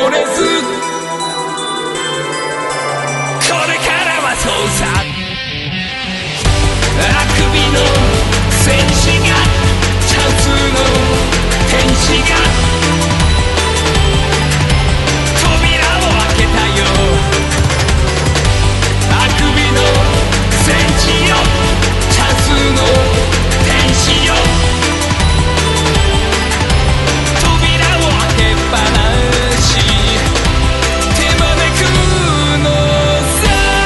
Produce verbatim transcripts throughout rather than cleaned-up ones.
れずこれからはそうさあくびの戦士がチャンスの天使が扉を開けたよあくびの戦士よチャンスの天使よ扉を開けっぱなし手招くのさ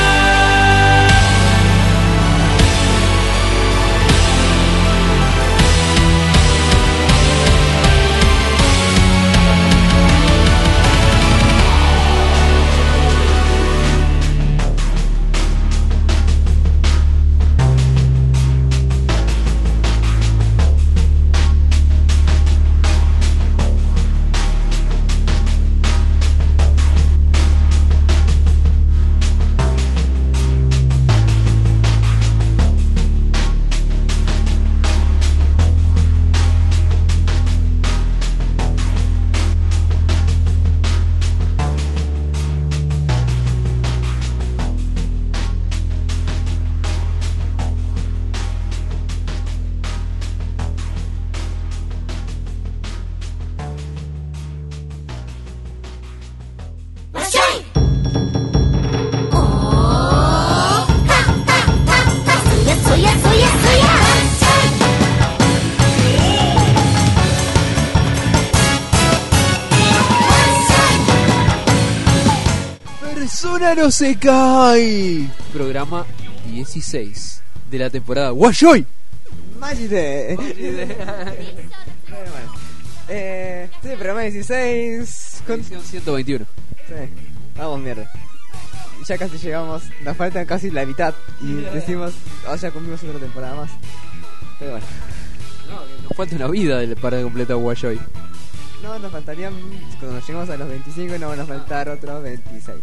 Persona no se cae. Programa dieciséis de la temporada Guayoy. Majide. Bueno, bueno. Eh, sí, programa dieciséis. Con... Edición ciento veintiuno. Sí, vamos mierda. Ya casi llegamos, nos faltan casi la mitad. Y decimos, oh, ya comimos otra temporada más. Pero bueno. No, nos falta una vida para completar Guayoy. No, nos faltarían, cuando nos lleguemos a los veinticinco nos van a faltar otros veintiséis.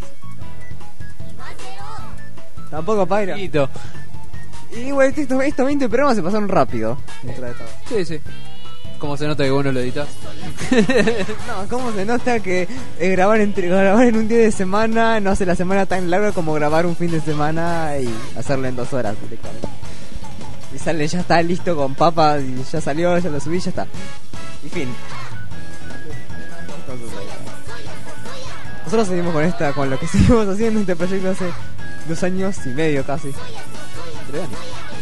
Tampoco, Paira. Y güey, estos, estos veinte programas se pasaron rápido. Dentro de todo. Sí, sí. ¿Cómo se nota que vos no lo editas? No, ¿cómo se nota que eh, grabar, entre, grabar en un día de semana no hace la semana tan larga como grabar un fin de semana y hacerlo en dos horas directamente? Y sale, ya está listo con papas y ya salió, ya lo subí, ya está. Y fin. Nosotros seguimos con esta, con lo que seguimos haciendo este proyecto hace dos años y medio casi. Tres años.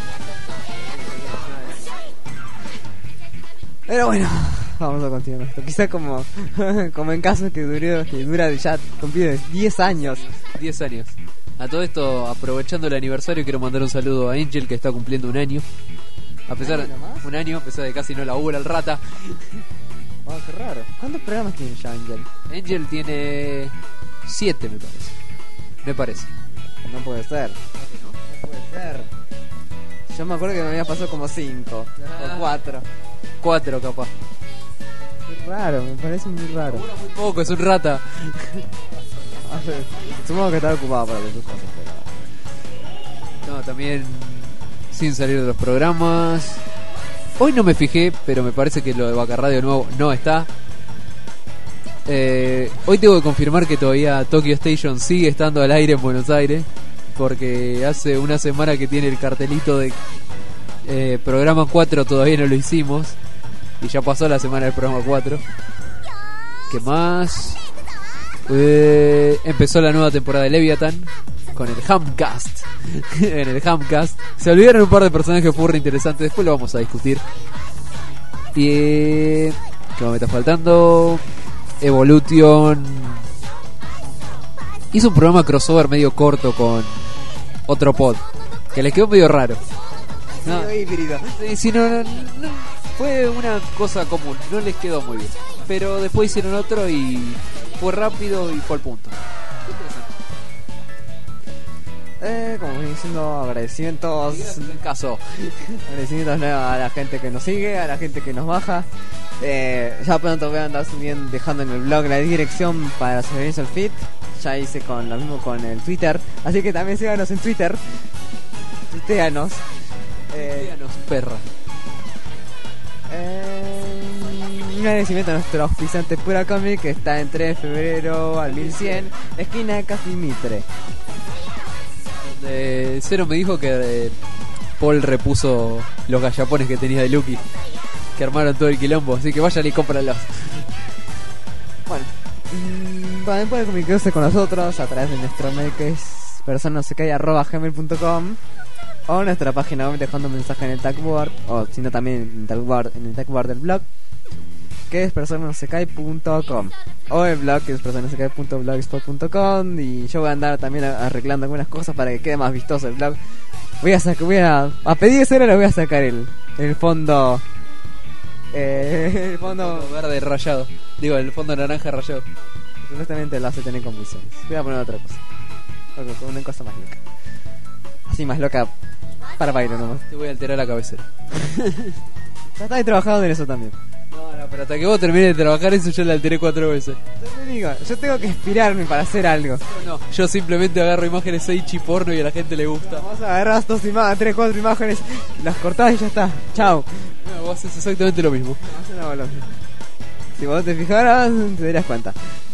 Pero bueno, vamos a continuar con esto. Quizá como, como en caso que duró, que dura ya cumplido diez años. diez años. A todo esto, aprovechando el aniversario, quiero mandar un saludo a Angel, que está cumpliendo un año. A pesar de un año, a pesar de que casi no labura el rata. Oh, qué raro. ¿Cuántos programas tiene ya Angel? Angel tiene siete, me parece. Me parece. No puede ser. No, no puede ser. Yo me acuerdo que me había pasado como cinco ah. o cuatro. Cuatro, capaz. Qué raro, me parece muy raro. Muy poco, es un rata. Supongo que está ocupado para tus cosas, pero... No, también sin salir de los programas. Hoy no me fijé, pero me parece que lo de Vaca Radio nuevo no está. Eh, hoy tengo que confirmar que todavía Tokyo Station sigue estando al aire en Buenos Aires, porque hace una semana que tiene el cartelito de eh, programa cuatro, todavía no lo hicimos. Y ya pasó la semana del programa cuatro. ¿Qué más? Eh, empezó la nueva temporada de Leviathan con el Hamcast. En el Hamcast se olvidaron un par de personajes furry interesantes. Después lo vamos a discutir. Y ¿qué me está faltando? Evolution hizo un programa crossover medio corto con otro pod que les quedó medio raro. No, sí, sí, no, no, no, fue una cosa común, no les quedó muy bien. Pero después hicieron otro y fue rápido y fue al punto. Eh, como venía diciendo, agradecimientos. En caso, agradecimientos a la gente que nos sigue, a la gente que nos baja. Eh, ya pronto voy a andar subiendo, dejando en el blog la dirección para subirse al feed. Ya hice con lo mismo con el Twitter, así que también síganos en Twitter. Tuiteanos. Eh, Tuiteanos, perra. Eh, un agradecimiento a nuestro auspiciante Pura Comic, que está en tres de febrero al mil cien, esquina de Casi Mitre. Eh, Cero me dijo que eh, Paul repuso los gallapones que tenía de Lucky, que armaron todo el quilombo, así que vayan y cómpralos. Bueno, mmm, bueno, pueden comunicarse con nosotros a través de nuestro mail, que es personasnosekay arroba gmail punto com, o nuestra página web dejando un mensaje en el tagboard, o si no también en el tagboard, en el tagboard del blog, que es personasnosekay punto com, o el blog, que es personasnosekay punto blogspot punto com. Y yo voy a andar también arreglando algunas cosas para que quede más vistoso el blog. Voy a sacar, voy a, a pedir cero, le voy a sacar el, el fondo, eh, el fondo El fondo verde rayado, digo, el fondo naranja rayado. supuestamente lo hace tener convulsiones. Voy a poner otra cosa, algo con una cosa más loca, así más loca para Byron nomás. Te voy a alterar la cabecera. Ya estás trabajando en eso también. No, no, pero hasta que vos termines de trabajar eso yo la alteré cuatro veces. Yo te digo, yo tengo que inspirarme para hacer algo. No, yo simplemente agarro imágenes Eichi porno y a la gente le gusta. Vamos a agarrar dos imágenes, tres, cuatro imágenes, las cortás y ya está. Chao. No, vos haces exactamente lo mismo. Vamos a una bolona. Si vos te fijaras, te darías cuenta.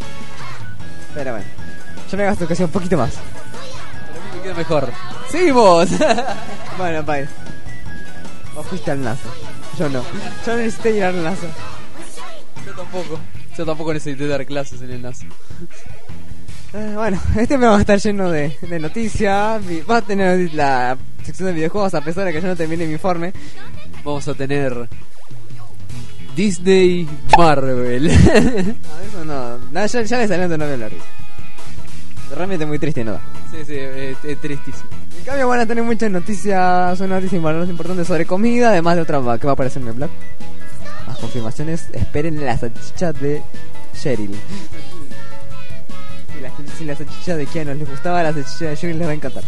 Pero bueno, yo me gasto casi un poquito más. Pero a mí me queda mejor. ¡Seguimos! Bueno, bye. Vos fuiste al lazo. Yo no. Yo no necesité ir al lazo. Yo tampoco. Yo tampoco necesité dar clases en el NASA. Eh, bueno, este me va a estar lleno de, de noticias. Vi- Va a tener la sección de videojuegos, a pesar de que yo no termine mi informe. Vamos a tener Disney Marvel. No, eso no. No, ya, ya les adelanto, no voy a hablar de eso. Realmente muy triste, no da. Sí, sí, es, es tristísimo. En cambio van a tener muchas noticias, son noticias más importantes sobre comida, además de otra que va a aparecer en el blog. Más confirmaciones, esperen la salchicha de Cheryl. Si la, si la salchicha de Keanu les gustaba, la salchicha de Cheryl les va a encantar.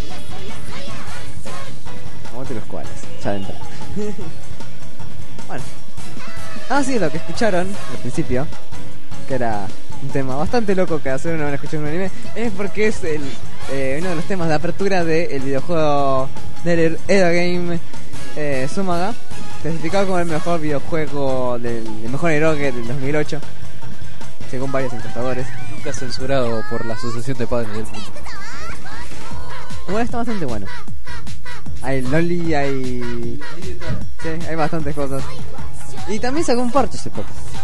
Aguante los koalas, ya dentro. Bueno, así es lo que escucharon al principio, que era un tema bastante loco que hacer una vez escuchar un anime, es porque es el eh, uno de los temas de apertura del videojuego del Edo Game eh, Sumaga, clasificado como el mejor videojuego del el mejor eroge del dos mil ocho, según varios encuestadores. Nunca censurado por la Asociación de Padres del Mundo. Igual está bastante bueno. Hay loli, hay... Sí, hay bastantes cosas. Y también sacó un parche hace poco.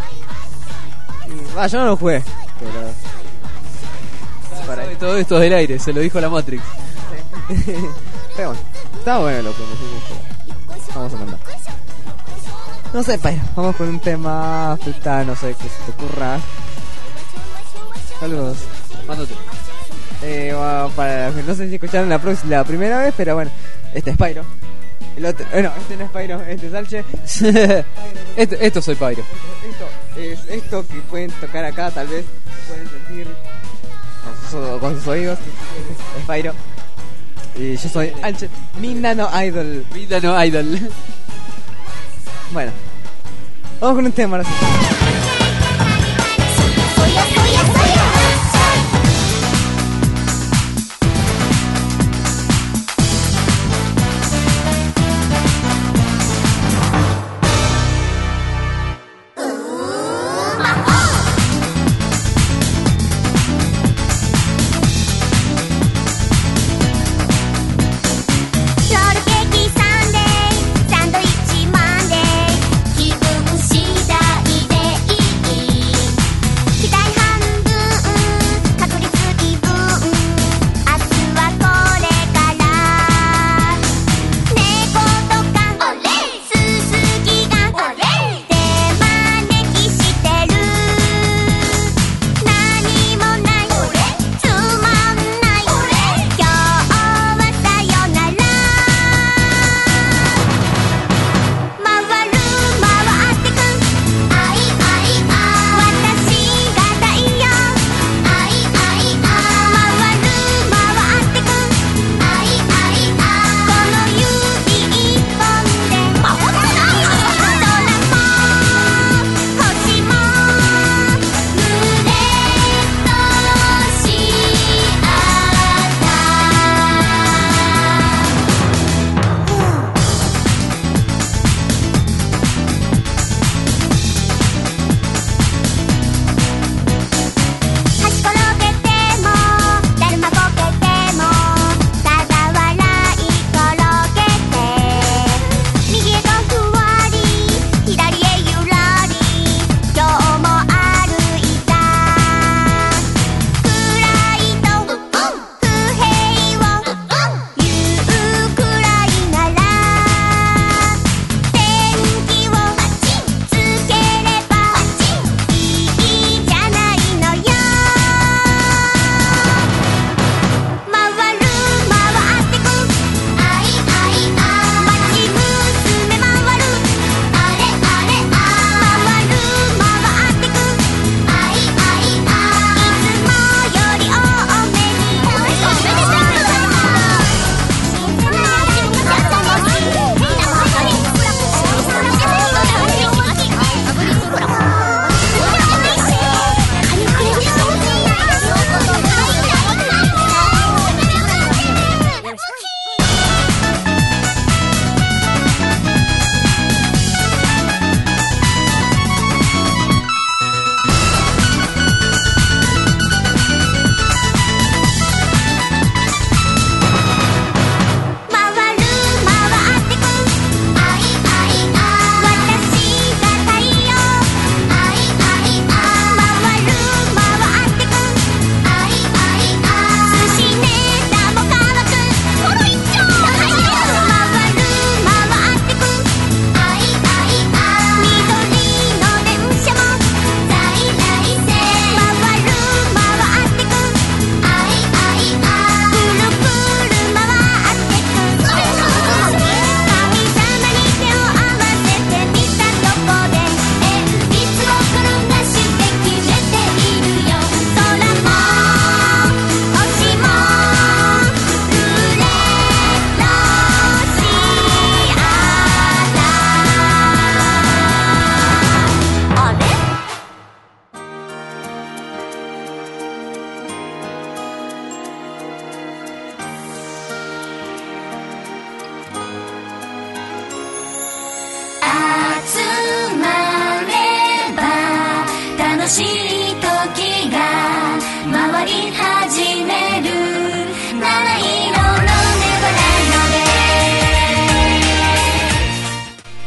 Y, va, yo no lo jugué, pero... Para Sabe todo esto del aire, se lo dijo la Matrix. Pero bueno, está bueno lo que necesito. Vamos a mandar. No sé, Pairo, vamos con un tema fruta, no sé, que se te ocurra. Saludos. Mándate. Eh, bueno, para no sé si escucharon la, próxima, la primera vez, pero bueno, este es Pyro. El otro, eh, no, este no es Pyro, este es Salche. esto, esto soy Pyro. Esto es esto que pueden tocar acá, tal vez pueden sentir con sus, con sus oídos. Es Pyro. Y yo soy Alche, mi nano idol. Vida no idol. Bueno, vamos con un tema ahora sí. 「サンドイッチマンデー」「気分次第で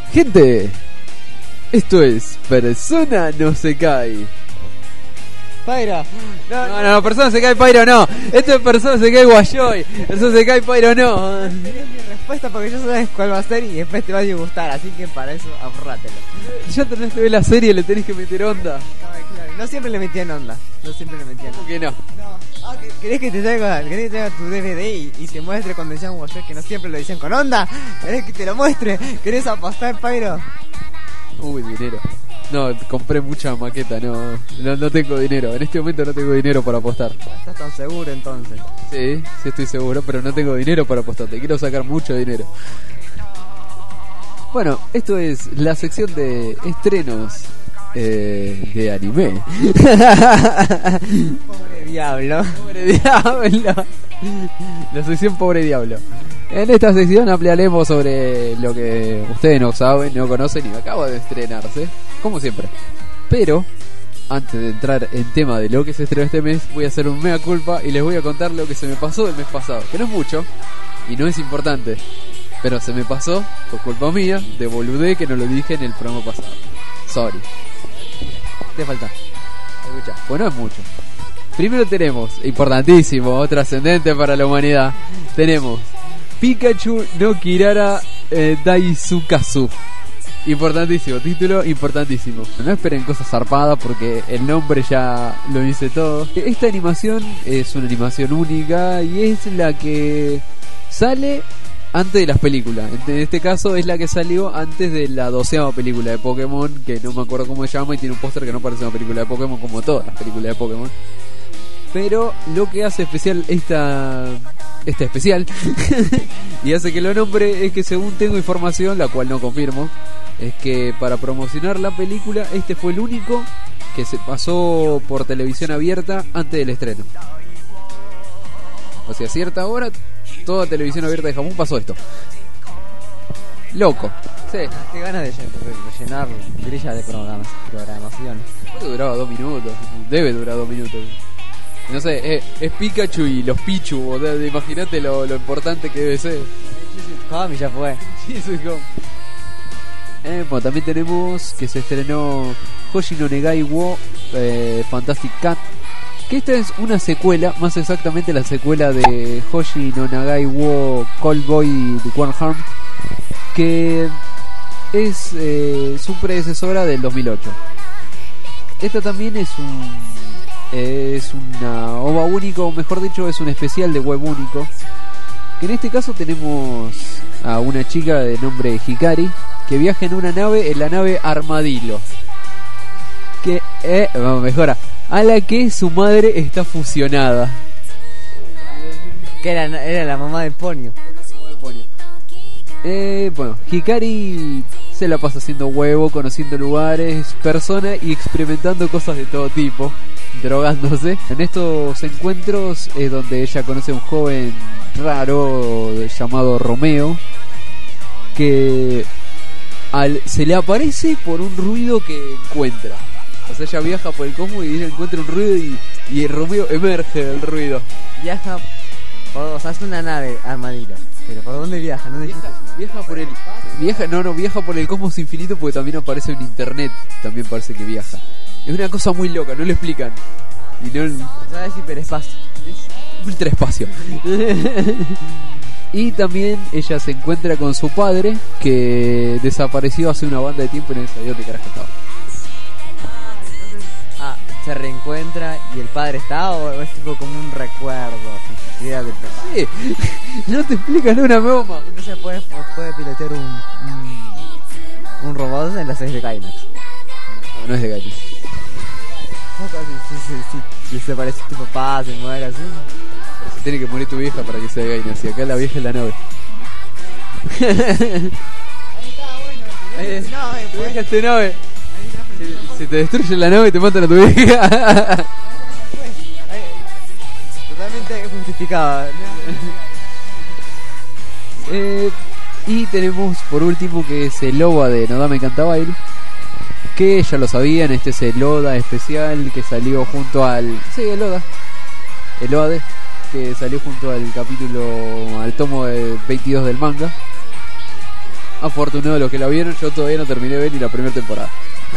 Gente, esto es Persona no se cae. Pyro. No, No, no, no, Persona se cae, Pyro no. Esto es Persona se cae, Guayoy. Persona se cae, Pyro no. tenés mi respuesta porque ya sabes cuál va a ser y después te va a disgustar, así que para eso ahorrátelo. Ya tenés que ver la serie, le tenés que meter onda. No, claro, no siempre le metían onda. No siempre le metían ¿Cómo onda. que no? No. Ah, ¿que- ¿querés que te traiga, querés que te traiga tu D V D y, y te muestre cuando decían Guayoy que no siempre lo decían con onda? ¿Querés que te lo muestre? ¿Querés apostar, Pyro? Uy, dinero. No, compré mucha maqueta, no, no, no tengo dinero. En este momento no tengo dinero para apostar. ¿Estás tan seguro entonces? Sí, sí estoy seguro, pero no tengo dinero para apostar. Te quiero sacar mucho dinero. Bueno, esto es la sección de estrenos eh, de anime. Pobre diablo. Pobre diablo. La sección Pobre Diablo. En esta sección hablaremos sobre lo que ustedes no saben, no conocen y acaba de estrenarse, como siempre. Pero, antes de entrar en tema de lo que se estrenó este mes, voy a hacer un mea culpa y les voy a contar lo que se me pasó del mes pasado. Que no es mucho y no es importante, pero se me pasó por culpa mía, de boludé que no lo dije en el promo pasado. Sorry. Te falta. Escucha, pues no es mucho. Primero tenemos, importantísimo, trascendente para la humanidad, tenemos Pikachu no Kirara eh, Daisukazu. Importantísimo, título importantísimo. No esperen cosas zarpadas porque el nombre ya lo dice todo. Esta animación es una animación única y es la que sale antes de las películas. En este caso es la que salió antes de la doceava película de Pokémon, que no me acuerdo cómo se llama y tiene un póster que no parece una película de Pokémon como todas las películas de Pokémon. Pero lo que hace especial esta este especial y hace que lo nombre es que, según tengo información, la cual no confirmo, es que para promocionar la película este fue el único que se pasó por televisión abierta antes del estreno. O sea, a cierta hora toda televisión abierta de Japón pasó esto. Loco. Sí. Qué ganas de llen- rellenar grillas de programas, programaciones. Creo que duraba dos minutos. Debe durar dos minutos. No sé, es, es Pikachu y los Pichu. O sea, imagínate lo, lo importante que debe ser. Kami ya fue. Jesus Home. Eh, bueno, también tenemos que se estrenó Hoshi no Negai wo eh, Fantastic Cat. Que esta es una secuela, más exactamente la secuela de Hoshi no Nagai wo Callboy The One Harm, que es eh, su predecesora del dos mil ocho. Esta también es un es una ova único, o mejor dicho, es un especial de web único. Que en este caso tenemos a una chica de nombre Hikari que viaja en una nave, en la nave Armadillo. Que, eh, vamos, mejora, a la que su madre está fusionada. Que era, era la mamá del Ponio. Eh, bueno, Hikari se la pasa haciendo huevo, conociendo lugares, personas y experimentando cosas de todo tipo, drogándose. En estos encuentros es donde ella conoce a un joven raro llamado Romeo, que al, se le aparece por un ruido que encuentra. O sea, ella viaja por el cosmos y ella encuentra un ruido y, y el Romeo emerge del ruido. Viaja por, o sea, es una nave Armadillo. Pero ¿por dónde viaja? ¿No dijiste? Viaja, viaja por el viaja no no viaja por el cosmos infinito, porque también aparece en internet, también parece que viaja. Es una cosa muy loca, no lo explican. Y no ¿Sabes hiperespacio? ultraespacio. Y también ella se encuentra con su padre, que desapareció hace una banda de tiempo y no sabía dónde carajo estaba. Ah, se reencuentra y el padre está, o es tipo como un recuerdo, así, idea del papá. Sí, no te explican una broma. Entonces puede, puede pilotear un, un, un robot en las seis de Gainax. No, no es de Gainax. Si, si, si, si se parece a tu papá, se muere así. Pero se tiene que morir tu vieja para que sea Gainax. Y acá la vieja es la nave. Eh, no, eh, Tu pues, vieja es tu nave. Si, si te destruyen la nave te matan a tu vieja. pues, eh, totalmente justificado. Eh, y tenemos por último que es el O V A de Nodame Cantabail, que ya lo sabían, este es el O D A especial que salió junto al... Sí, el O D A. El O A D, que salió junto al capítulo, al tomo de veintidós del manga. Afortunados los que la vieron, yo todavía no terminé de ver ni la primera temporada.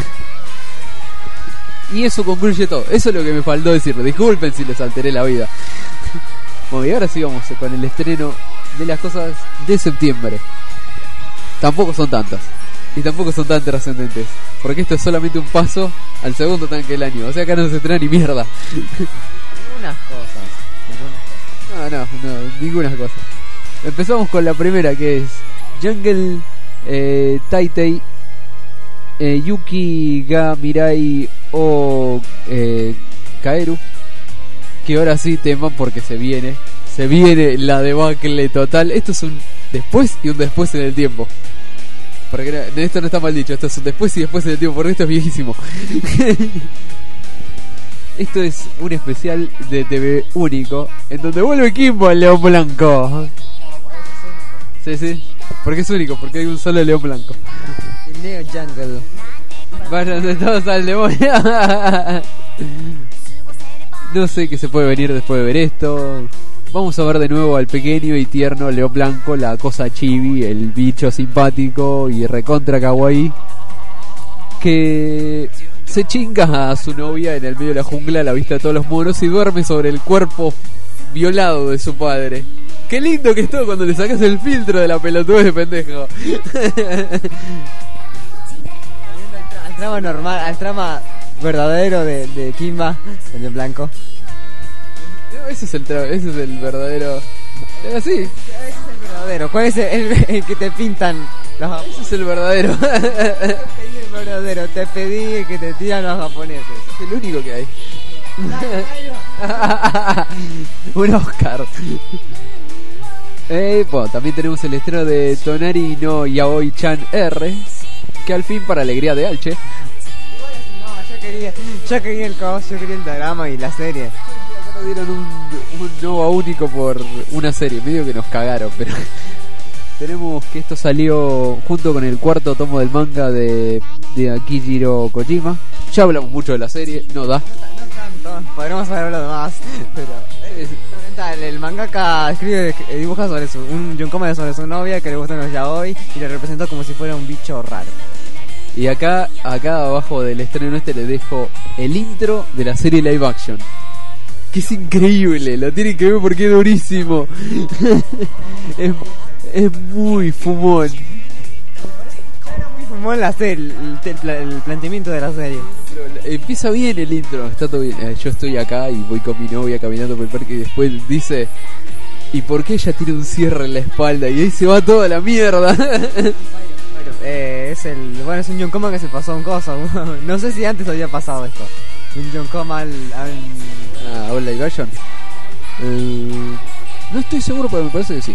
Y eso concluye todo. Eso es lo que me faltó decir. Disculpen si les alteré la vida. Bueno, y ahora sí vamos con el estreno de las cosas de septiembre. Tampoco son tantas. Y tampoco son tan trascendentes. Porque esto es solamente un paso al segundo tanque del año. O sea, acá no se estrena ni mierda. Algunas cosas. Algunas cosas. No, no, no, ninguna cosa. Empezamos con la primera, que es Jungle eh, Taitei eh, Yuki ga Mirai o eh, Kaeru. Que ahora sí teman porque se viene. Se viene la debacle total. Esto es un después y un después en el tiempo. Porque esto no está mal dicho. Esto es un después y después en el tiempo. Porque esto es viejísimo. Esto es un especial de T V único en donde vuelve Kimbo al León Blanco. Sí, sí. Porque es único, porque hay un solo León Blanco. El Neo Jungle. Vayan todos al demonio. No sé qué se puede venir después de ver esto. Vamos a ver de nuevo al pequeño y tierno León Blanco, la cosa chibi, el bicho simpático y recontra kawaii, que se chinga a su novia en el medio de la jungla a la vista de todos los monos y duerme sobre el cuerpo violado de su padre. Qué lindo que es todo cuando le sacas el filtro de la pelotudez de pendejo. Al trama normal, al trama verdadero de, de Kimba, el de blanco. No, ese es el tra- ese es el verdadero. Eh, sí. Ese es el verdadero. ¿Cuál es el, el, el que te pintan los japoneses? Ese es el verdadero. Te pedí el verdadero, te pedí el que te tiran los japoneses. Es el único que hay. Un Oscar. Eh, bueno, también tenemos el estreno de Tonari no Yaoi-chan R, que al fin, para alegría de Alche, No, yo quería, yo quería el caos, yo quería el drama y la serie. acá nos dieron un, un Nova único por una serie, medio que nos cagaron, pero tenemos que esto salió junto con el cuarto tomo del manga de, de Akihiro Kojima. Ya hablamos mucho de la serie, no da. No tanto, podríamos haber hablado más, pero Es- el, el mangaka escribe, eh, dibuja sobre su, un yonkoma sobre su novia que le gustan los yaoi y le representó como si fuera un bicho raro. Y acá, acá abajo del estreno este le dejo el intro de la serie live action, que es increíble, lo tienen que ver porque es durísimo. es, es muy fumón. Fumó en la serie, el, el, el planteamiento de la serie. Pero empieza bien el intro, está todo bien. Eh, yo estoy acá y voy con mi novia caminando por el parque y después dice: ¿y por qué ella tiene un cierre en la espalda? Y ahí se va toda la mierda. Bueno, eh, es el, bueno, es un yonkoma que se pasó un cosa. No sé si antes había pasado esto. Un yonkoma al, al... Ah, ¿un live action? Eh, no estoy seguro, pero me parece que sí.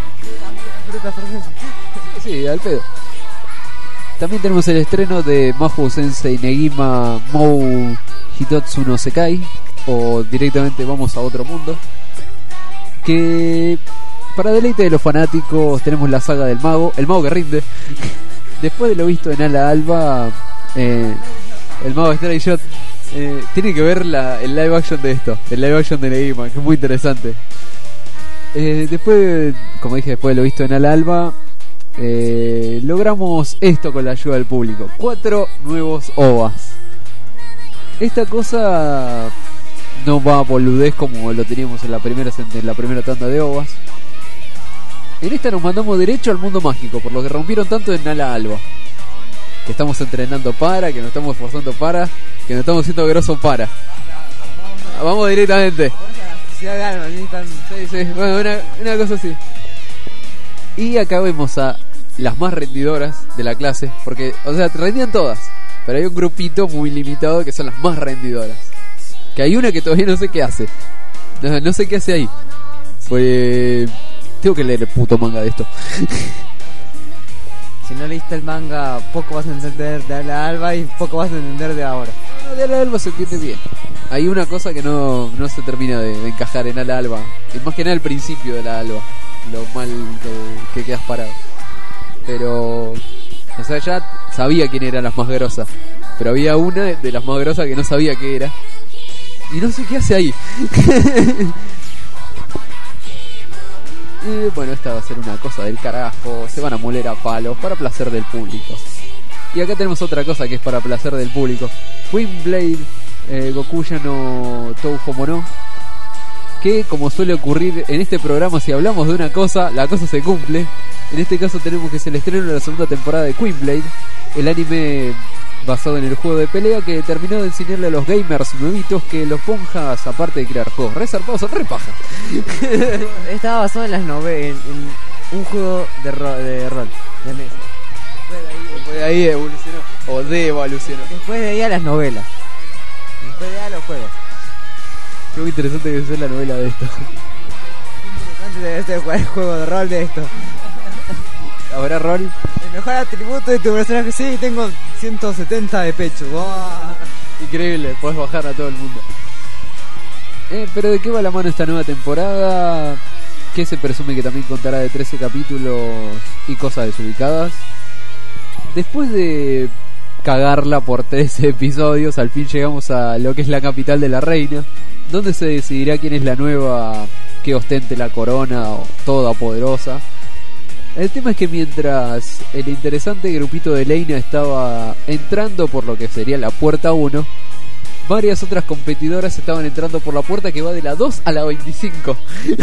Sí, al pedo. También tenemos el estreno de Mahou Sensei Negima Mou Hitotsu no Sekai, o directamente Vamos a Otro Mundo, que para deleite de los fanáticos tenemos la saga del mago, el mago que rinde. Después de lo visto en Ala Alba, eh, el mago Stray Shot, eh, tiene que ver la, el live action de esto, el live action de Negima, que es muy interesante. Eh, después, como dije, después de lo visto en Ala Alba, Eh, logramos esto con la ayuda del público: cuatro nuevos O V As. Esta cosa no va a boludez como lo teníamos en la primera en la primera tanda de O V As. En esta nos mandamos derecho al mundo mágico, por lo que rompieron tanto en Ala Alba, que estamos entrenando para, que nos estamos esforzando para, que nos estamos haciendo grosos para. Vamos directamente. Ciudad de Alma, ¿sí? Están- Sí, sí, bueno, una, una cosa así. Y acá vemos a las más rendidoras de la clase, porque, o sea, rendían todas, pero hay un grupito muy limitado que son las más rendidoras. Que hay una que todavía no sé qué hace. No, no sé qué hace ahí. Pues tengo que leer el puto manga de esto. Si no leíste el manga, poco vas a entender de la Alba y poco vas a entender de ahora. No, de Ala Alba se entiende bien. Hay una cosa que no, no se termina de, de encajar en Ala Alba. Es más que nada el principio de la Alba, lo mal que, que quedas parado. Pero, o sea, ya sabía quién eran las más grosas, pero había una de las más grosas que no sabía qué era. Y no sé qué hace ahí. Y bueno, esta va a ser una cosa del carajo. Se van a moler a palos para placer del público. Y acá tenemos otra cosa que es para placer del público. Queen Blade eh, Gokuya no Touhou no, que como suele ocurrir en este programa, si hablamos de una cosa, la cosa se cumple. En este caso tenemos que es el estreno de la segunda temporada de Queen Blade, el anime basado en el juego de pelea que terminó de enseñarle a los gamers nuevitos que los ponjas, aparte de crear juegos re zarpados, son re paja. Estaba basado en las novelas, en, en un juego de, ro de rol, de mesa. Después de ahí, Después de ahí evolucionó, o devolucionó. después de ahí a las novelas. Después de ahí a los juegos. Qué muy interesante que sea la novela de esto. Interesante debe ser jugar el juego de rol de esto. ¿Habrá rol? El mejor atributo de tu personaje, sí, tengo ciento setenta de pecho. ¡Wow! Increíble, podés bajar a todo el mundo. Eh, pero ¿de qué va la mano esta nueva temporada? Que se presume que también contará de trece capítulos y cosas desubicadas. Después de cagarla por trece episodios, al fin llegamos a lo que es la capital de la reina, donde se decidirá quién es la nueva que ostente la corona o todopoderosa. El tema es que mientras el interesante grupito de Leina estaba entrando por lo que sería la puerta uno, varias otras competidoras estaban entrando por la puerta que va de la dos a la veinticinco.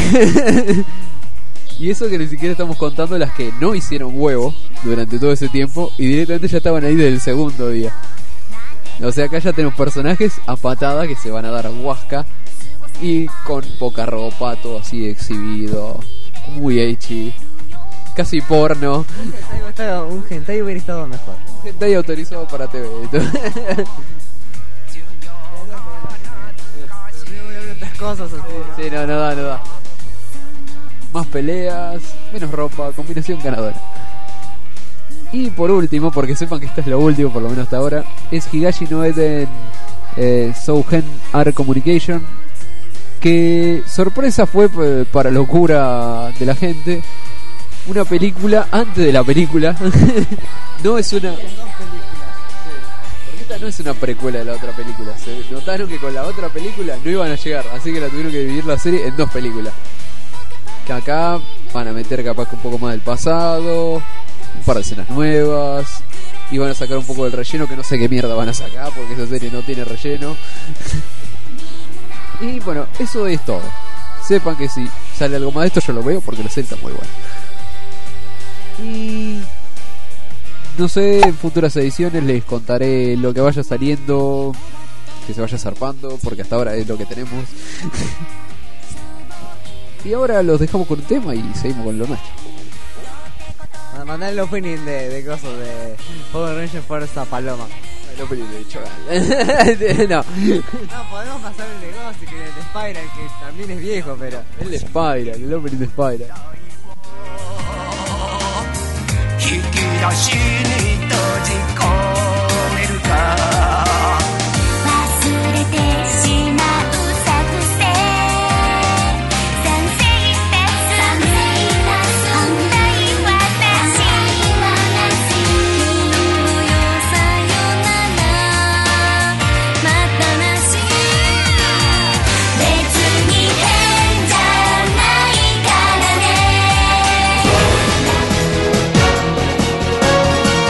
Y eso que ni siquiera estamos contando las que no hicieron huevo durante todo ese tiempo y directamente ya estaban ahí desde el segundo día. O sea, acá ya tenemos personajes a patada que se van a dar huasca y con poca ropa, todo así exhibido, muy ecchi, casi porno. Un hentai hubiera estado mejor. Un hentai autorizado para T V. Otras cosas así. Sí, no, no da, no da. Más peleas, menos ropa, combinación ganadora. Y por último, porque sepan que esto es lo último, por lo menos hasta ahora, es Higashi no Eden eh, Souhen Art Communication, que sorpresa fue eh, para locura de la gente, una película antes de la película. No es una... Porque esta no es una precuela de la otra película. Se notaron que con la otra película no iban a llegar, así que la tuvieron que dividir la serie en dos películas. Que acá van a meter capaz que un poco más del pasado, un par de escenas nuevas, y van a sacar un poco del relleno, que no sé qué mierda van a sacar porque esa serie no tiene relleno. Y bueno, eso es todo. Sepan que si sale algo más de esto yo lo veo porque la serie está muy buena. Y no sé, en futuras ediciones les contaré lo que vaya saliendo, que se vaya zarpando, porque hasta ahora es lo que tenemos. Y ahora los dejamos con un tema y seguimos con lo nuestro. Mandar el opening de, de cosas de Power Rangers Fuerza Paloma. El opening de Chogal. No. No, podemos pasar el negocio que el de Spiral, que también es viejo, pero... El de Spiral, el opening de Spiral. 引き出しに閉じ込めるか忘れてしまう作戦賛成多数反対私昨日よさよならまたなし別に変じゃないからね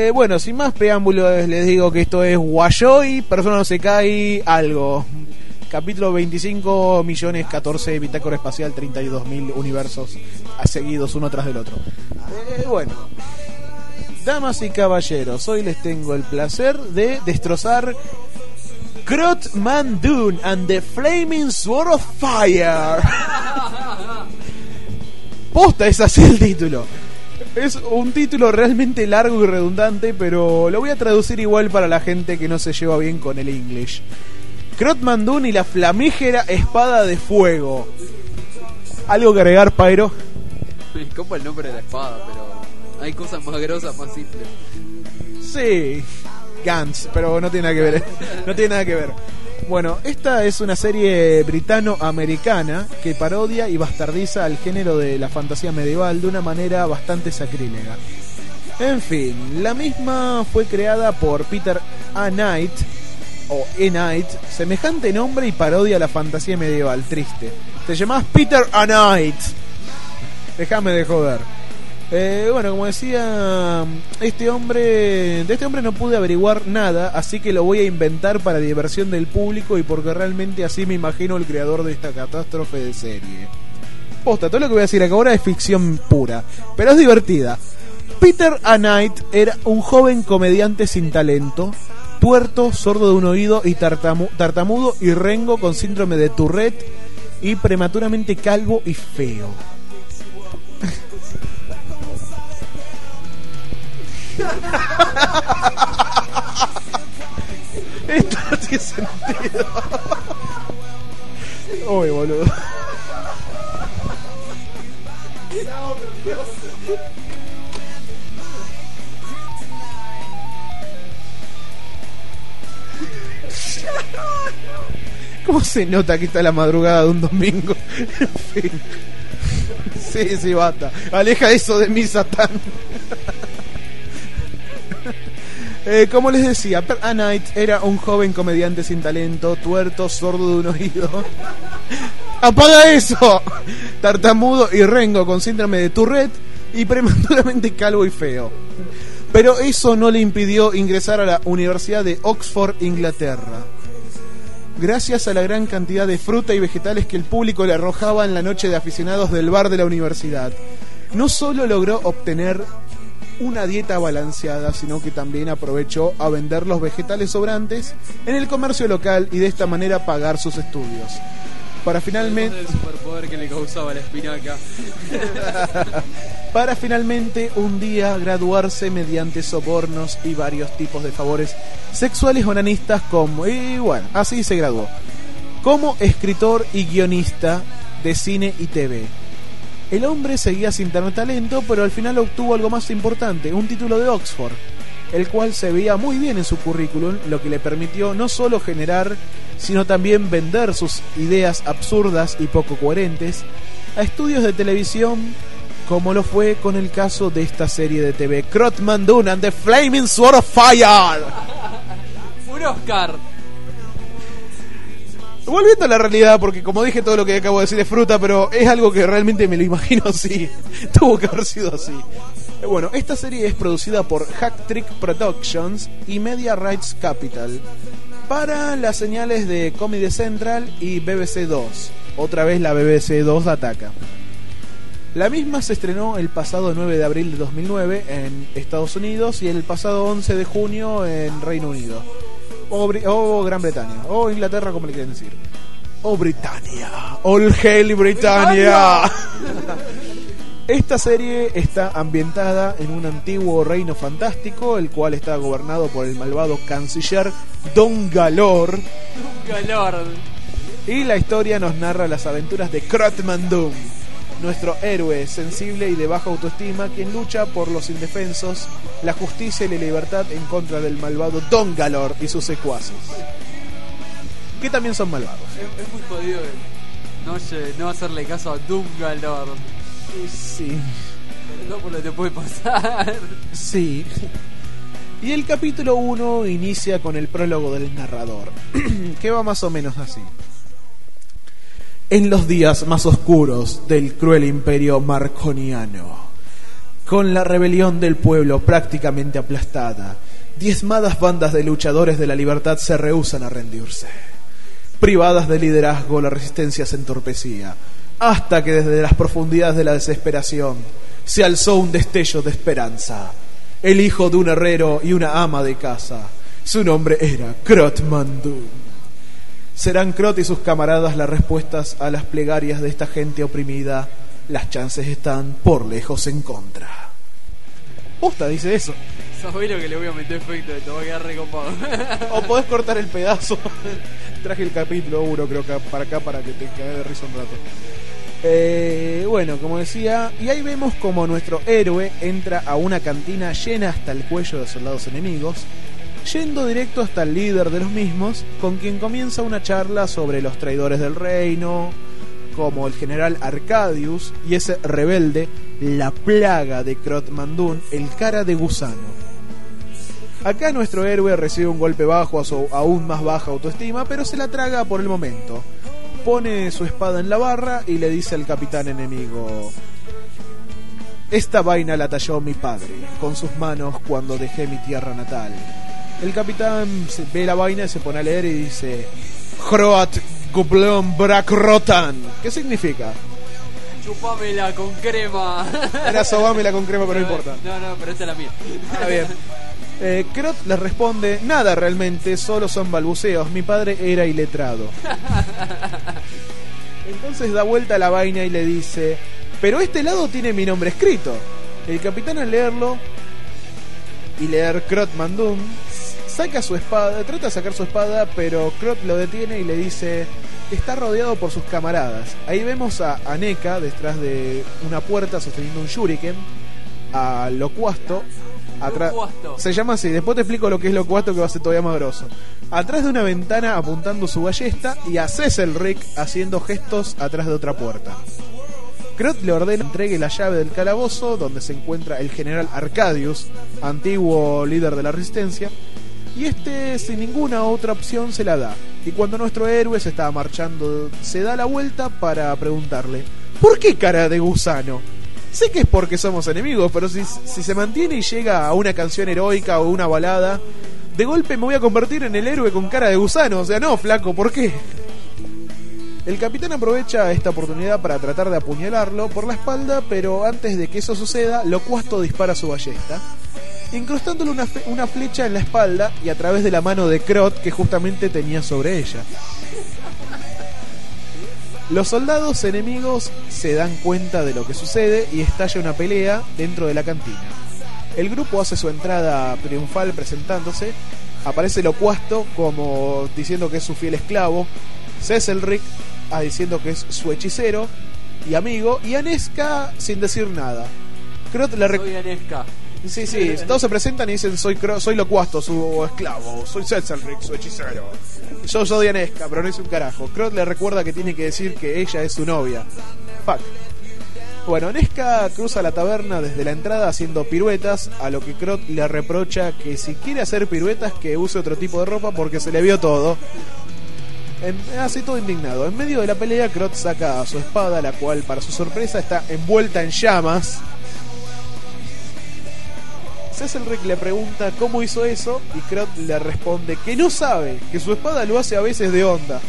Eh, bueno, sin más preámbulos, les digo que esto es Wayoi, Persona no se cae, algo. Capítulo veinticinco millones catorce, bitácora espacial, treinta y dos mil universos seguidos uno tras del otro. Eh, bueno, damas y caballeros, hoy les tengo el placer de destrozar Crotmandoon and the Flaming Sword of Fire. Posta, es así el título. Es un título realmente largo y redundante, pero lo voy a traducir igual para la gente que no se lleva bien con el English. Crotmandoon y la flamígera espada de fuego. ¿Algo que agregar, Pyro? Me copa el nombre de la espada, pero hay cosas más grosas, más simples. Sí, Gantz, pero no tiene nada que ver. No tiene nada que ver. Bueno, esta es una serie britano-americana que parodia y bastardiza al género de la fantasía medieval de una manera bastante sacrílega. En fin, la misma fue creada por Peter A. Knight, o E. Knight, semejante nombre y parodia a la fantasía medieval, triste. Te llamás Peter A. Knight. Déjame de joder. Eh, bueno, como decía, este hombre, de este hombre no pude averiguar nada, así que lo voy a inventar para diversión del público y porque realmente así me imagino el creador de esta catástrofe de serie. Posta, todo lo que voy a decir acá ahora es ficción pura, pero es divertida. Peter A. Knight era un joven comediante sin talento, tuerto, sordo de un oído y tartamu- tartamudo y rengo con síndrome de Tourette y prematuramente calvo y feo. Esto no tiene sentido. Uy, boludo. ¿Cómo se nota que está la madrugada de un domingo? En fin. Sí, sí, basta. Aleja eso de mí, Satán. Eh, como les decía, Per A. Knight era un joven comediante sin talento, tuerto, sordo de un oído. ¡Apaga eso! Tartamudo y rengo con síndrome de Tourette y prematuramente calvo y feo. Pero eso no le impidió ingresar a la Universidad de Oxford, Inglaterra. Gracias a la gran cantidad de fruta y vegetales que el público le arrojaba en la noche de aficionados del bar de la universidad, no solo logró obtener una dieta balanceada, sino que también aprovechó a vender los vegetales sobrantes en el comercio local y de esta manera pagar sus estudios. Para finalmente... El superpoder que le causaba la espinaca. Para finalmente un día graduarse mediante sobornos y varios tipos de favores sexuales onanistas como... Y bueno, así se graduó. Como escritor y guionista de cine y T V. El hombre seguía sin tener talento, pero al final obtuvo algo más importante, un título de Oxford, el cual se veía muy bien en su currículum, lo que le permitió no solo generar, sino también vender sus ideas absurdas y poco coherentes a estudios de televisión, como lo fue con el caso de esta serie de T V, Crotmandoon and the Flaming Sword of Fire. Un Oscar. Volviendo a la realidad, porque como dije, todo lo que acabo de decir es fruta, pero es algo que realmente me lo imagino así. Tuvo que haber sido así. Bueno, esta serie es producida por Hack Trick Productions y Media Rights Capital para las señales de Comedy Central y B B C dos. Otra vez la B B C dos ataca. La misma se estrenó el pasado nueve de abril de dos mil nueve en Estados Unidos y el pasado once de junio en Reino Unido. O, Bri- o Gran Bretaña, o Inglaterra, como le quieren decir. O Britannia, All Hail Britannia. Esta serie está ambientada en un antiguo reino fantástico, el cual está gobernado por el malvado canciller Don Galor. Un calor. Y la historia nos narra las aventuras de Crotmandoon, nuestro héroe sensible y de baja autoestima, quien lucha por los indefensos, la justicia y la libertad en contra del malvado Don Galor y sus secuaces, que también son malvados. Es, es muy jodido no, no hacerle caso a Dungalor. Sí. No por lo que te puede pasar. Sí. Y el capítulo uno inicia con el prólogo del narrador, que va más o menos así. En los días más oscuros del cruel imperio marconiano, Con la rebelión del pueblo prácticamente aplastada, diezmadas bandas de luchadores de la libertad se rehúsan a rendirse. Privadas de liderazgo, la resistencia se entorpecía, hasta que desde las profundidades de la desesperación se alzó un destello de esperanza. El hijo de un herrero y una ama de casa. Su nombre era Krot Mandun. ¿Serán Krot y sus camaradas las respuestas a las plegarias de esta gente oprimida? Las chances están por lejos en contra. Posta dice eso. ¿Sabés lo que le voy a meter efecto? Te voy a quedar recopado. O podés cortar el pedazo. Traje el capítulo uno, creo que para acá, para que te cague de risa un rato. Eh, bueno, como decía, y ahí vemos como nuestro héroe entra a una cantina llena hasta el cuello de soldados enemigos, yendo directo hasta el líder de los mismos, con quien comienza una charla sobre los traidores del reino, como el general Arcadius y ese rebelde, la plaga de Krot Mandun, el cara de gusano. Acá nuestro héroe recibe un golpe bajo a su aún más baja autoestima, pero se la traga por el momento. Pone su espada en la barra y le dice al capitán enemigo: esta vaina la talló mi padre con sus manos cuando dejé mi tierra natal. El capitán ve la vaina y se pone a leer y dice: Hroat Gublon Brak Rotan. ¿Qué significa? Chupámela con crema. Era sobámela con crema, pero no importa. No, no, pero esta es la mía. Está bien. Eh, Krot le responde: nada realmente, solo son balbuceos. Mi padre era iletrado. Entonces da vuelta a la vaina y le dice: pero este lado tiene mi nombre escrito. El capitán, al leerlo y leer Krot Mandun, saca su espada, trata de sacar su espada, pero Krot lo detiene y le dice: está rodeado por sus camaradas. Ahí vemos a Aneka detrás de una puerta sosteniendo un shuriken, a Locuasto atrás. Se llama así, después te explico lo que es Locuasto, que va a ser todavía más grosso. Atrás de una ventana apuntando su ballesta, y a Ceselric haciendo gestos atrás de otra puerta. Krot le ordena que entregue la llave del calabozo donde se encuentra el general Arcadius, antiguo líder de la resistencia, y este sin ninguna otra opción se la da. Y cuando nuestro héroe se estaba marchando, se da la vuelta para preguntarle: ¿por qué cara de gusano? Sé que es porque somos enemigos, pero si, si se mantiene y llega a una canción heroica o una balada, de golpe me voy a convertir en el héroe con cara de gusano. O sea, no, flaco, ¿por qué? El capitán aprovecha esta oportunidad para tratar de apuñalarlo por la espalda, pero antes de que eso suceda, Locuasto dispara su ballesta, incrustándole una, fe- una flecha en la espalda y a través de la mano de Krot, que justamente tenía sobre ella. Los soldados enemigos se dan cuenta de lo que sucede y estalla una pelea dentro de la cantina. El grupo hace su entrada triunfal presentándose. Aparece Locuasto como diciendo que es su fiel esclavo, Ceselric ah, diciendo que es su hechicero y amigo, y Aneska sin decir nada. Krot le rec- Soy Aneska. Sí, sí, todos se presentan y dicen: soy, Kro- soy Locuasto, su esclavo, soy Ceselric, su hechicero. Yo soy Aneska, pero no es un carajo. Krot le recuerda que tiene que decir que ella es su novia. Fuck. Bueno, Aneska cruza la taberna desde la entrada haciendo piruetas, a lo que Krot le reprocha que si quiere hacer piruetas que use otro tipo de ropa porque se le vio todo. En, así todo indignado. En medio de la pelea, Krot saca su espada, la cual para su sorpresa está envuelta en llamas. Ceselric le pregunta cómo hizo eso y Krot le responde que no sabe, que su espada lo hace a veces de onda.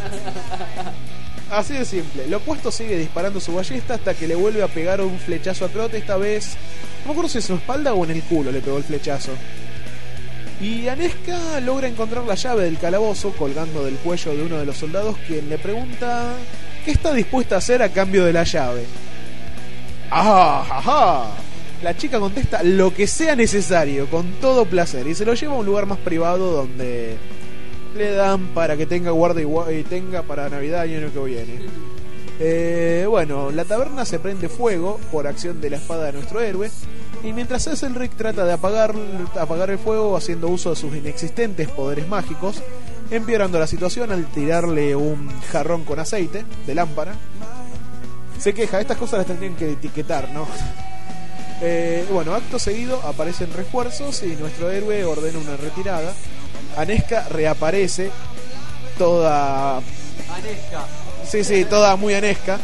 Así de simple. Locuasto sigue disparando su ballesta hasta que le vuelve a pegar un flechazo a Krot, esta vez no me acuerdo si en su espalda o en el culo le pegó el flechazo. Y Aneska logra encontrar la llave del calabozo colgando del cuello de uno de los soldados, quien le pregunta qué está dispuesta a hacer a cambio de la llave. ¡Ah, ajá! La chica contesta: lo que sea necesario, con todo placer, y se lo lleva a un lugar más privado donde le dan para que tenga guarda y, gua- y tenga para Navidad y año que viene. Eh, bueno, la taberna se prende fuego por acción de la espada de nuestro héroe, y mientras Ceselric trata de apagar, apagar el fuego haciendo uso de sus inexistentes poderes mágicos, empeorando la situación al tirarle un jarrón con aceite de lámpara. Se queja: estas cosas las tendrían que etiquetar, ¿no? Eh, bueno, acto seguido aparecen refuerzos y nuestro héroe ordena una retirada. Aneska reaparece toda... Aneska. Sí, sí, toda muy Aneska.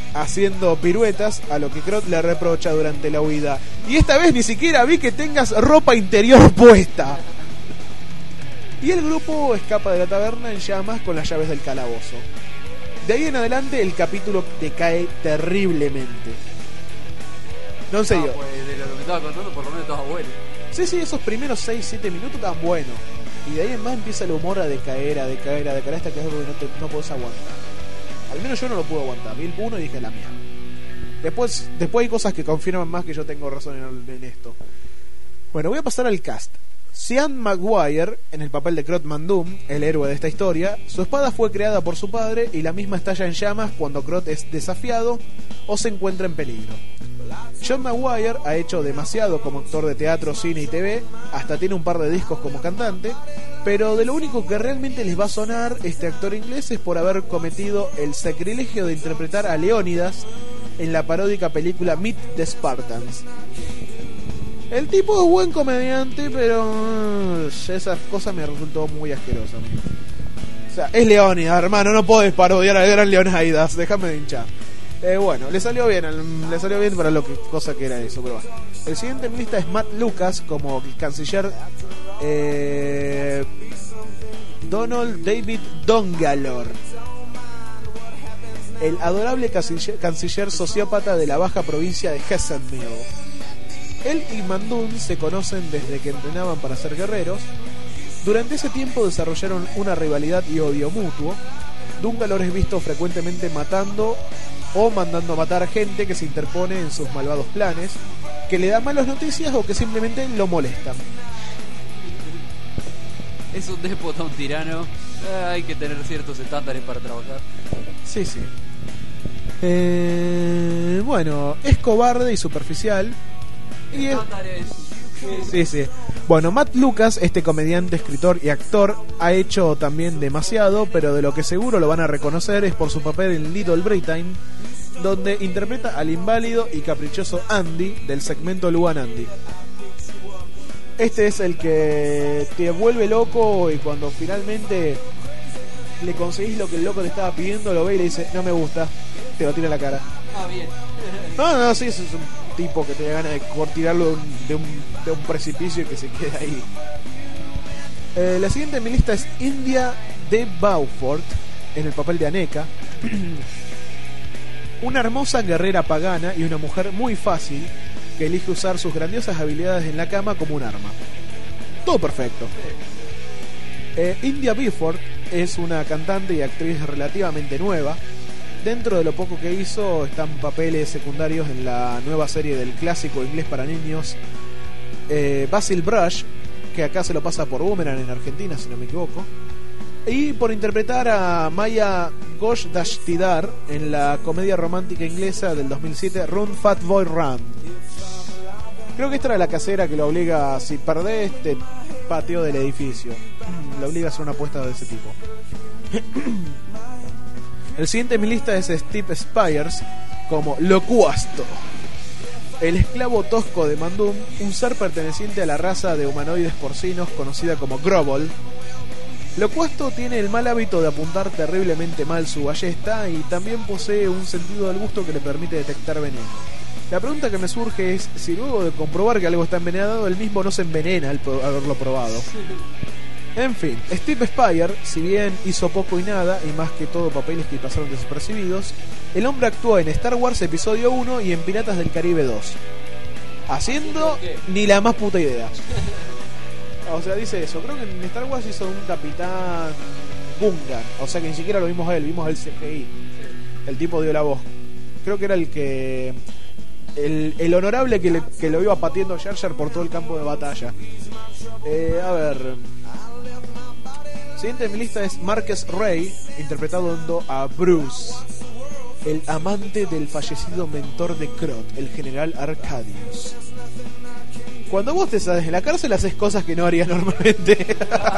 haciendo piruetas, a lo que Krot le reprocha durante la huida. Y esta vez ni siquiera vi que tengas ropa interior puesta. Y el grupo escapa de la taberna en llamas con las llaves del calabozo. De ahí en adelante el capítulo decae terriblemente. No, en serio. Ah, pues de lo que me estaba contando, por lo menos estaba bueno. Sí, sí, esos primeros seis siete minutos tan buenos. Y de ahí en más empieza el humor a decaer, a decaer, a decaer, hasta que es algo que no, te, no podés aguantar. Al menos yo no lo pude aguantar. Vi el uno y dije la mía. Después, después hay cosas que confirman más que yo tengo razón en, en esto. Bueno, voy a pasar al cast. Sean Maguire, en el papel de Krot Mandum, el héroe de esta historia. Su espada fue creada por su padre y la misma estalla en llamas cuando Krot es desafiado o se encuentra en peligro. John Maguire ha hecho demasiado como actor de teatro, cine y T V, hasta tiene un par de discos como cantante, pero de lo único que realmente les va a sonar este actor inglés es por haber cometido el sacrilegio de interpretar a Leónidas en la paródica película Meet the Spartans. El tipo es buen comediante, pero uh, esa cosa me resultó muy asquerosa. O sea, es Leónidas, hermano, no podés parodiar al gran Leónidas, déjame de hinchar. Eh, bueno, le salió bien, le salió bien para lo que cosa que era eso, pero va. El siguiente en mi lista es Matt Lucas como canciller eh, Donald David Dongalor, el adorable canciller, canciller sociópata de la baja provincia de Hessenmill. Él y Mandun se conocen desde que entrenaban para ser guerreros. Durante ese tiempo desarrollaron una rivalidad y odio mutuo. Dongalor es visto frecuentemente matando o mandando a matar a gente que se interpone en sus malvados planes, que le da malas noticias o que simplemente lo molestan. Es un déspota, un tirano. Eh, hay que tener ciertos estándares para trabajar. Sí, sí. Eh, bueno, es cobarde y superficial. Y es... Sí, sí. Bueno, Matt Lucas, este comediante, escritor y actor, ha hecho también demasiado, pero de lo que seguro lo van a reconocer es por su papel en Little Britain, donde interpreta al inválido y caprichoso Andy del segmento Luan Andy. Este es el que te vuelve loco y cuando finalmente le conseguís lo que el loco le estaba pidiendo, lo ve y le dice, no me gusta, te lo tira en la cara. Ah, bien. No, no, sí, es un tipo que te da ganas de tirarlo de un, de un, de un precipicio y que se quede ahí. Eh, la siguiente en mi lista es India de Beaufort, en el papel de Aneka. Una hermosa guerrera pagana y una mujer muy fácil que elige usar sus grandiosas habilidades en la cama como un arma. Todo perfecto. Eh, India Beaufort es una cantante y actriz relativamente nueva. Dentro de lo poco que hizo están papeles secundarios en la nueva serie del clásico inglés para niños eh, Basil Brush, que acá se lo pasa por Boomerang en Argentina, si no me equivoco, y por interpretar a Maya Ghosh-Dashtidar en la comedia romántica inglesa del dos mil siete Run Fat Boy Run. Creo que esta era la casera que lo obliga, si perdés te pateo del edificio, lo obliga a hacer una apuesta de ese tipo. El siguiente en mi lista es Steve Spires como Locuasto, el esclavo tosco de Mandum, un ser perteneciente a la raza de humanoides porcinos conocida como Grobol. Locuasto tiene el mal hábito de apuntar terriblemente mal su ballesta y también posee un sentido del gusto que le permite detectar veneno. La pregunta que me surge es si luego de comprobar que algo está envenenado, él mismo no se envenena al pro- haberlo probado. En fin, Steve Spire, si bien hizo poco y nada, y más que todo papeles que pasaron desapercibidos, el hombre actuó en Star Wars Episodio uno y en Piratas del Caribe dos, haciendo ni la más puta idea. O sea, dice eso, creo que en Star Wars hizo un capitán Gungan, o sea que ni siquiera lo vimos a él, vimos el C G I. El tipo dio la voz. Creo que era el que... El, el honorable que, le, que lo iba pateando Jar Jar por todo el campo de batalla. Eh, a ver... Siguiente en mi lista es Marcus Ray, interpretando a Bruce, el amante del fallecido mentor de Krot, el general Arcadius. Cuando vos te sales de la cárcel haces cosas que no harías normalmente.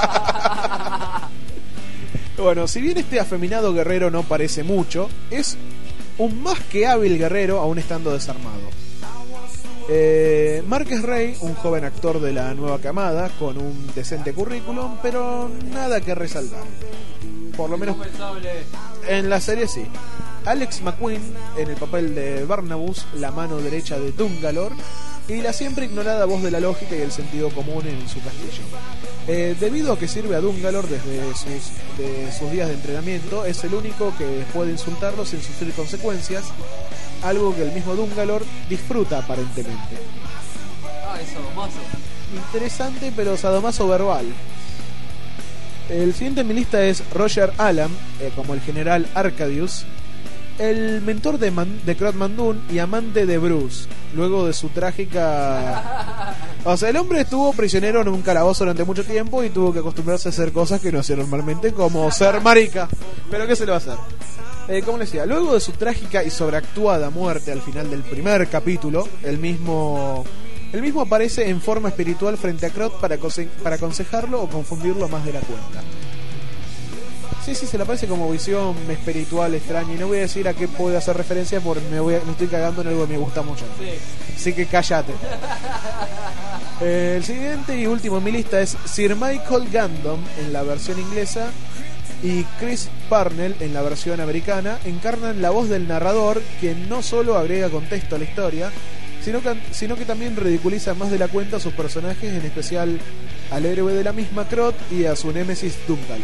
Bueno, si bien este afeminado guerrero no parece mucho, es un más que hábil guerrero aún estando desarmado. Eh, Marcus Ray, un joven actor de la nueva camada con un decente currículum, pero nada que resaltar. Por lo menos en la serie sí. Alex McQueen en el papel de Barnabas, la mano derecha de Dungalor, y la siempre ignorada voz de la lógica y el sentido común en su castillo. Eh, debido a que sirve a Dungalor desde sus, de sus días de entrenamiento, es el único que puede insultarlo sin sufrir consecuencias, algo que el mismo Dungalor disfruta aparentemente. Ah, es sadomaso. Interesante, pero sadomaso verbal. El siguiente en mi lista es Roger Allam, eh, como el general Arcadius, el mentor de, Man- de Crot Mandun y amante de Bruce, luego de su trágica... O sea, el hombre estuvo prisionero en un calabozo durante mucho tiempo y tuvo que acostumbrarse a hacer cosas que no hacía normalmente, como ser marica. Pero ¿qué se le va a hacer? Eh, como les decía, luego de su trágica y sobreactuada muerte al final del primer capítulo, el mismo... El mismo aparece en forma espiritual frente a Crot para, conse- para aconsejarlo o confundirlo más de la cuenta. Sí, sí, se le aparece como visión espiritual extraña. Y no voy a decir a qué puede hacer referencia porque me, voy a- me estoy cagando en algo que me gusta mucho. Sí. Así que cállate. Eh, el siguiente y último en mi lista es Sir Michael Gandon en la versión inglesa y Chris Parnell en la versión americana. Encarnan la voz del narrador, quien no solo agrega contexto a la historia, Sino que, sino que también ridiculiza más de la cuenta a sus personajes, en especial al héroe de la misma Crot y a su némesis Dungalor.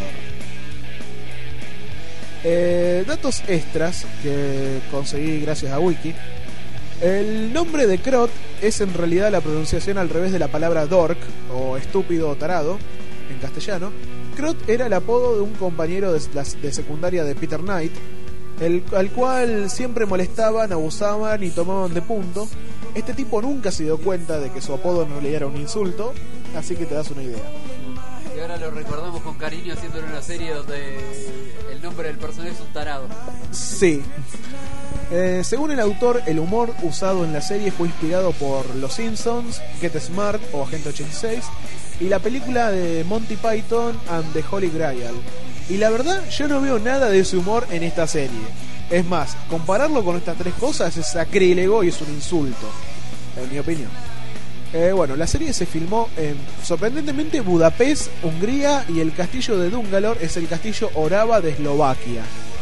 Eh, datos extras que conseguí gracias a Wiki. El nombre de Crot es en realidad la pronunciación al revés de la palabra dork, o estúpido o tarado, en castellano. Crot era el apodo de un compañero de, de secundaria de Peter Knight, el, al cual siempre molestaban, abusaban y tomaban de punto. Este tipo nunca se dio cuenta de que su apodo en realidad era un insulto, así que te das una idea. Y ahora lo recordamos con cariño haciéndole una serie donde el nombre del personaje es un tarado. Sí. Eh, según el autor, el humor usado en la serie fue inspirado por Los Simpsons, Get Smart o Agente ochenta y seis y la película de Monty Python and the Holy Grail. Y la verdad, yo no veo nada de ese humor en esta serie. Es más, compararlo con estas tres cosas es sacrílego y es un insulto, en mi opinión. Eh, bueno, la serie se filmó en, sorprendentemente, Budapest, Hungría, y el castillo de Dungalor es el castillo Orava de Eslovaquia.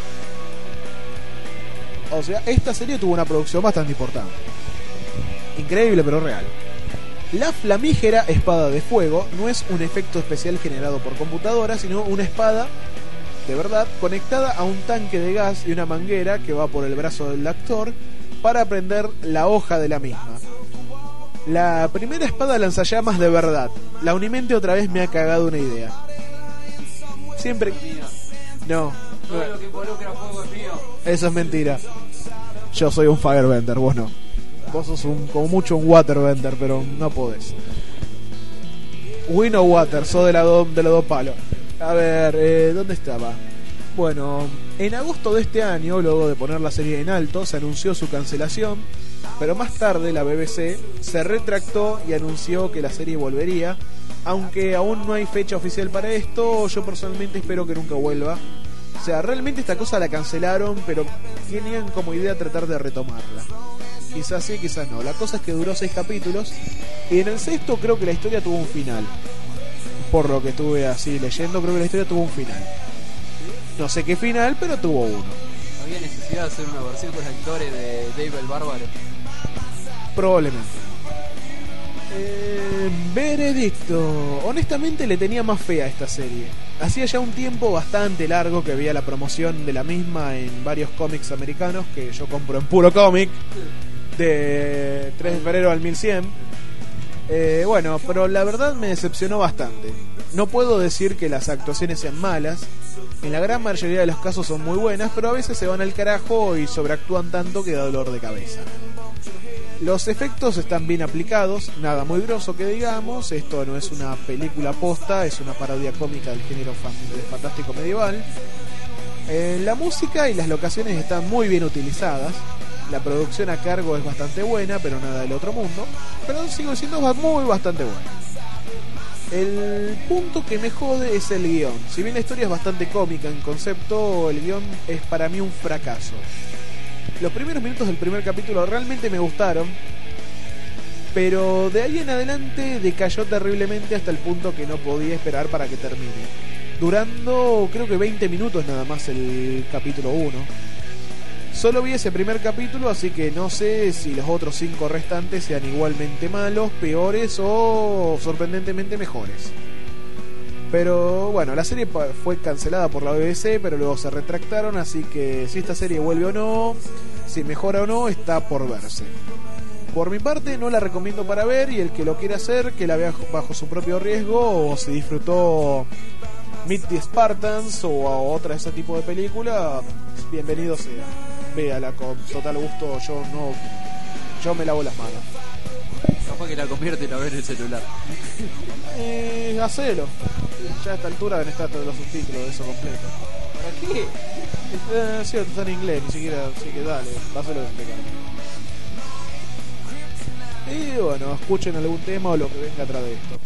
O sea, esta serie tuvo una producción bastante importante. Increíble, pero real. La flamígera espada de fuego no es un efecto especial generado por computadora, sino una espada de verdad conectada a un tanque de gas y una manguera que va por el brazo del actor para prender la hoja de la misma. La primera espada lanzallamas de verdad. La Unimente otra vez me ha cagado una idea. Siempre... No. Todo lo que involucra fuego es mío. Eso es mentira. Yo soy un firebender, vos no. Vos sos un, como mucho un waterbender, pero no podés. Win o water, sos de, la do, de los dos palos. A ver, eh, ¿dónde estaba? Bueno, en agosto de este año, luego de poner la serie en alto, se anunció su cancelación, pero más tarde la B B C se retractó y anunció que la serie volvería, aunque aún no hay fecha oficial para esto. Yo personalmente espero que nunca vuelva. O sea, realmente esta cosa la cancelaron, pero tenían como idea tratar de retomarla. Quizás sí, quizás no. La cosa es que duró seis capítulos y en el sexto creo que la historia tuvo un final. Por lo que estuve así leyendo, creo que la historia tuvo un final. No sé qué final, pero tuvo uno. ¿Había necesidad de hacer una versión con actores de Dave el Bárbaro? Probablemente. Eh, veredicto. Honestamente le tenía más fe a esta serie. Hacía ya un tiempo bastante largo que veía la promoción de la misma en varios cómics americanos que yo compro en Puro Cómic, de tres de febrero al mil cien. Eh, bueno, pero la verdad me decepcionó bastante. No puedo decir que las actuaciones sean malas. En la gran mayoría de los casos son muy buenas, pero a veces se van al carajo y sobreactúan tanto que da dolor de cabeza. Los efectos están bien aplicados, nada muy grosso que digamos. Esto no es una película posta, es una parodia cómica del género fan, de fantástico medieval. Eh, la música y las locaciones están muy bien utilizadas. La producción a cargo es bastante buena, pero nada del otro mundo. Pero sigo siendo muy bastante buena. El punto que me jode es el guión. Si bien la historia es bastante cómica en concepto, el guión es para mí un fracaso. Los primeros minutos del primer capítulo realmente me gustaron, pero de ahí en adelante decayó terriblemente hasta el punto que no podía esperar para que termine. Durando creo que veinte minutos nada más el capítulo uno. Solo vi ese primer capítulo, así que no sé si los otros cinco restantes sean igualmente malos, peores o sorprendentemente mejores. Pero bueno, la serie fue cancelada por la B B C, pero luego se retractaron, así que si esta serie vuelve o no, si mejora o no, está por verse. Por mi parte no la recomiendo para ver, y el que lo quiera hacer, que la vea bajo su propio riesgo, o si disfrutó Meet the Spartans o a otra de ese tipo de película, bienvenido sea. Véala con total gusto, yo no yo me lavo las manos. Capaz que la convierte y la ve en el celular. Eh, hacelo. Ya a esta altura deben estar todos los subtítulos de eso completo. ¿Para qué? Eh, cierto, está en inglés, ni siquiera, así que dale, hacelo de explicar. Y bueno, escuchen algún tema o lo que venga atrás de esto.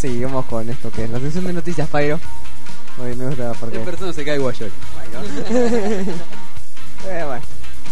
seguimos con esto que es la sección de noticias, Pyro. Oye, me gusta porque... En persona se cae Guayoy. eh, bueno.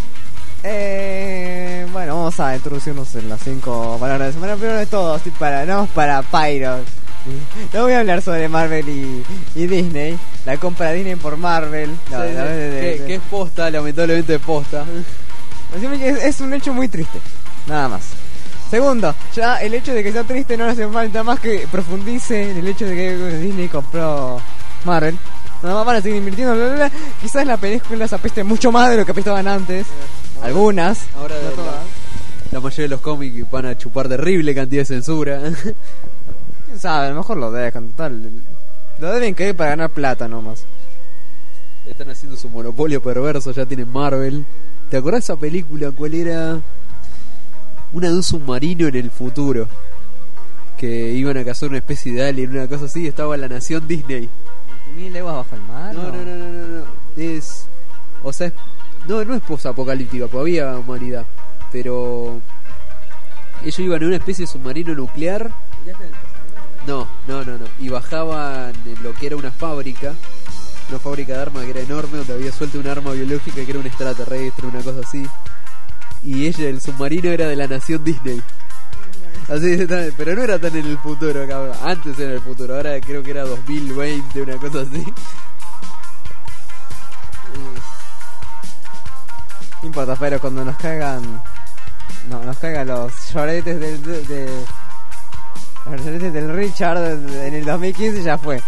Eh, bueno, vamos a introducirnos en las cinco palabras de semana. Primero de todo, así para, no para Pyro. No voy a hablar sobre Marvel y, y Disney. La compra de Disney por Marvel. No, Sí, no, sí. de- de- que, de- que es posta, lamentablemente es posta. Es, es un hecho muy triste, nada más. Segundo, ya el hecho de que sea triste no le hace falta más que profundice en el hecho de que Disney compró Marvel. Nada más van a seguir invirtiendo, bla, bla, bla. Quizás la película se apeste mucho más de lo que apestaban antes. Algunas, Ahora no de- todas. La mayoría de los cómics van a chupar terrible cantidad de censura. Quién sabe, a lo mejor lo dejan, total. Lo deben querer para ganar plata nomás. Están haciendo su monopolio perverso, ya tienen Marvel. ¿Te acordás de esa película? ¿Cuál era? Una de un submarino en el futuro. Que iban a cazar una especie de alien, una cosa así, estaba la nación Disney. ¿Mil leguas bajo el mar? No, no, no, no, no, no. Es... O sea, es... No, no es posapocalíptica, porque había humanidad. Pero... Ellos iban en una especie de submarino nuclear. No, no, no, no. Y bajaban en lo que era una fábrica. Una fábrica de armas que era enorme, donde había suelto un arma biológica que era un extraterrestre, una cosa así. Y ella, el submarino, era de la nación Disney. Así, pero no era tan en el futuro, cabrón. Antes era en el futuro, ahora creo que era dos mil veinte, una cosa así. No importa, pero cuando nos caigan... No, nos caigan los lloretes del... De, de- los lloretes del Richard en el dos mil quince ya fue.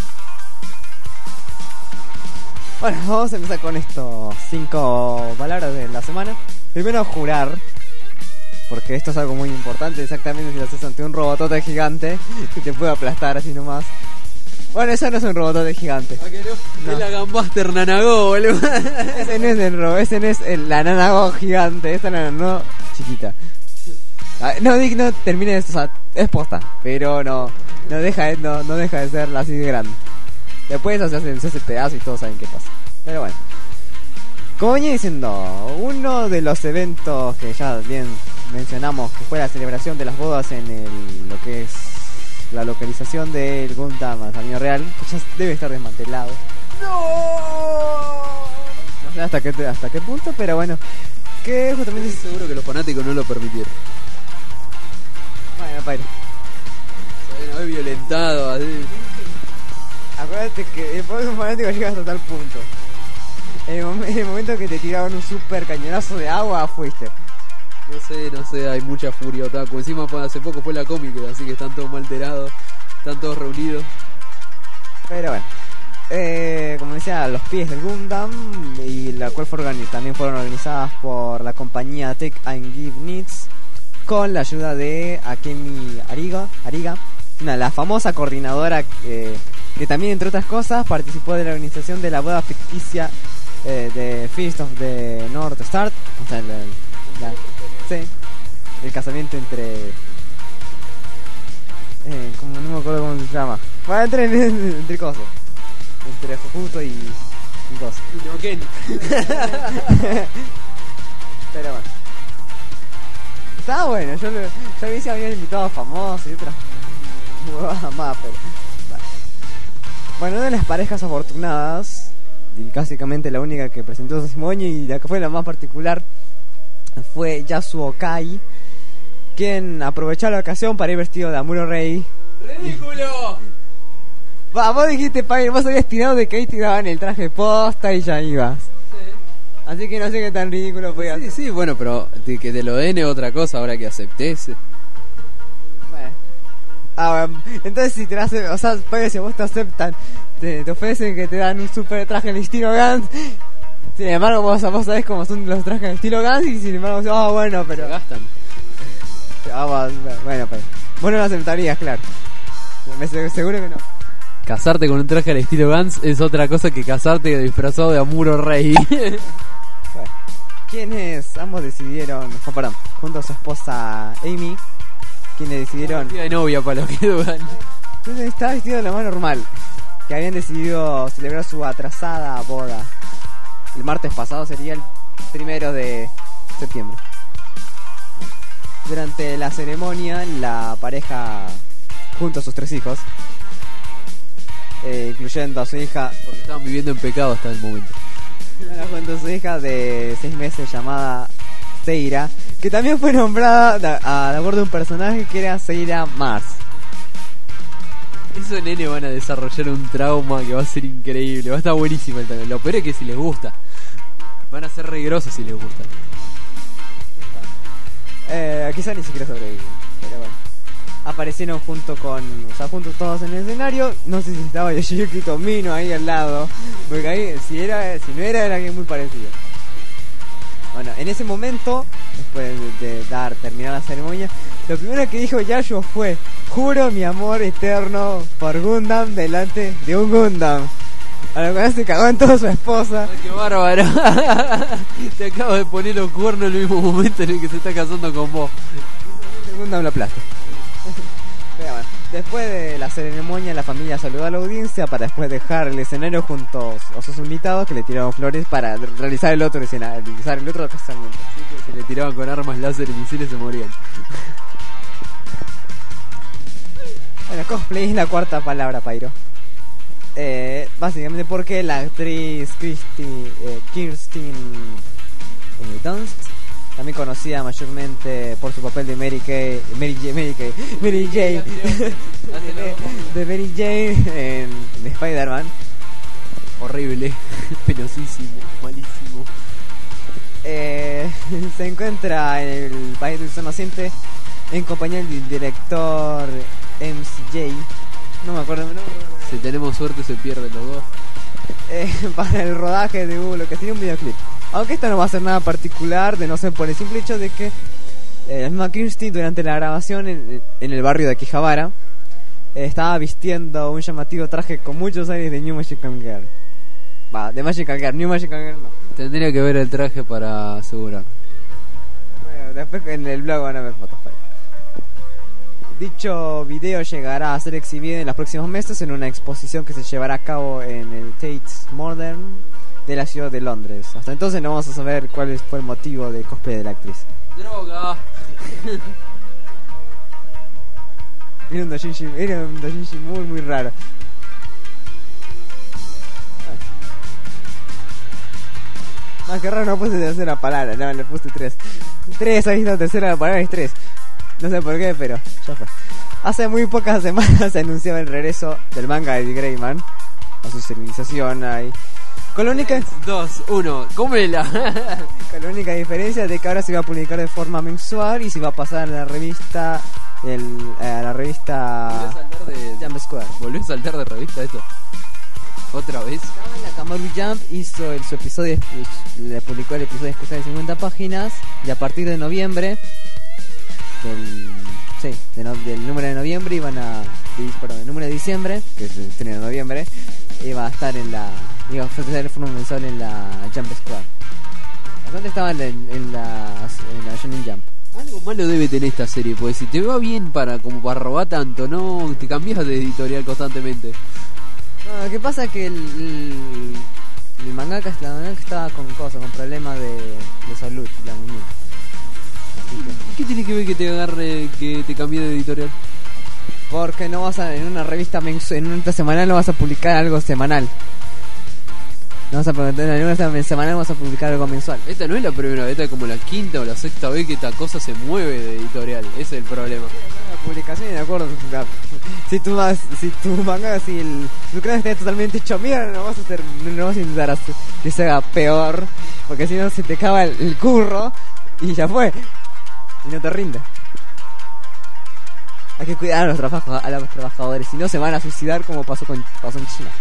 Bueno, vamos a empezar con estos cinco palabras de la semana. Primero, jurar. Porque esto es algo muy importante. Exactamente si lo haces ante un robotote gigante que te puede aplastar así nomás. Bueno, eso no es un robotote gigante. No. Es la Gambuster Nanago, boludo. Ese no es el robot, ese no es el, la Nanago gigante. Esta es la Nanago chiquita. Ah, No, Dick, no termine esto, o sea, es posta. Pero no, no, deja, de- no, no deja de ser así de grande. Después eso se hace, se hace pedazo y todos saben qué pasa. Pero bueno. Como venía diciendo, uno de los eventos que ya bien mencionamos, que fue la celebración de las bodas en el, lo que es la localización del Gundam Tamaño Real, que ya debe estar desmantelado. ¡No! No sé hasta qué, hasta qué punto, pero bueno. Que justamente... Estoy seguro que los fanáticos no lo permitieron. Bueno, Pyro. Se deben haber violentado, así. Acuérdate que el poder fanático llega hasta tal punto. En el, mom- en el momento que te tiraban un super cañonazo de agua, fuiste. No sé, no sé, hay mucha furia otaku. Encima fue- hace poco fue la cómica, así que están todos mal alterados, están todos reunidos. Pero bueno. Eh, como decía, los pies del Gundam, y la cual fue organi- también fueron organizadas por la compañía Take and Give Needs, con la ayuda de Akemi Ariga, Ariga, una, la famosa coordinadora que, que también, entre otras cosas, participó de la organización de la boda ficticia eh, de Feast of the North Star, o sea, la, la- sí, el casamiento entre... Eh, como, no me acuerdo cómo se llama. Bueno, entre, entre cosas. Entre Hokuto y, y cosas. No, Ken. Pero bueno. Estaba bueno, yo, lo, yo vi si habían invitado a famosos y otras huevadas más, pero... Bueno. Bueno, una de las parejas afortunadas, y básicamente la única que presentó su testimonio y la que fue la más particular, fue Yasuo Kai, quien aprovechó la ocasión para ir vestido de Amuro Rey. ¡Ridículo! Va, vos dijiste, Pai, vos habías tirado de que ahí tiraban el traje posta y ya ibas. Así que no sé qué tan ridículo fue. Sí, sí, bueno, pero de que te lo den es otra cosa, ahora que aceptes. Bueno. Ah, bueno, entonces si te das, o sea, Pai, si vos te aceptan, te, te ofrecen que te dan un super traje en estilo Gans. Sin embargo, vos, vos sabés cómo son los trajes en estilo Gans y sin embargo, ah, bueno, Se pero... gastan. Ah, va- bueno, Pai. Vos no lo aceptarías, claro. Me se- seguro que no. Casarte con un traje al estilo Gans es otra cosa que casarte disfrazado de Amuro Rey. Bueno, quienes ambos decidieron, oh, perdón, junto a su esposa Amy, quienes decidieron, de novia para los que dudan. entonces estaba vestido de la más normal, que habían decidido celebrar su atrasada boda. El martes pasado sería el primero de septiembre. Durante la ceremonia, la pareja junto a sus tres hijos, eh, incluyendo a su hija, Porque estaban viviendo en pecado hasta el momento. bueno, junto a su hija de seis meses llamada Seira, que también fue nombrada de, a la bordo de un personaje que era Seira Mars. Esos nenes van a desarrollar un trauma que va a ser increíble. Va a estar buenísimo el también. Lo peor es que si les gusta. Van a ser re grosos si les gusta. Eh, quizá ni siquiera sobreviven, pero bueno. Aparecieron junto con, o sea, juntos todos en el escenario. No sé si estaba Yoshiyuki Tomino ahí al lado, porque ahí, si era, si no era, era alguien muy parecido. Bueno, en ese momento, después de, de dar, terminar la ceremonia, lo primero que dijo Yasuo fue: juro mi amor eterno por Gundam delante de un Gundam. A lo cual se cagó en toda su esposa. Ay, ¡qué bárbaro! Te acabo de poner los cuernos en el mismo momento en el que se está casando con vos. El Gundam lo aplasta. Pero bueno, después de la ceremonia, la familia saludó a la audiencia para después dejar el escenario junto a sus invitados que le tiraron flores para realizar el otro escenario, realizar el otro casamiento. Si le tiraban con armas láser y misiles se morían. Bueno, cosplay es la cuarta palabra, Pyro. Eh, básicamente porque la actriz Christy, eh, Kirsten eh, Dunst, también conocida mayormente por su papel de Mary Kay, Mary J, Mary Kay, Mary Jane, de, de Mary Jane en, en Spider-Man. Horrible, penosísimo, malísimo. Eh, se encuentra en el país del sol naciente en compañía del director M C J. No me acuerdo, no, no, no. Si tenemos suerte se pierden los dos. Eh, para el rodaje de uh, lo que sería un videoclip. Aunque esto no va a ser nada particular, de no ser por el simple hecho de que eh, la misma Kirsty durante la grabación en, en el barrio de Akihabara eh, estaba vistiendo un llamativo traje con muchos aires de New Magical Girl. Va, de Magical Girl, New Magical Girl no. Tendría que ver el traje para asegurar. Bueno, después en el blog van a ver fotos. Dicho video llegará a ser exhibido en los próximos meses en una exposición que se llevará a cabo en el Tate Modern de la ciudad de Londres. Hasta entonces no vamos a saber cuál fue el motivo del cosplay de la actriz. ¡Droga! Era un doujinshi, era un doujinshi muy muy raro. Ah, qué raro, no puse tercera palabra, no, le puse tres. Tres, ahí está, tercera palabra es tres. No sé por qué, pero ya fue. Hace muy pocas semanas se anunció el regreso del manga de Greyman a su civilización ahí. Con la única dos, uno, cómela. con la única diferencia de que ahora se va a publicar de forma mensual y se va a pasar a la revista el, a la revista ¿Volvió a saltar de, Jump Square. ¿Volvió a saltar de revista esto? ¿Otra vez? La Kamaru Jump hizo el, su episodio, le publicó el episodio especial de cincuenta páginas y a partir de noviembre del, sí, de no, del número de noviembre iban a, de, perdón, el número de diciembre, que se estrena en noviembre, iba a estar en la, iba a ofrecer de forma mensual en la Jump Square. ¿Dónde estaba en, en la en la Shonen Jump? Algo malo debe tener esta serie, porque si te va bien para como para robar tanto, no te cambias de editorial constantemente. No, lo que pasa es que el, el, el mangaka la mangaka estaba con cosas, con problemas de, de salud, la muñeca. Así que, ¿Y qué tiene que ver que te agarre, que te cambie de editorial? porque no vas a, en una revista mensual, en una semanal no vas a publicar algo semanal. No vas a publicar, en una semanal vas a publicar algo mensual. Esta no es la primera vez, esta es como la quinta o la sexta vez que esta cosa se mueve de editorial. Ese es el problema. La publicación, de acuerdo. Si tú vas, si tu manga, si el, tu canal está totalmente hecho mierda, no vas a hacer, no vas a intentar hacer que se haga peor, porque si no se te acaba el, el curro y ya fue. Y no te rinde. Hay que cuidar a los, trabajo, a los trabajadores, si no se van a suicidar como pasó con pasó en China.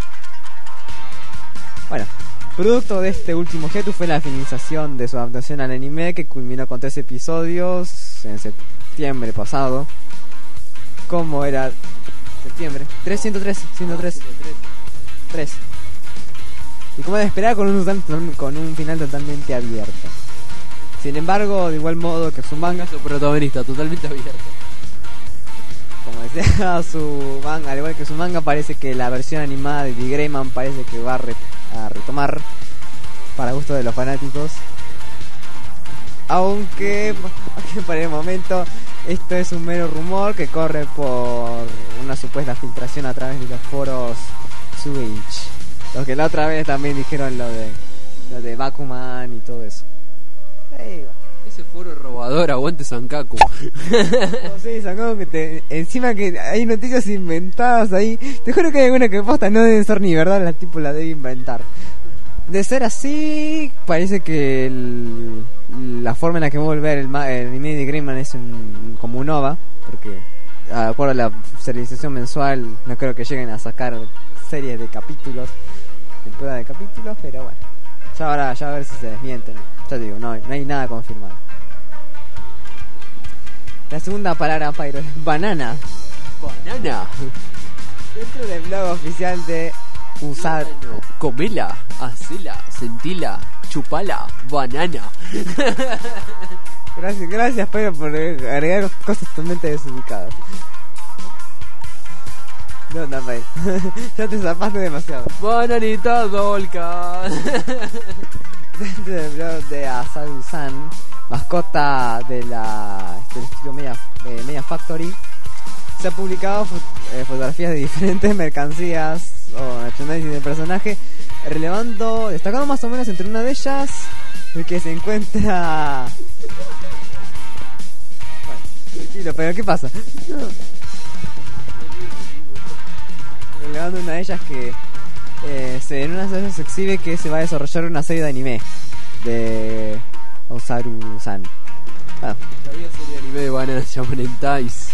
Bueno, producto de este último hiatus fue la finalización de su adaptación al anime, que culminó con tres episodios en septiembre pasado. ¿Cómo era? Septiembre. tres, ciento tres, ciento tres. tres. Y como de esperar, con un, total- con un final totalmente abierto. Sin embargo, de igual modo que su manga, Su protagonista, totalmente abierto. como decía su manga, al igual que su manga, parece que la versión animada de The Greyman parece que va a, re- a retomar para gusto de los fanáticos. Aunque, aunque para el momento esto es un mero rumor que corre por una supuesta filtración a través de los foros Switch. Los que la otra vez también dijeron lo de lo de Bakuman y todo eso. Ahí va. Ese foro robador, aguante Sankaku. No sé, Sankaku, que te, encima que hay noticias inventadas ahí. Te juro que hay alguna que posta no deben ser ni verdad, la tipo la debe inventar. De ser así, parece que el, la forma en la que va a volver el, el anime de Greyman es un, como un OVA, porque de acuerdo a la serialización mensual no creo que lleguen a sacar series de capítulos, temporada de capítulos, pero bueno, ya ahora ya a ver si se desmienten. Ya te digo, no, no hay nada confirmado. La segunda palabra, Pyro, es banana. Banana. Dentro del blog oficial de Usar. Banano. Comela, hacela, sentila, chupala, banana. Gracias, gracias, Pyro, por agregar cosas totalmente desubicadas. No, no, Pyro. Ya te zapaste demasiado. Bananita Dolca. Dentro del blog de Asaru-san, mascota de la del estudio Media, eh, Media Factory, se ha publicado fo eh, fotografías de diferentes mercancías o merchandising del personaje, relevando, destacando más o menos entre una de ellas el que se encuentra. Bueno, tranquilo, pero ¿qué pasa? Relevando una de ellas que Eh, se, en una de ellas se exhibe que se va a desarrollar una serie de anime de Osaru-san. Ah. Había serie de anime de bananas se llaman Entais.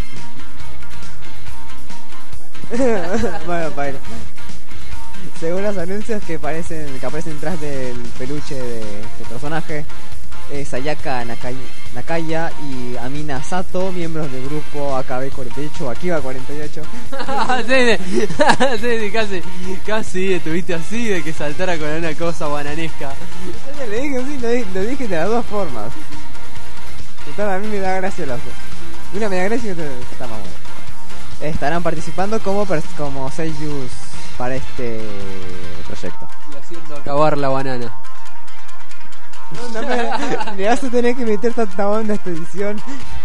Bueno, Pyro. Según los anuncios que aparecen, que aparecen detrás del peluche de este personaje, eh, Sayaka Nakai, Nakaya y Amina Sato, miembros del grupo A K B cuarenta y ocho o Akiba cuarenta y ocho. sí, sí, sí, casi, casi estuviste así de que saltara con una cosa bananesca. Le dije así, lo, lo dije de las dos formas. Total, a mí me da gracia las dos. Una me da gracia y otra está más buena. Estarán participando como, como seiyus para este proyecto. Y haciendo acabar la banana. No, no me, me vas a tener que meter tanta onda a esta edición.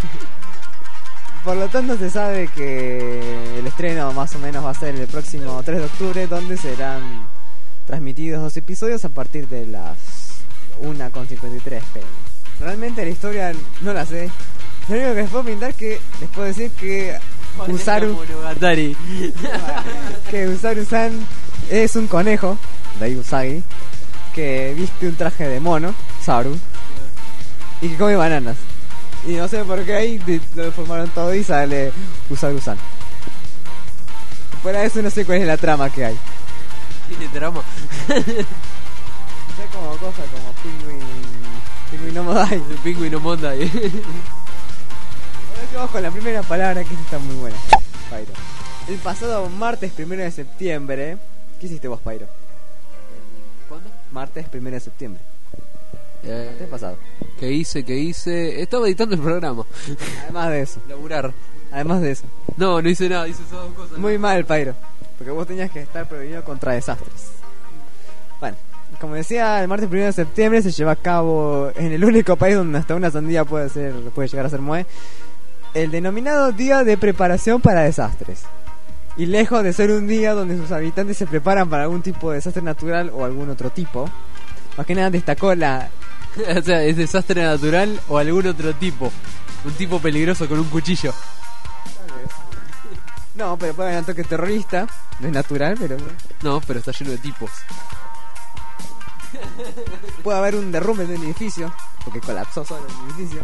Por lo tanto se sabe que el estreno más o menos va a ser el próximo tres de octubre, donde serán transmitidos dos episodios a partir de las una con cincuenta y tres pm. Realmente la historia no la sé. Lo único que les puedo pintar que les puedo decir que Usaru Monogatari. que Usaru-san es un conejo de Usagi que viste un traje de mono, Saru, y que come bananas. Y no sé por qué ahí de- lo formaron todo y sale Usaru-san. Fuera de eso no sé cuál es la trama que hay. Tiene trama. O sea, como cosas como Penguin... Penguin no Modai. El pingüino Monday. Ahora que vamos con la primera palabra, que esta está muy buena, Pyro. El pasado martes primero de septiembre... ¿Qué hiciste vos, Pyro? ¿Cuándo? Martes primero de septiembre. Eh, Martes pasado. ¿Qué hice? ¿Qué hice? Estaba editando el programa. Además de eso. Laburar. Además de eso. No, no hice nada, hice esas dos cosas. Muy mal, Pyro. Porque vos tenías que estar prevenido contra desastres. Bueno, como decía, el martes primero de septiembre se lleva a cabo en el único país donde hasta una sandía puede ser puede llegar a ser moe, el denominado Día de Preparación para Desastres. Y lejos de ser un día donde sus habitantes se preparan para algún tipo de desastre natural o algún otro tipo, más que nada destacó la... O sea, ¿es desastre natural o algún otro tipo? Un tipo peligroso con un cuchillo. No, pero puede haber un toque terrorista, no es natural, pero... No, pero está lleno de tipos. Puede haber un derrumbe de un edificio, porque colapsó solo el edificio.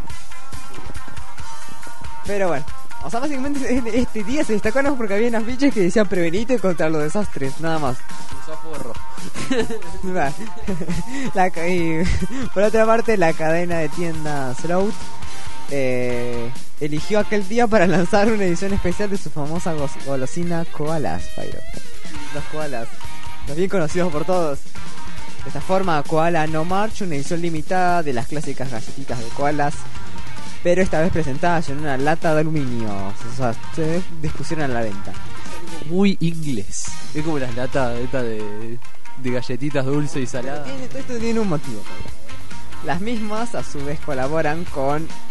Pero bueno, o sea, básicamente este día se destacó no porque había unas fichas que decían prevenite contra los desastres, nada más. Usa forro. La, ca- y, por otra parte, la cadena de tiendas Slout eh, eligió aquel día para lanzar una edición especial de su famosa gos- golosina Koalas, Pyro. Los koalas, los bien conocidos por todos. De esta forma, Koala No March, una edición limitada de las clásicas galletitas de koalas, pero esta vez presentadas en una lata de aluminio. O sea, se dispusieron a la venta. Muy inglés. Es como las latas esta de, de galletitas dulce y salada. Tiene, todo esto tiene un motivo, Pyro. Las mismas a su vez colaboran con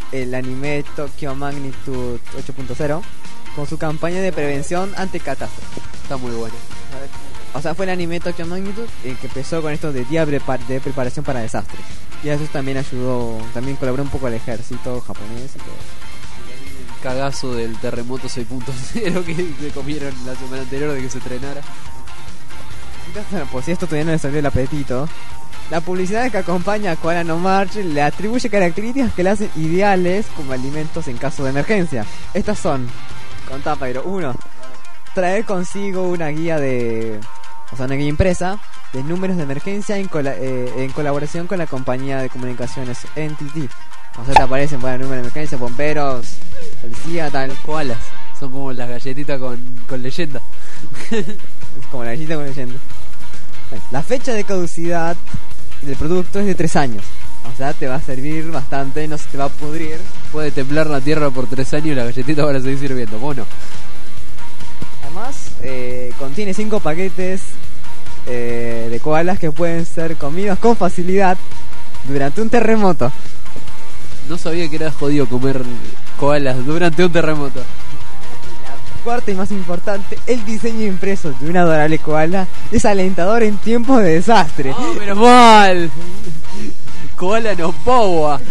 el anime Tokyo Magnitude ocho punto cero con su campaña de prevención ante catástrofes. Está muy bueno. O sea, fue el anime Tokyo Magnitude el que empezó con esto de día de preparación para desastres. Y a eso también ayudó, también colaboró un poco el ejército japonés y todo. El cagazo del terremoto seis punto cero que se comieron la semana anterior de que se estrenara. Entonces, pues si esto todavía no le salió el apetito, la publicidad que acompaña a Koala no March le atribuye características que le hacen ideales como alimentos en caso de emergencia. Estas son, contá Pairo, uno, traer consigo una guía de, o sea, una guía impresa de números de emergencia en, cola, eh, en colaboración con la compañía de comunicaciones N T T. O sea, te aparecen, bueno, número de emergencia, bomberos, policía, tal. Koalas, son como las galletitas con, con leyenda. Es como la galleta con leyenda. Bueno, la fecha de caducidad del producto es de tres años. O sea, te va a servir bastante, no se te va a pudrir. Puede temblar la tierra por tres años y las galletitas van a seguir sirviendo. Bueno. Además, eh, contiene cinco paquetes eh, de koalas que pueden ser comidos con facilidad durante un terremoto. No sabía que era jodido comer koalas durante un terremoto. Cuarta y más importante, el diseño impreso de un adorable koala es alentador en tiempos de desastre. ¡Oh, menos mal! Koala no powa.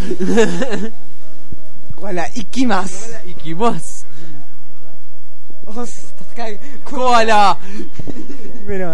Koala ikimasu. Koala ikimasu. Oh, Koala. Pero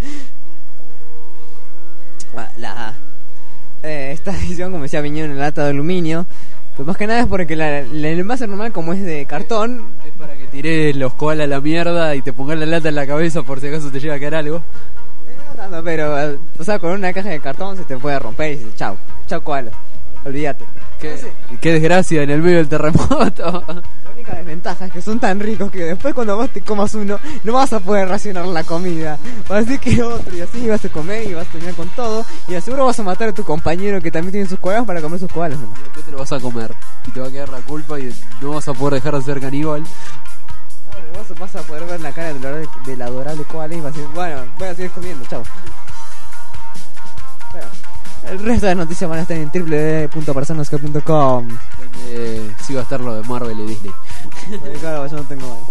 la eh, esta edición, como decía, viñó en una lata de aluminio. Pero más que nada es porque la, la, el envase normal, como es de cartón, es para que tires los koalas a la mierda y te pongas la lata en la cabeza por si acaso te llega a quedar algo. Eh, no tanto, pero, o sea, con una caja de cartón se te puede romper y dices, chau, chau koala, olvídate. Qué, Sí. qué desgracia en el medio del terremoto. La única desventaja es que son tan ricos que después cuando vos te comas uno, no vas a poder racionar la comida. Vas a decir que otro y así vas a comer y vas a terminar con todo. Y de seguro vas a matar a tu compañero que también tiene sus koalas para comer sus koalas, ¿no? Y después te lo vas a comer y te va a quedar la culpa y no vas a poder dejar de ser caníbal. No, vos vas a poder ver la cara del adorable, del adorable koala y vas a decir, bueno, voy a seguir comiendo, chao. Bueno, el resto de las noticias van a estar en w w w punto personasque punto com. Donde sí va a estar lo de Marvel y Disney. Porque claro, yo no tengo más.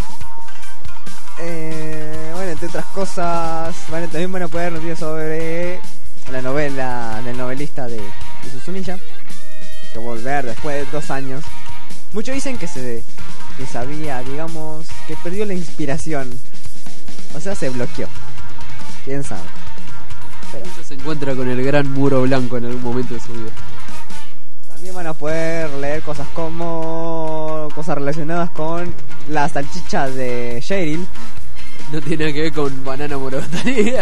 Eh, bueno, entre otras cosas, bueno, también van a poder noticias sobre la novela del novelista de, de Suzumiya, que volver después de dos años. Muchos dicen que se que sabía, digamos, que perdió la inspiración. O sea, se bloqueó. ¿Quién sabe? Pero Ella se encuentra con el gran muro blanco en algún momento de su vida. también van a poder leer cosas como cosas relacionadas con la salchicha de Cheryl. No tiene nada que ver con Banana Monogatari.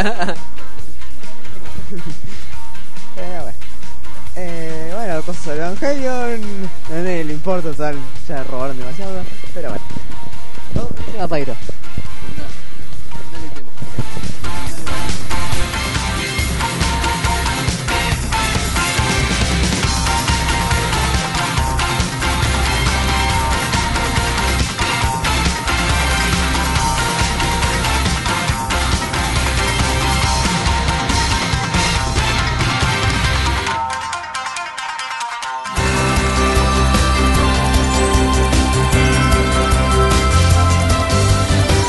Pero bueno. Eh, bueno, cosas de Evangelion. A nadie le importa, total, ya robaron demasiado. Pero bueno. Todo llega Pairo. Dale el tema. 「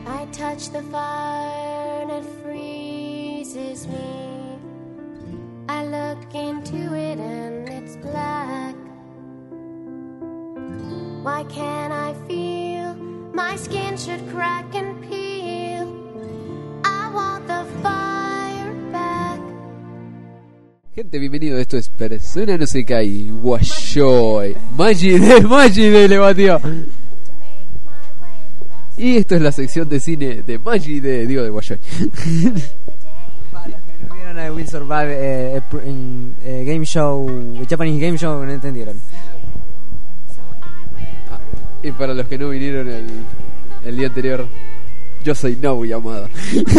I touch the fire and it freezes me. I look into it and it's black. Why can't I feel my skin should crack and peel? I want the fire back. Gente, bienvenido, esto es Persona No Se Cae, Guayoy. Magide, Magide le batió. Y esto es la sección de cine de Magide, digo de Guayoy. Para los que no vieron a Will Survive eh, en eh, Game Show, Japanese Game Show, no entendieron. Ah, y para los que no vinieron el, el día anterior, yo soy Nobu Yamada.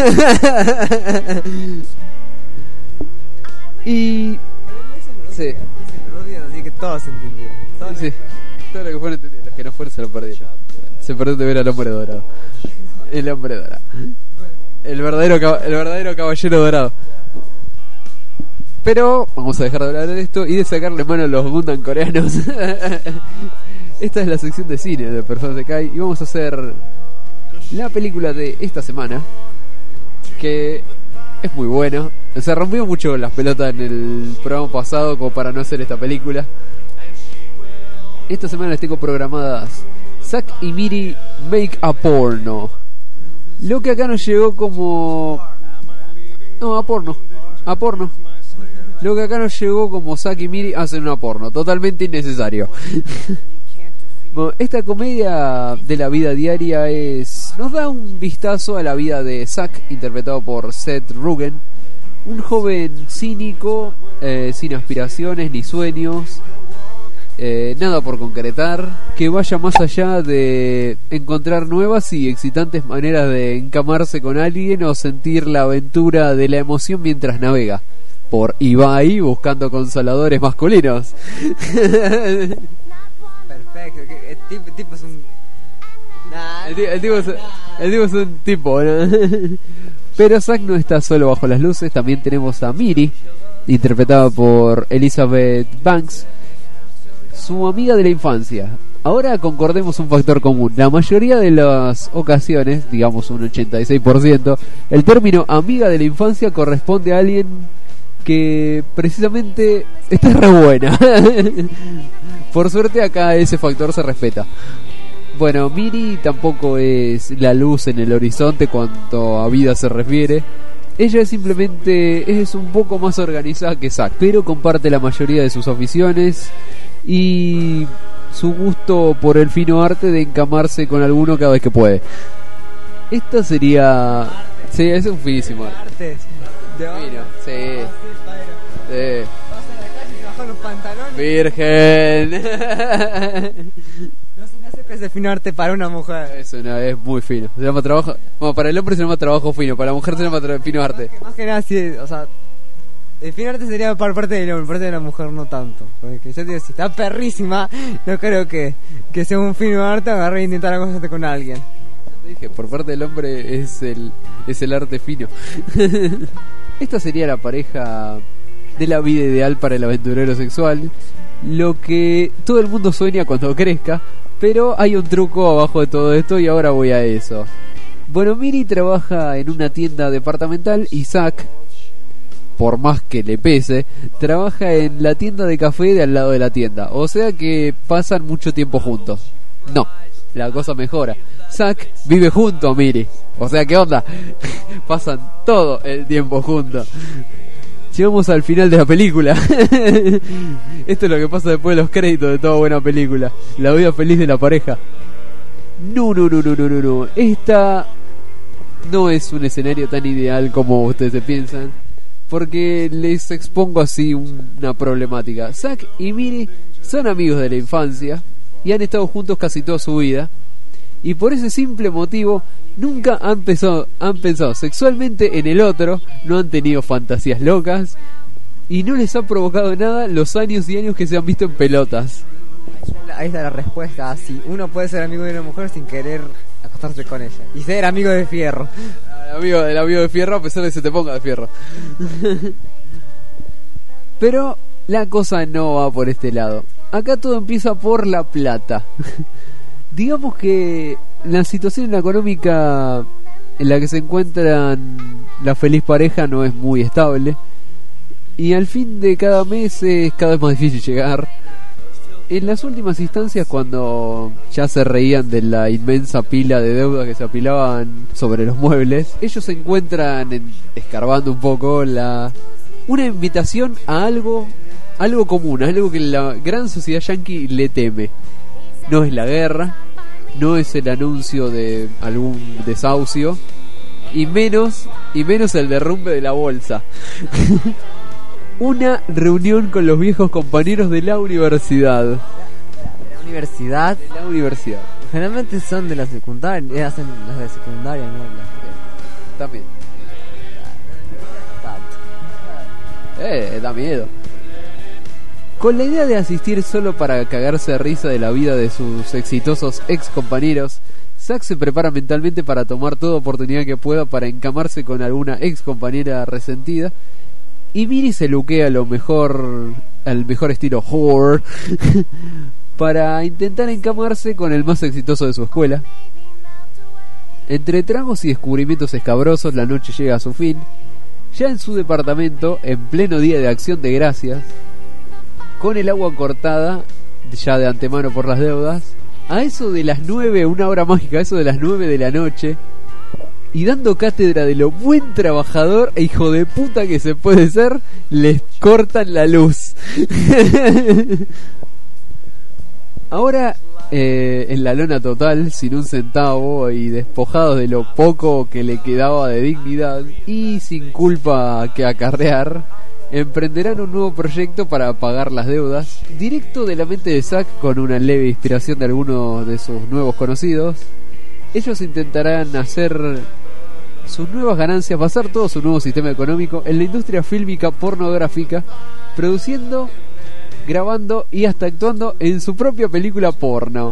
Y sí, Así que todos entendieron. Todos sí, todo lo que fueron entendieron, los que no fueron se lo perdieron. Se perdió de ver al hombre dorado. El hombre dorado. El verdadero, cab- el verdadero caballero dorado. Pero vamos a dejar de hablar de esto y de sacarle mano a los Gundam coreanos. Esta es la sección de cine de Persona No Se Cae y vamos a hacer la película de esta semana, que es muy buena. Se rompió mucho las pelotas en el programa pasado como para no hacer esta película. Esta semana les tengo programadas Zack y Miri Make a Porno. Lo que acá nos llegó como... No, a porno. A porno. Lo que acá nos llegó como Zack y Miri hacen una porno. Totalmente innecesario. Bueno, esta comedia de la vida diaria es... nos da un vistazo a la vida de Zack, interpretado por Seth Rogen. Un joven cínico, eh, sin aspiraciones ni sueños. Eh, nada por concretar, que vaya más allá de encontrar nuevas y excitantes maneras de encamarse con alguien o sentir la aventura de la emoción mientras navega por Ibai buscando consoladores masculinos. Perfecto, que el tipo, el tipo es un... Nah, El, ti- el tipo es, el tipo es un tipo, ¿no? Pero Zack no está solo bajo las luces, también tenemos a Miri, interpretada por Elizabeth Banks, su amiga de la infancia. Ahora concordemos un factor común. La mayoría de las ocasiones, digamos un ochenta y seis por ciento, el término amiga de la infancia corresponde a alguien que precisamente está re buena. Por suerte acá ese factor se respeta. Bueno, Miri tampoco es la luz en el horizonte cuanto a vida se refiere. Ella es simplemente es un poco más organizada que Zack, pero comparte la mayoría de sus aficiones y su gusto por el fino arte de encamarse con alguno cada vez que puede. Esta sería... Sí, es un finísimo arte. artes. De Fino, sí. Sí. Vas a la calle y te bajas los pantalones. Virgen. No se me hace que ese fino arte para una mujer. Eso no, es muy fino. Se llama trabajo... Bueno, para el hombre se llama trabajo fino, para la mujer se llama tra- fino arte. Más que nada, sí, o sea, el fino arte sería para parte del hombre, parte de la mujer no tanto. Porque yo te digo, si está perrísima, no creo que, que sea un fino arte agarrar e intentar acostarte con alguien. Dije, por parte del hombre es el es el arte fino. Esta sería la pareja de la vida ideal para el aventurero sexual, lo que todo el mundo sueña cuando crezca, pero hay un truco abajo de todo esto y ahora voy a eso. Bueno, Miri trabaja en una tienda departamental y Zack, por más que le pese, trabaja en la tienda de café de al lado de la tienda, o sea que pasan mucho tiempo juntos. No, la cosa mejora. Zack vive junto a Miri, o sea, ¿qué onda? Pasan todo el tiempo juntos. Llegamos al final de la película. Esto es lo que pasa después de los créditos de toda buena película. La vida feliz de la pareja. No, no, no, no, no, no, no. Esta no es un escenario tan ideal como ustedes se piensan, porque les expongo así una problemática. Zack y Miri son amigos de la infancia y han estado juntos casi toda su vida, y por ese simple motivo nunca han pensado, han pensado sexualmente en el otro, no han tenido fantasías locas y no les ha provocado nada los años y años que se han visto en pelotas. Ahí está la respuesta, si uno puede ser amigo de una mujer sin querer acostarse con ella y ser amigo de fierro. El amigo, el amigo de fierro, a pesar de que se te ponga de fierro. Pero la cosa no va por este lado. Acá todo empieza por la plata. Digamos que la situación económica en la que se encuentran la feliz pareja no es muy estable. Y al fin de cada mes es cada vez más difícil llegar. En las últimas instancias, cuando ya se reían de la inmensa pila de deudas que se apilaban sobre los muebles, ellos se encuentran en, escarbando un poco la una invitación a algo algo común, algo que la gran sociedad yankee le teme. No es la guerra, no es el anuncio de algún desahucio, y menos y menos el derrumbe de la bolsa. Una reunión con los viejos compañeros de la universidad. ¿De la universidad? De la universidad. Generalmente son de la secundaria, eh, hacen las de secundaria, ¿no? Las También. Tanto. Eh, da miedo. Con la idea de asistir solo para cagarse de risa de la vida de sus exitosos ex compañeros, Zack se prepara mentalmente para tomar toda oportunidad que pueda para encamarse con alguna ex compañera resentida. Y Miri se luquea lo mejor, al mejor estilo whore, para intentar encamarse con el más exitoso de su escuela. Entre tragos y descubrimientos escabrosos, la noche llega a su fin. Ya en su departamento, en pleno día de Acción de Gracias, con el agua cortada, ya de antemano por las deudas, a eso de las nueve, una hora mágica, a eso de las nueve de la noche, y dando cátedra de lo buen trabajador e hijo de puta que se puede ser, les cortan la luz. Ahora, eh, en la lona total, sin un centavo y despojados de lo poco que le quedaba de dignidad y sin culpa que acarrear, emprenderán un nuevo proyecto para pagar las deudas, directo de la mente de Zack con una leve inspiración de algunos de sus nuevos conocidos. Ellos intentarán hacer sus nuevas ganancias, basar todo su nuevo sistema económico en la industria fílmica pornográfica, produciendo, grabando y hasta actuando en su propia película porno.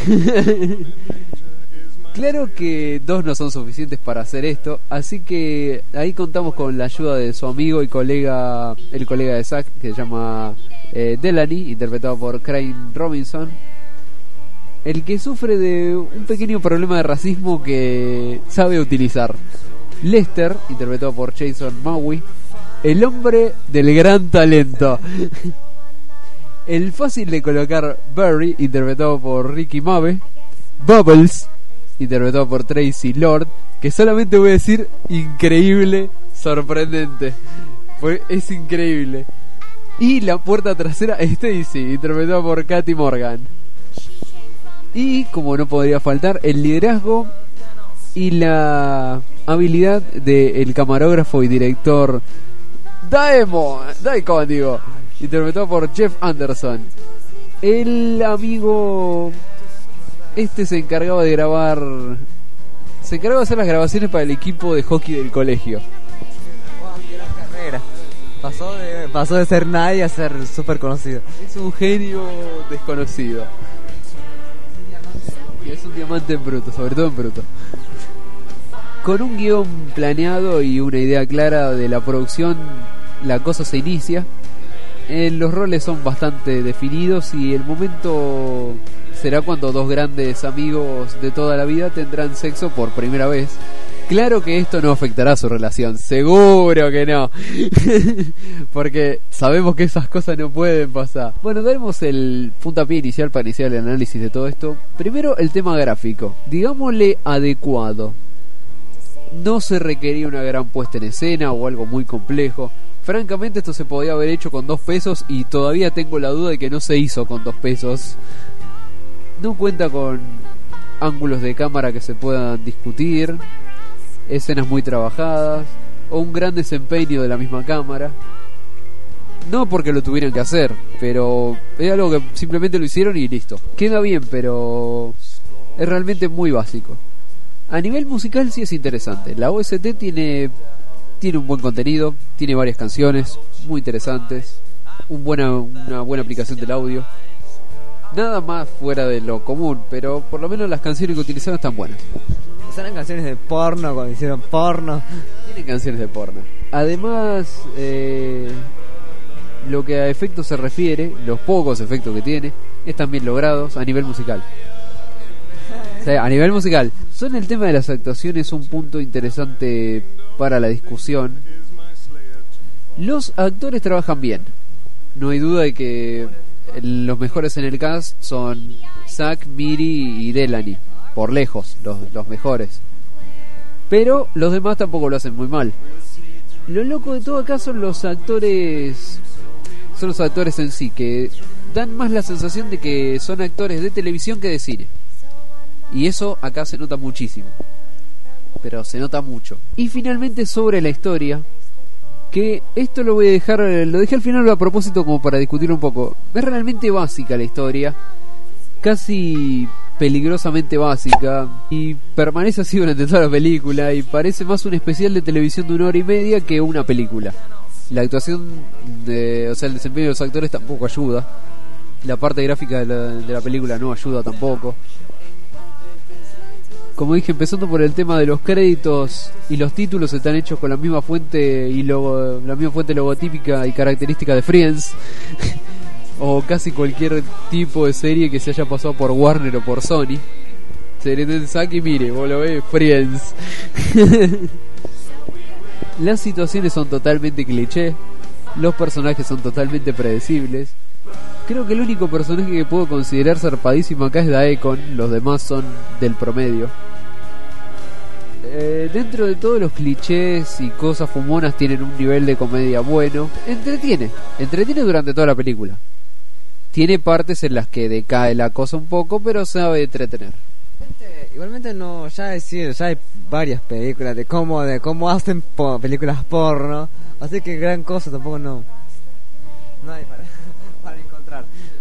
Claro que dos no son suficientes para hacer esto, así que ahí contamos con la ayuda de su amigo y colega, el colega de Zack, que se llama eh, Delaney, interpretado por Crane Robinson, el que sufre de un pequeño problema de racismo que sabe utilizar. Lester, interpretado por Jason Maui, el hombre del gran talento. El fácil de colocar Barry, interpretado por Ricky Mabe. Bubbles, interpretado por Tracy Lord, que solamente voy a decir increíble, sorprendente, pues es increíble. Y la puerta trasera, Stacy, interpretado por Katy Morgan. Y, como no podría faltar, el liderazgo y la habilidad del camarógrafo y director Daemon, Daikon, digo, interpretado por Jeff Anderson. El amigo este se encargaba de grabar, se encargaba de hacer las grabaciones para el equipo de hockey del colegio. Pasó de, pasó de ser nadie a ser súper conocido. Es un genio desconocido. Y es un diamante en bruto, sobre todo en bruto. Con un guión planeado y una idea clara de la producción, la cosa se inicia. Eh, los roles son bastante definidos y el momento será cuando dos grandes amigos de toda la vida tendrán sexo por primera vez. Claro que esto no afectará su relación, seguro que no. Porque sabemos que esas cosas no pueden pasar. Bueno, daremos el puntapié inicial para iniciar el análisis de todo esto. Primero, el tema gráfico, digámosle adecuado. No se requería una gran puesta en escena o algo muy complejo. Francamente, esto se podía haber hecho con dos pesos y todavía tengo la duda de que no se hizo con dos pesos. No cuenta con ángulos de cámara que se puedan discutir, escenas muy trabajadas o un gran desempeño de la misma cámara. No porque lo tuvieran que hacer, pero es algo que simplemente lo hicieron y listo. Queda bien, pero es realmente muy básico. A nivel musical sí es interesante. La O S T tiene tiene un buen contenido, tiene varias canciones muy interesantes, un buena, una buena aplicación del audio. Nada más fuera de lo común, pero por lo menos las canciones que utilizaron están buenas. Eran canciones de porno cuando hicieron porno. Tienen canciones de porno. Además, eh, lo que a efectos se refiere, los pocos efectos que tiene, están bien logrados a nivel musical. sea, a nivel musical. Son el tema de las actuaciones un punto interesante para la discusión. Los actores trabajan bien. No hay duda de que los mejores en el cast son Zack, Miri y Delaney. Por lejos, los, los mejores. Pero los demás tampoco lo hacen muy mal. Lo loco de todo acá son los actores. Son los actores en sí, que dan más la sensación de que son actores de televisión que de cine. Y eso acá se nota muchísimo. Pero se nota mucho. Y finalmente sobre la historia, que esto lo voy a dejar, lo dejé al final a propósito como para discutir un poco. Es realmente básica la historia, casi peligrosamente básica, y permanece así durante toda la película, y parece más un especial de televisión de una hora y media que una película. La actuación, de, o sea, el desempeño de los actores tampoco ayuda. La parte gráfica de la, de la película no ayuda tampoco. Como dije, empezando por el tema de los créditos y los títulos están hechos con la misma fuente y logo, la misma fuente logotípica y característica de Friends. O casi cualquier tipo de serie que se haya pasado por Warner o por Sony. Serie de Zack y mire, vos lo ves, Friends. Las situaciones son totalmente cliché. Los personajes son totalmente predecibles. Creo que el único personaje que puedo considerar zarpadísimo acá es Daekon. Los demás son del promedio. Eh, dentro de todos los clichés y cosas fumonas tienen un nivel de comedia bueno. Entretiene, entretiene durante toda la película. Tiene partes en las que decae la cosa un poco, pero sabe entretener. Igualmente, igualmente no, ya decir, ya hay varias películas de cómo, de cómo hacen po- películas porno, así que gran cosa tampoco no, no hay para, para encontrar.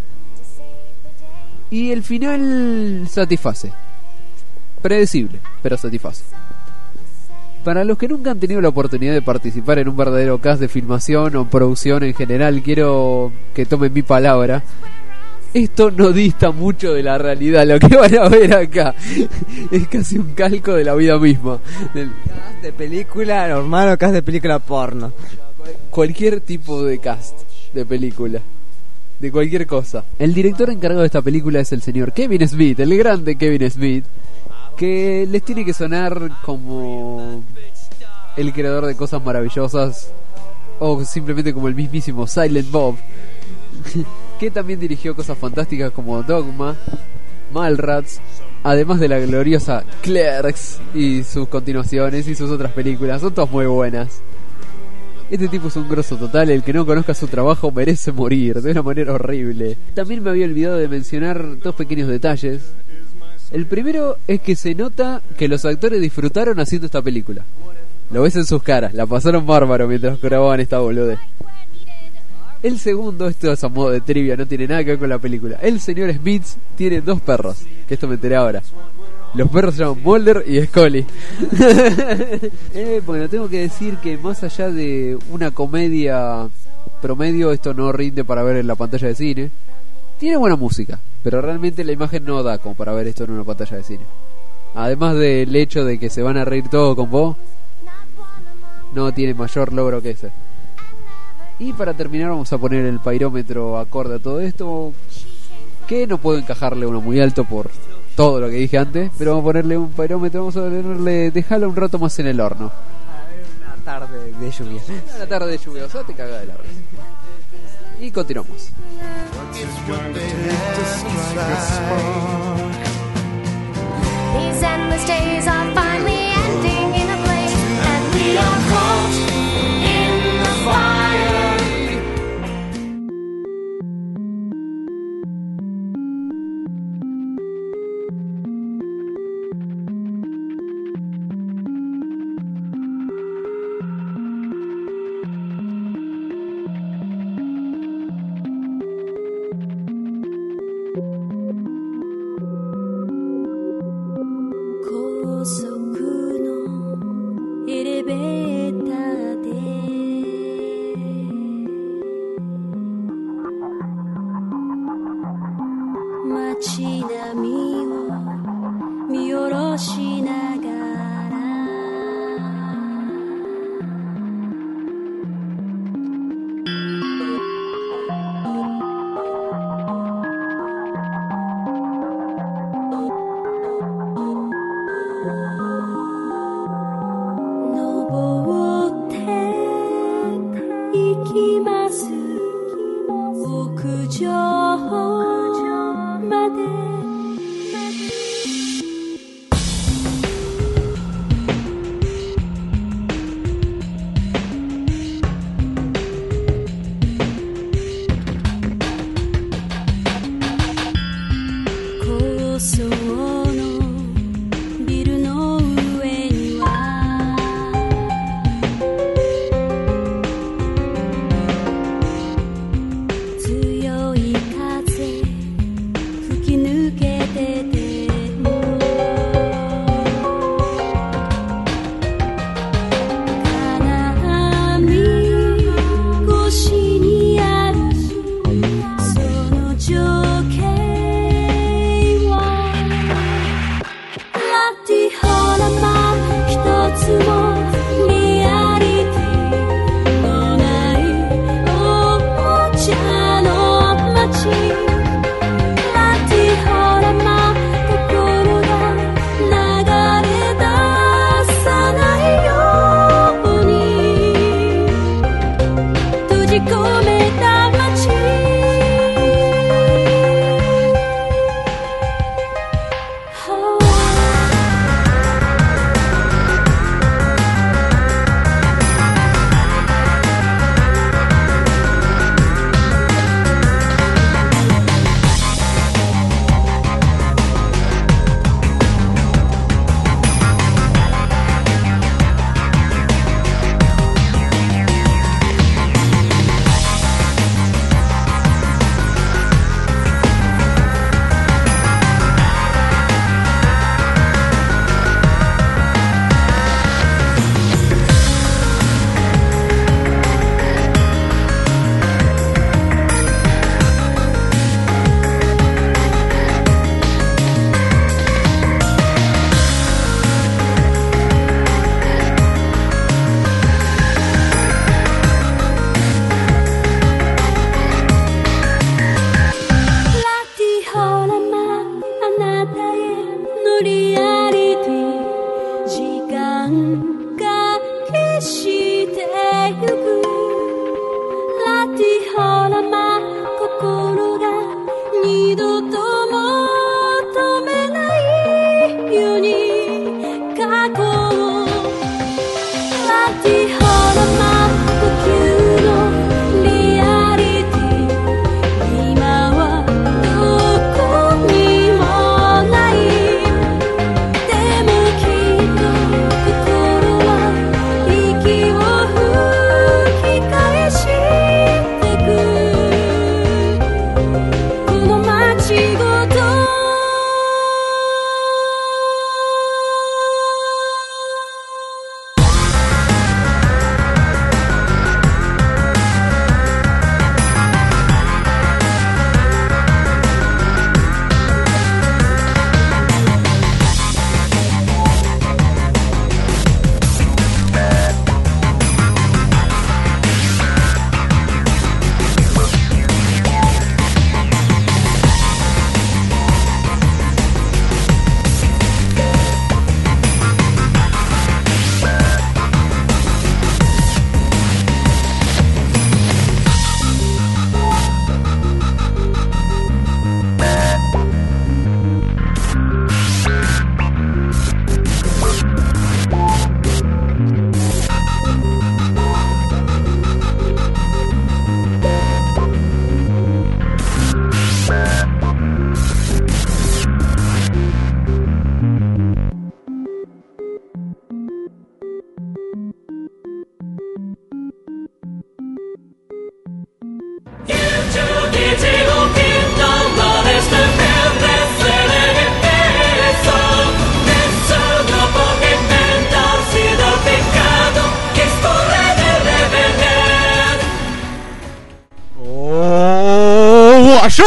Y el final satisface. Predecible, pero satisface. Para los que nunca han tenido la oportunidad de participar en un verdadero cast de filmación o producción en general, quiero que tomen mi palabra. Esto no dista mucho de la realidad. Lo que van a ver acá es casi un calco de la vida misma. Del... Cast de película normal o cast de película porno. Cualquier tipo de cast de película. De cualquier cosa. El director encargado de esta película es el señor Kevin Smith, el grande Kevin Smith, que les tiene que sonar como el creador de cosas maravillosas o simplemente como el mismísimo Silent Bob, que también dirigió cosas fantásticas como Dogma, Mallrats, además de la gloriosa Clerks y sus continuaciones y sus otras películas. Son todas muy buenas. Este tipo es un grosso total. El que no conozca su trabajo merece morir de una manera horrible. También me había olvidado de mencionar dos pequeños detalles. El primero es que se nota que los actores disfrutaron haciendo esta película. Lo ves en sus caras, la pasaron bárbaro mientras grababan esta boludez. El segundo, esto es a modo de trivia, no tiene nada que ver con la película. El señor Smith tiene dos perros, que esto me enteré ahora. Los perros se llaman Mulder y Scully. eh, bueno, tengo que decir que más allá de una comedia promedio, esto no rinde para ver en la pantalla de cine. Tiene buena música, pero realmente la imagen no da como para ver esto en una pantalla de cine. Además del hecho de que se van a reír todo con vos, no tiene mayor logro que ese. Y para terminar vamos a poner el pairómetro acorde a todo esto, que no puedo encajarle uno muy alto por todo lo que dije antes, pero vamos a ponerle un pairómetro, vamos a ponerle, dejarlo un rato más en el horno. Una tarde de lluvia. Una tarde lluviosa, te caga de la risa. Y continuamos. These endless days are finally ending in a blaze, and we are caught in the fire.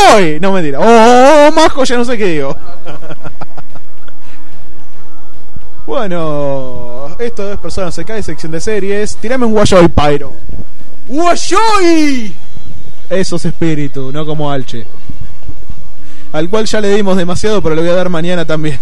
voy! No, mentira. ¡Oh, majo! Ya no sé qué digo. Bueno, esto es Persona se cae, sección de series. Tirame un Guayoy, Pyro. ¡Guayoy! Eso es espíritu, no como Alche. Al cual ya le dimos demasiado, pero le voy a dar mañana también.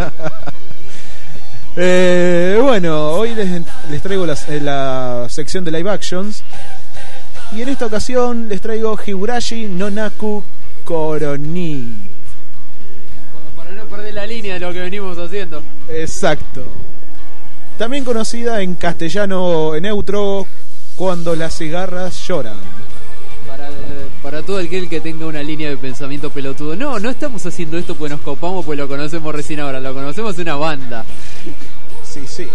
eh, bueno, hoy les, les traigo la, la sección de live actions. Y en esta ocasión les traigo Higurashi no Naku Koroni. Como para no perder la línea de lo que venimos haciendo. Exacto. También conocida en castellano neutro, Cuando las cigarras lloran. Para, para todo aquel que tenga una línea de pensamiento pelotudo. No, no estamos haciendo esto porque nos copamos, pues lo conocemos recién ahora. Lo conocemos de una banda. Sí, sí.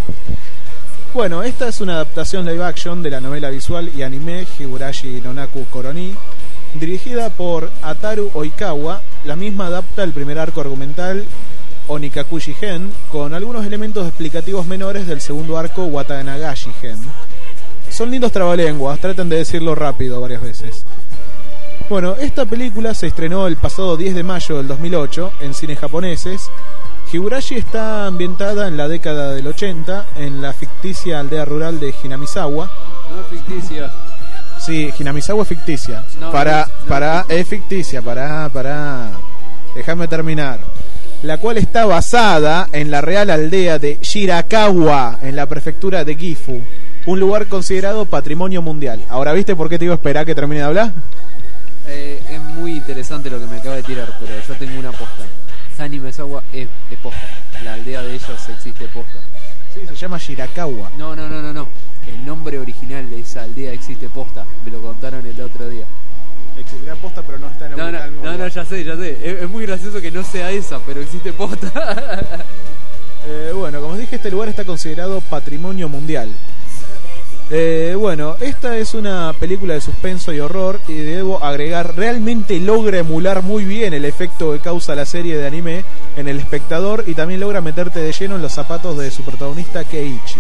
Bueno, esta es una adaptación live action de la novela visual y anime Higurashi no Naku Koroni, dirigida por Ataru Oikawa. La misma adapta el primer arco argumental Onikakushi Gen, con algunos elementos explicativos menores del segundo arco Watanagashi Gen. Son lindos trabalenguas, traten de decirlo rápido varias veces. Bueno, esta película se estrenó el pasado diez de mayo del dos mil ocho en cines japoneses. Higurashi está ambientada en la década del ochenta en la ficticia aldea rural de Hinamizawa. No es ficticia. Sí, Hinamizawa es ficticia. No, para, no es, no para, es, es ficticia, para, para. Déjame terminar. La cual está basada en la real aldea de Shirakawa, en la prefectura de Gifu, un lugar considerado patrimonio mundial. Ahora, ¿viste por qué te digo esperar que termine de hablar? Eh, es muy interesante lo que me acaba de tirar, pero yo tengo una posta. Hinamizawa es, es posta. La aldea de ellos existe posta. Sí, se llama Shirakawa. No, no, no, no, no. El nombre original de esa aldea existe posta. Me lo contaron el otro día. Existirá posta, pero no está en el No, no, mismo no, lugar. no, ya sé, ya sé. Es, es muy gracioso que no sea esa, pero existe posta. eh, bueno, como os dije, este lugar está considerado patrimonio mundial. Eh, bueno, esta es una película de suspenso y horror, y debo agregar, realmente logra emular muy bien el efecto que causa la serie de anime en el espectador, y también logra meterte de lleno en los zapatos de su protagonista Keiichi.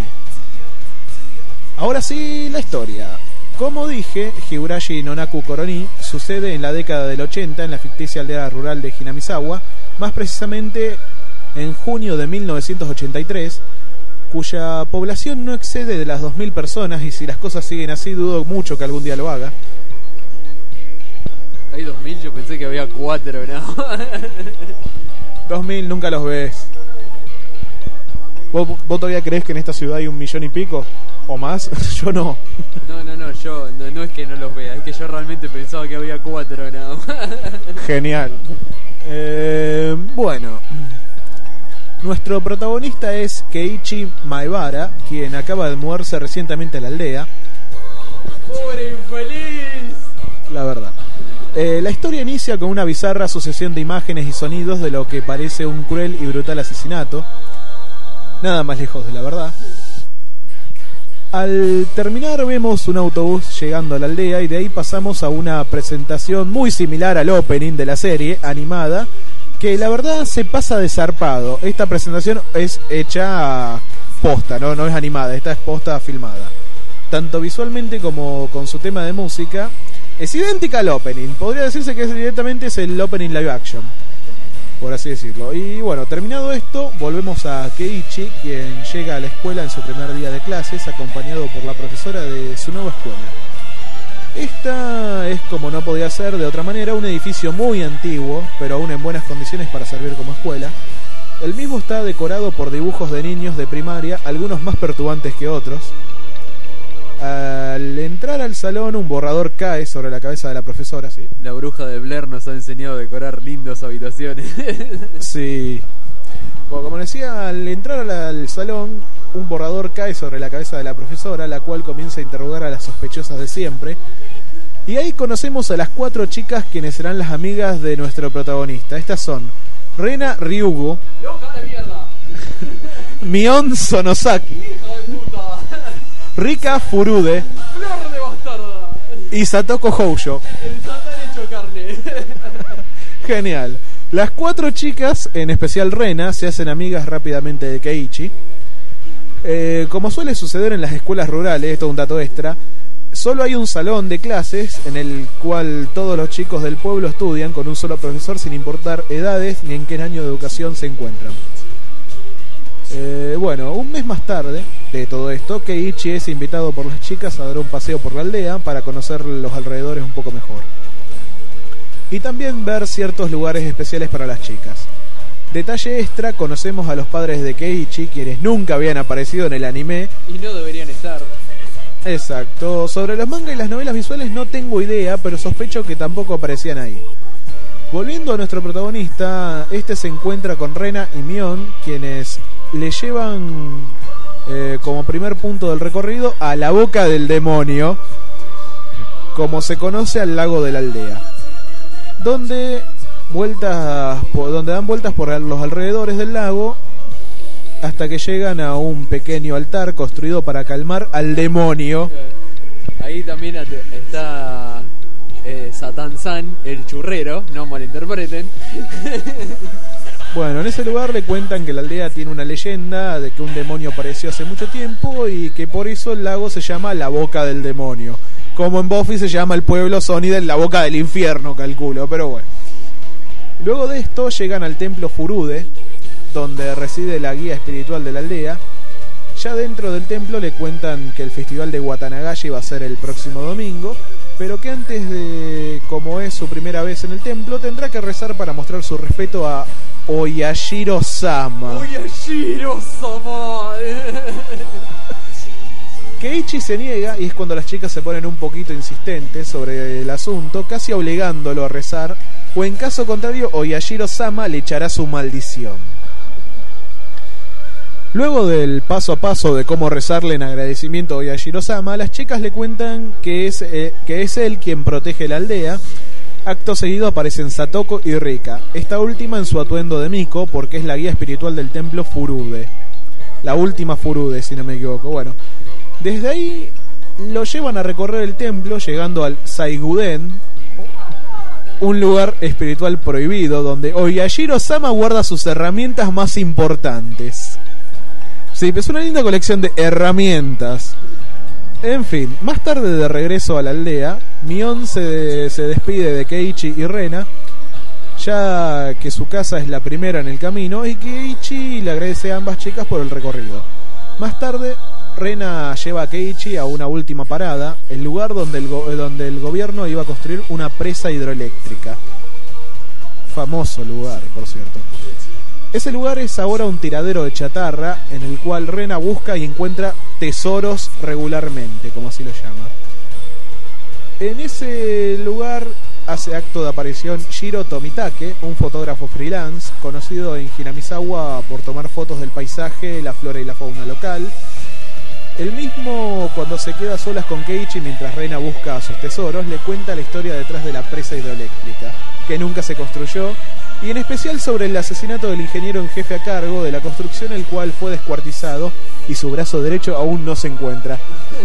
Ahora sí, la historia. Como dije, Higurashi no Naku Koroni sucede en la década del ochenta en la ficticia aldea rural de Hinamizawa, más precisamente en junio de mil novecientos ochenta y tres, cuya población no excede de las dos mil personas, y si las cosas siguen así dudo mucho que algún día lo haga. Hay dos mil, yo pensé que había cuatro, ¿no? dos mil nunca los ves. ¿Vos, ¿Vos todavía creés que en esta ciudad hay un millón y pico? ¿O más? Yo no. No, no, no, yo no, no es que no los vea, es que yo realmente pensaba que había cuatro nada más. Genial. Eh, bueno, nuestro protagonista es Keiichi Maebara, quien acaba de mudarse recientemente a la aldea. ¡Pobre infeliz! La verdad. Eh, la historia inicia con una bizarra sucesión de imágenes y sonidos de lo que parece un cruel y brutal asesinato. Nada más lejos de la verdad. Al terminar vemos un autobús llegando a la aldea, y de ahí pasamos a una presentación muy similar al opening de la serie animada, que la verdad se pasa de zarpado. Esta presentación es hecha posta, no, no es animada, esta es posta filmada. Tanto visualmente como con su tema de música es idéntica al opening. Podría decirse que es, directamente es el opening live action, por así decirlo. Y bueno, terminado esto, volvemos a Keiichi, quien llega a la escuela en su primer día de clases, acompañado por la profesora de su nueva escuela. Esta es, como no podía ser de otra manera, un edificio muy antiguo, pero aún en buenas condiciones para servir como escuela. El mismo está decorado por dibujos de niños de primaria, algunos más perturbantes que otros. Al entrar al salón, un borrador cae sobre la cabeza de la profesora, ¿sí? La bruja de Blair nos ha enseñado a decorar lindas habitaciones. Sí. Bueno, como decía, al entrar al, al salón, un borrador cae sobre la cabeza de la profesora, la cual comienza a interrogar a las sospechosas de siempre. Y ahí conocemos a las cuatro chicas quienes serán las amigas de nuestro protagonista. Estas son Rena Ryugu, ¡Loca de mierda! Mion Sonosaki, ¡Hija de puta! Rika Furude ¡Flor de bastarda! y Satoko Houjo. El satán hecho carne. Genial. Las cuatro chicas, en especial Rena, se hacen amigas rápidamente de Keiichi. Eh, como suele suceder en las escuelas rurales, esto es un dato extra, Solo hay un salón de clases en el cual todos los chicos del pueblo estudian con un solo profesor sin importar edades ni en qué año de educación se encuentran. Eh, bueno, un mes más tarde de todo esto, Keiichi es invitado por las chicas a dar un paseo por la aldea para conocer los alrededores un poco mejor. Y también ver ciertos lugares especiales para las chicas. Detalle extra, conocemos a los padres de Keiichi, quienes nunca habían aparecido en el anime. Y no deberían estar. Exacto. Sobre los mangas y las novelas visuales no tengo idea, pero sospecho que tampoco aparecían ahí. Volviendo a nuestro protagonista, este se encuentra con Rena y Mion, quienes le llevan eh, como primer punto del recorrido a la boca del demonio, como se conoce al lago de la aldea, donde vueltas por, donde dan vueltas por los alrededores del lago hasta que llegan a un pequeño altar construido para calmar al demonio. Ahí también está eh, Satan-san, el churrero, no malinterpreten. Bueno, en ese lugar le cuentan que la aldea tiene una leyenda de que un demonio apareció hace mucho tiempo y que por eso el lago se llama la boca del demonio. Como en Buffy se llama el pueblo Sonida en la boca del infierno, calculo, pero bueno. Luego de esto llegan al templo Furude, donde reside la guía espiritual de la aldea. Ya dentro del templo le cuentan que el festival de Watanagashi va a ser el próximo domingo, pero que antes de, como es su primera vez en el templo, tendrá que rezar para mostrar su respeto a Oyashiro-sama. Oyashiro-sama. Keiichi se niega y es cuando las chicas se ponen un poquito insistentes sobre el asunto, casi obligándolo a rezar, o en caso contrario Oyashiro-sama le echará su maldición. Luego del paso a paso de cómo rezarle en agradecimiento a Oyashiro-sama, las chicas le cuentan que es, eh, que es él quien protege la aldea. Acto seguido aparecen Satoko y Rika, esta última en su atuendo de Miko, porque es la guía espiritual del templo Furude. La última Furude, si no me equivoco. Bueno, desde ahí lo llevan a recorrer el templo, llegando al Saiguden, un lugar espiritual prohibido, donde Oyashiro-sama guarda sus herramientas más importantes. Sí, es una linda colección de herramientas. En fin, más tarde de regreso a la aldea, Mion se, se despide de Keiichi y Rena, ya que su casa es la primera en el camino, y Keiichi le agradece a ambas chicas por el recorrido. Más tarde, Rena lleva a Keiichi a una última parada, el lugar donde el, go- donde el gobierno iba a construir una presa hidroeléctrica. Famoso lugar, por cierto. Ese lugar es ahora un tiradero de chatarra en el cual Rena busca y encuentra tesoros regularmente, como así lo llama. En ese lugar hace acto de aparición Shiro Tomitake, un fotógrafo freelance conocido en Hinamizawa por tomar fotos del paisaje, la flora y la fauna local. El mismo, cuando se queda a solas con Keiichi mientras Rena busca sus tesoros, le cuenta la historia detrás de la presa hidroeléctrica, que nunca se construyó, y en especial sobre el asesinato del ingeniero en jefe a cargo de la construcción, el cual fue descuartizado y su brazo derecho aún no se encuentra.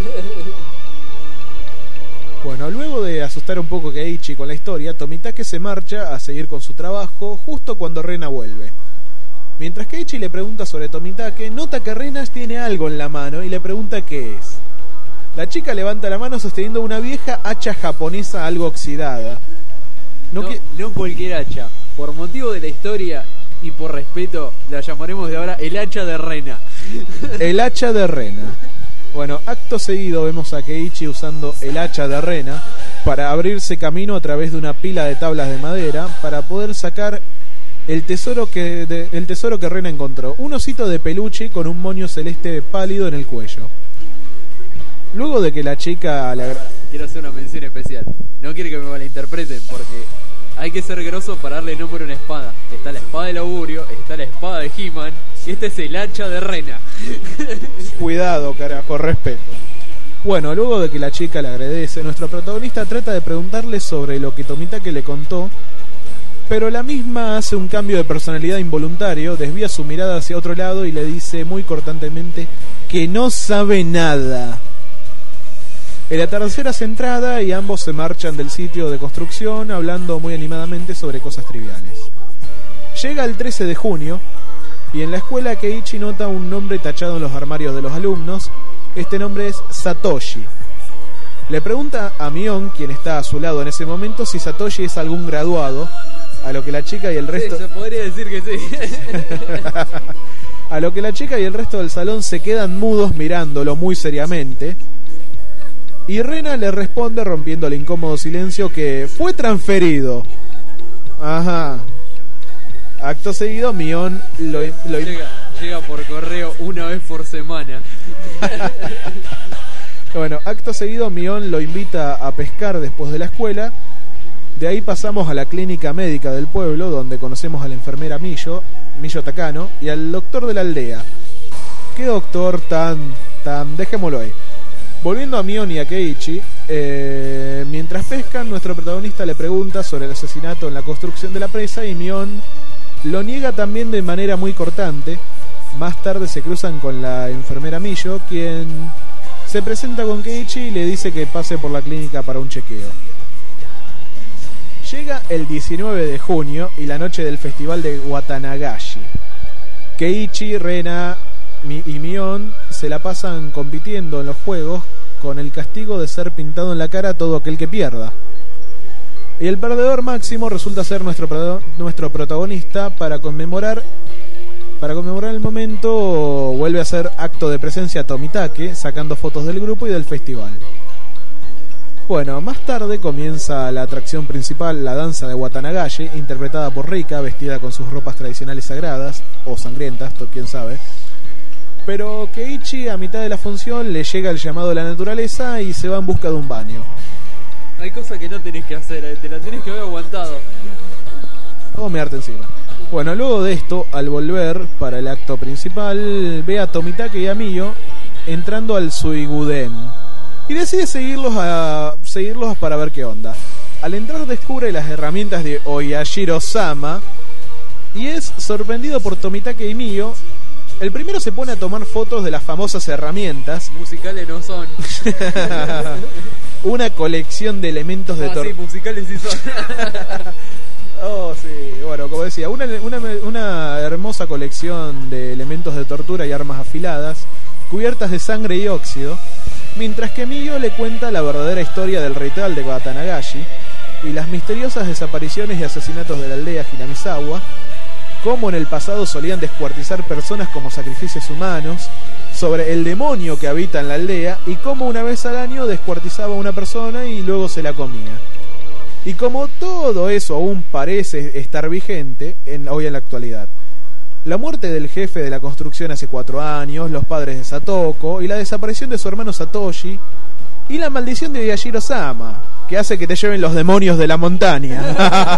Bueno, luego de asustar un poco a Keiichi con la historia, Tomitake se marcha a seguir con su trabajo justo cuando Rena vuelve. Mientras Keiichi le pregunta sobre Tomitake, nota que Rena tiene algo en la mano y le pregunta qué es. La chica levanta la mano sosteniendo una vieja hacha japonesa algo oxidada. No, No, no, que... no cualquier hacha. Por motivo de la historia y por respeto, la llamaremos de ahora el hacha de Rena. El hacha de Rena. Bueno, acto seguido vemos a Keiichi usando el hacha de Rena para abrirse camino a través de una pila de tablas de madera para poder sacar el tesoro que, de, el tesoro que Rena encontró. Un osito de peluche con un moño celeste pálido en el cuello. Luego de que la chica... Le agra- Quiero hacer una mención especial. No quiero que me malinterpreten, porque hay que ser grosso para darle nombre a una espada. Está la espada del augurio, está la espada de He-Man, y este es el hacha de Rena. Cuidado, carajo, respeto. Bueno, luego de que la chica le agradece, nuestro protagonista trata de preguntarle sobre lo que Tomitake le contó, pero la misma hace un cambio de personalidad involuntario, desvía su mirada hacia otro lado y le dice muy cortantemente que no sabe nada. El atardecer hace entrada y ambos se marchan del sitio de construcción hablando muy animadamente sobre cosas triviales. Llega el trece de junio y en la escuela Keiichi nota un nombre tachado en los armarios de los alumnos. Este nombre es Satoshi. Le pregunta a Mion, quien está a su lado en ese momento, si Satoshi es algún graduado, a lo que la chica y el resto... Sí, se podría decir que sí. A lo que la chica y el resto del salón se quedan mudos mirándolo muy seriamente. Y Rena le responde, rompiendo el incómodo silencio, que fue transferido. Ajá. Acto seguido, Mion lo... lo... Llega, llega por correo una vez por semana. Bueno, acto seguido Mion lo invita a pescar después de la escuela. De ahí pasamos a la clínica médica del pueblo, donde conocemos a la enfermera Miyo, Miyo Takano, y al doctor de la aldea. ¿Qué doctor tan... tan... dejémoslo ahí. Volviendo a Mion y a Keiichi, eh, mientras pescan, nuestro protagonista le pregunta sobre el asesinato en la construcción de la presa y Mion lo niega también de manera muy cortante. Más tarde se cruzan con la enfermera Miyo, quien se presenta con Keiichi y le dice que pase por la clínica para un chequeo. Llega el diecinueve de junio y la noche del festival de Watanagashi. Keiichi, Rena y Mion se la pasan compitiendo en los juegos con el castigo de ser pintado en la cara a todo aquel que pierda. Y el perdedor máximo resulta ser nuestro, nuestro protagonista. Para conmemorar Para conmemorar el momento vuelve a hacer acto de presencia Tomitake, sacando fotos del grupo y del festival. Bueno, más tarde comienza la atracción principal, la danza de Watanagashi, interpretada por Rika, vestida con sus ropas tradicionales sagradas, o sangrientas, quién sabe. Pero Keiichi, a mitad de la función, le llega el llamado de la naturaleza y se va en busca de un baño. Hay cosas que no tenés que hacer, te la tenés que haber aguantado. Vamos a mearte encima. Bueno, luego de esto, al volver para el acto principal, ve a Tomitake y a Miyo entrando al Suiguden y decide seguirlos a seguirlos para ver qué onda. Al entrar descubre las herramientas de Oyashiro-sama y es sorprendido por Tomitake y Miyo. El primero se pone a tomar fotos de las famosas herramientas. Musicales no son. Una colección de elementos de ah, tortura. Sí, musicales sí son. Oh, sí, bueno, como decía, una, una, una hermosa colección de elementos de tortura y armas afiladas, cubiertas de sangre y óxido, mientras que Miyo le cuenta la verdadera historia del ritual de Watanagashi y las misteriosas desapariciones y asesinatos de la aldea Hinamizawa, cómo en el pasado solían descuartizar personas como sacrificios humanos, sobre el demonio que habita en la aldea y cómo una vez al año descuartizaba a una persona y luego se la comía. Y como todo eso aún parece estar vigente en, hoy en la actualidad. La muerte del jefe de la construcción hace cuatro años, los padres de Satoko y la desaparición de su hermano Satoshi y la maldición de Oyashiro-sama, que hace que te lleven los demonios de la montaña.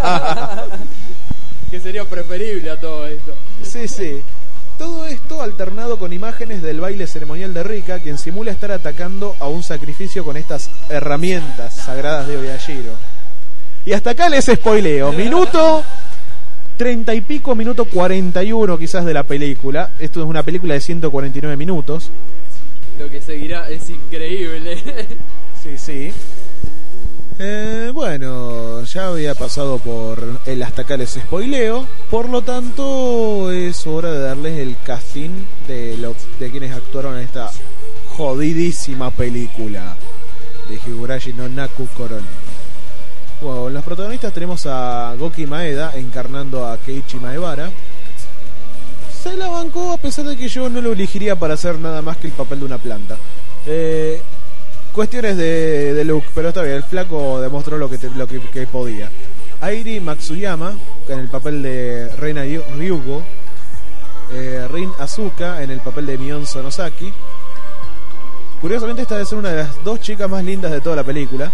Que sería preferible a todo esto. Sí, sí. Todo esto alternado con imágenes del baile ceremonial de Rika, quien simula estar atacando a un sacrificio con estas herramientas sagradas de Oyashiro. Y hasta acá les spoileo. Minuto treinta y pico, minuto cuarenta y uno quizás de la película. Esto es una película de ciento cuarenta y nueve minutos. Lo que seguirá es increíble. Sí, sí. Eh, bueno, ya había pasado por el hasta acá les spoileo. Por lo tanto, es hora de darles el casting de, lo, de quienes actuaron en esta jodidísima película de Higurashi no Naku Koroni. Bueno, los protagonistas tenemos a Goki Maeda encarnando a Keiichi Maebara. Se la bancó a pesar de que yo no lo elegiría para hacer nada más que el papel de una planta. Eh, cuestiones de, de look, pero está bien, el flaco demostró lo que, te, lo que, que podía. Airi Matsuyama en el papel de Reina Ryugo. Eh, Rin Asuka en el papel de Mion Sonosaki. Curiosamente esta debe ser una de las dos chicas más lindas de toda la película.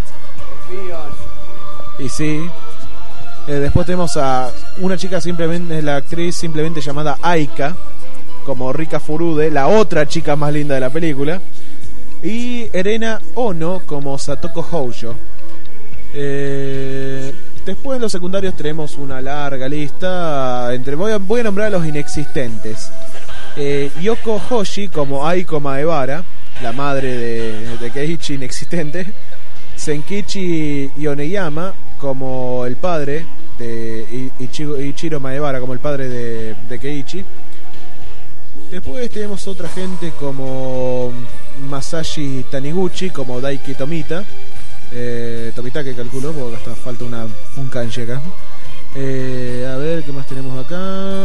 Y sí. Eh, después tenemos a una chica, simplemente es la actriz simplemente llamada Aika, como Rika Furude, la otra chica más linda de la película. Y Erena Ono como Satoko Houjo. Eh, después en los secundarios tenemos una larga lista. Entre, voy, a, voy a nombrar a los inexistentes. Eh, Yoko Hoshi como Aiko Maebara, la madre de, de Keiichi inexistente. Senkichi Yoneyama como el padre de Ichigo, Ichiro Maebara, como el padre de, de Keiichi. Después tenemos otra gente como Masashi Taniguchi como Daiki Tomita, Eh, Tomitake calculo, porque hasta falta una, un kanji acá. Eh, a ver, ¿qué más tenemos acá?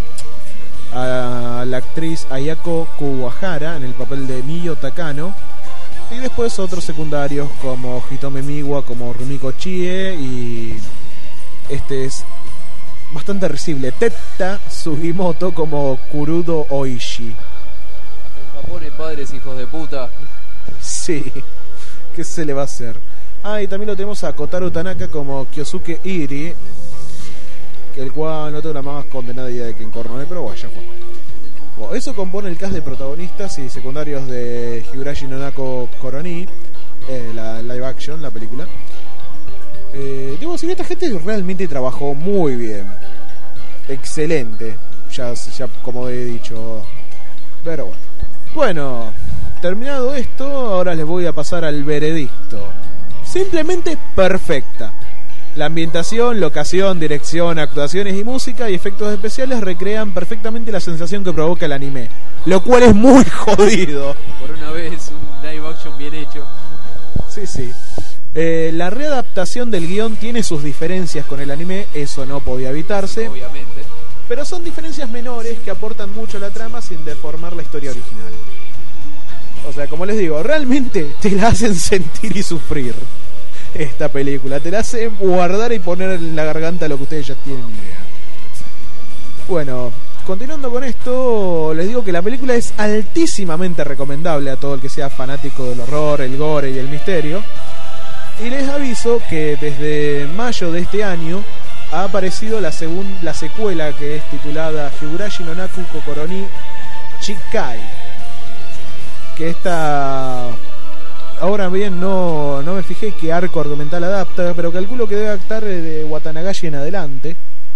A la actriz Ayako Kuwahara en el papel de Miyo Takano. Y después otros secundarios como Hitome Miwa, como Rumiko Chie. Y este es bastante risible, Tetta Sugimoto como Kurudo Oishi. En Japón hay padres hijos de puta. Sí, ¿qué se le va a hacer? Ah, y también lo tenemos a Kotaro Tanaka como Kyosuke Iri, que el cual no tengo la más condenada idea de quién corno es, pero bueno, ya fue. Bueno, eso compone el cast de protagonistas y secundarios de Higurashi no Nako Koroni, eh, la live action, la película. Eh, debo decir, esta gente realmente trabajó muy bien. Excelente. Ya, ya como he dicho. Pero bueno. Bueno, terminado esto, ahora les voy a pasar al veredicto. Simplemente perfecta. La ambientación, locación, dirección, actuaciones y música y efectos especiales recrean perfectamente la sensación que provoca el anime. Lo cual es muy jodido. Por una vez, un live action bien hecho. Sí, sí. Eh, la readaptación del guión tiene sus diferencias con el anime, eso no podía evitarse. Obviamente. Pero son diferencias menores que aportan mucho a la trama sin deformar la historia original. O sea, como les digo, realmente te la hacen sentir y sufrir esta película. Te la hacen guardar y poner en la garganta lo que ustedes ya tienen idea. Bueno, continuando con esto, les digo que la película es altísimamente recomendable a todo el que sea fanático del horror, el gore y el misterio. Y les aviso que desde mayo de este año ha aparecido la, segun, la secuela que es titulada Higurashi no Naku Kokoroni Chikai. Que esta... Ahora bien, no, no me fijé qué arco argumental adapta, pero calculo que debe adaptar de Watanagashi en adelante.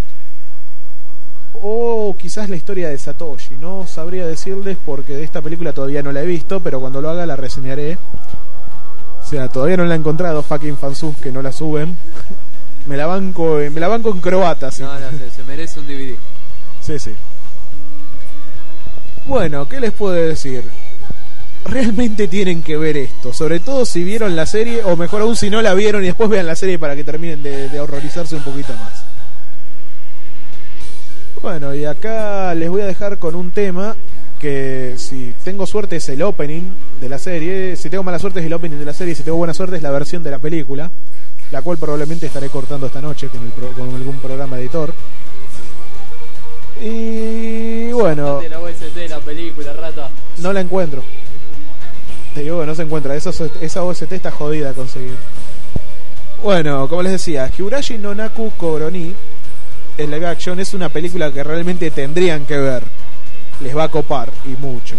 O quizás la historia de Satoshi. No sabría decirles porque de esta película todavía no la he visto, pero cuando lo haga la reseñaré. O sea, todavía no la he encontrado, fucking fansub que no la suben. Me la banco, me la banco en croata, sí. No, no, se, se merece un D V D. Sí, sí. Bueno, ¿qué les puedo decir? Realmente tienen que ver esto, sobre todo si vieron la serie, o mejor aún si no la vieron y después vean la serie para que terminen de, de horrorizarse un poquito más. Bueno, y acá les voy a dejar con un tema que si tengo suerte es el opening de la serie, si tengo mala suerte es el opening de la serie, si tengo buena suerte es la versión de la película, la cual probablemente estaré cortando esta noche con, el pro, con algún programa editor. Y bueno, la O S T de la película, rata. No la encuentro. Te digo que no se encuentra, esa, esa O S T está jodida a conseguir. Bueno, como les decía, Higurashi no Naku Koroni, el live action, es una película que realmente tendrían que ver. Les va a copar, y mucho.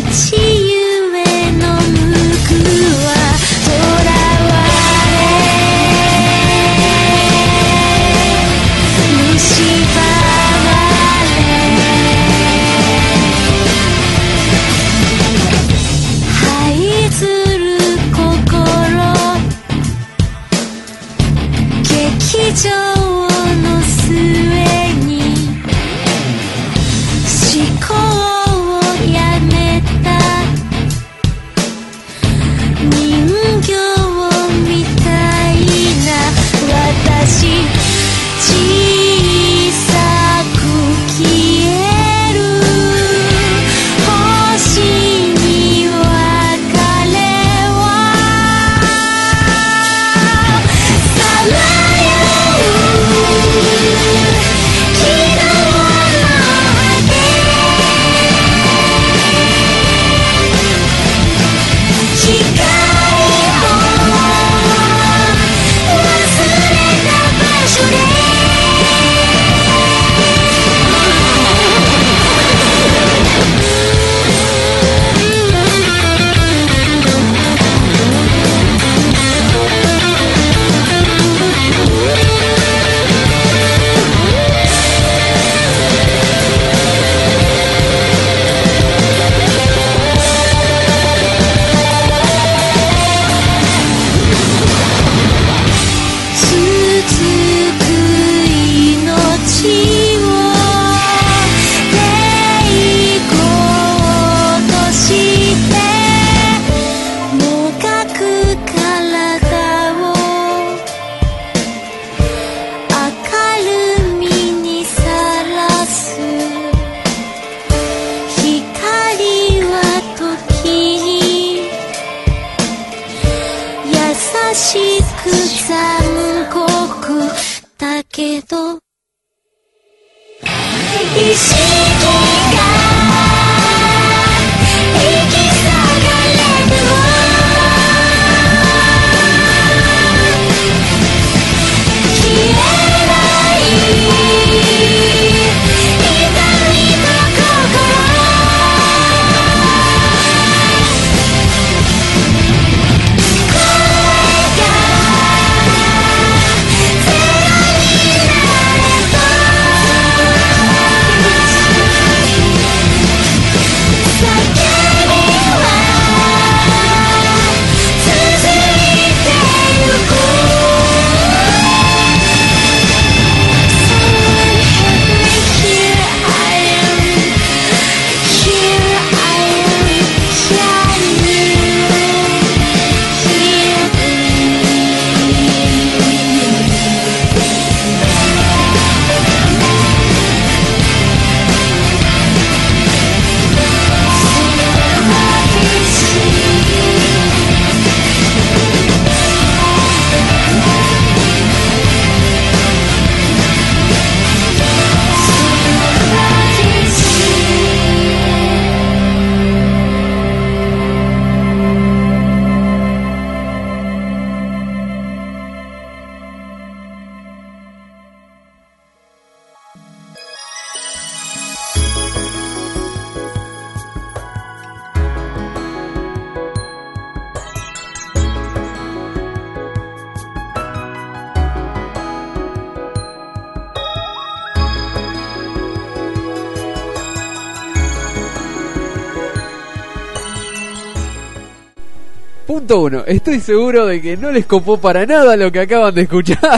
Punto uno, estoy seguro de que no les copó para nada lo que acaban de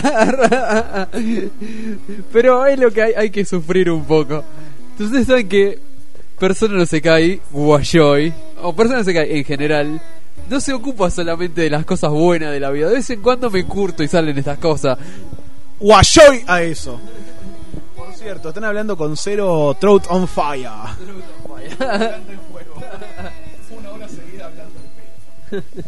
escuchar. Pero es lo que hay, hay que sufrir un poco. Entonces saben que Persona no se cae, Guayoy, o Persona no se cae en general, no se ocupa solamente de las cosas buenas de la vida. De vez en cuando me curto y salen estas cosas. Guayoy a eso. Por cierto, están hablando con Cero Throat on Fire. Una hora seguida hablando de pelo.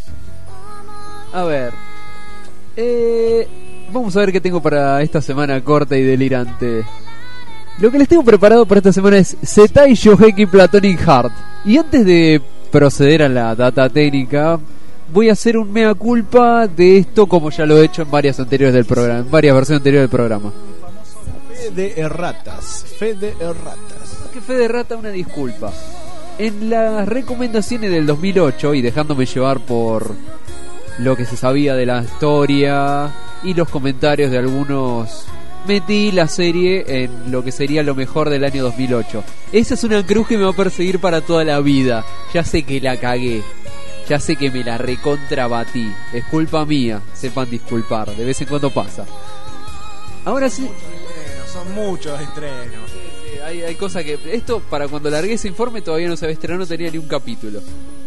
A ver, eh, vamos a ver qué tengo para esta semana corta y delirante. Lo que les tengo preparado para esta semana es Setai Shōgeki Platonic Heart. Y antes de proceder a la data técnica, voy a hacer un mea culpa de esto, como ya lo he hecho en varias anteriores del programa, en varias versiones anteriores del programa. Fe de erratas, fe de erratas. Que fe de rata, una disculpa. En las recomendaciones del dos mil ocho, y dejándome llevar por lo que se sabía de la historia y los comentarios de algunos, metí la serie en lo que sería lo mejor del año dos mil ocho. Esa es una cruz que me va a perseguir para toda la vida. Ya sé que la cagué, ya sé que me la recontrabatí. Es culpa mía, sepan disculpar, de vez en cuando pasa. Ahora sí, Son muchos estrenos. hay, hay cosas que... Esto, para cuando largué ese informe, todavía no se había estrenado, no tenía ni un capítulo.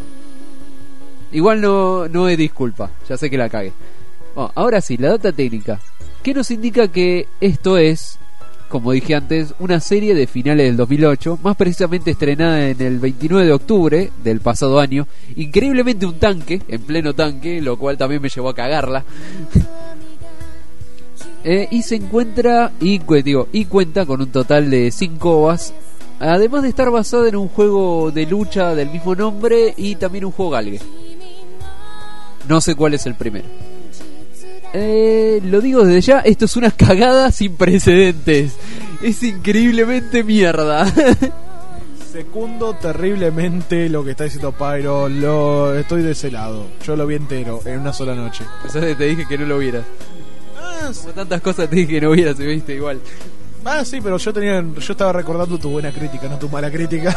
Igual no, no es disculpa, ya sé que la cagué. Bueno, ahora sí, la data técnica, que nos indica que esto es, como dije antes, una serie de finales del dos mil ocho, más precisamente estrenada en el veintinueve de octubre del pasado año. Increíblemente un tanque, en pleno tanque, lo cual también me llevó a cagarla. eh, y se encuentra, y, digo, y cuenta con un total de cinco O V As, además de estar basada en un juego de lucha del mismo nombre y también un juego galgue. No sé cuál es el primero. Eh, lo digo desde ya, esto es una cagada sin precedentes. Es increíblemente mierda. Secundo terriblemente lo que está diciendo Pyro. Lo estoy de ese lado. Yo lo vi entero en una sola noche. Pues te dije que no lo vieras. Ah, sí. Como tantas cosas te dije que no vieras y viste igual. Ah, sí, pero yo tenía, yo estaba recordando tu buena crítica, no tu mala crítica.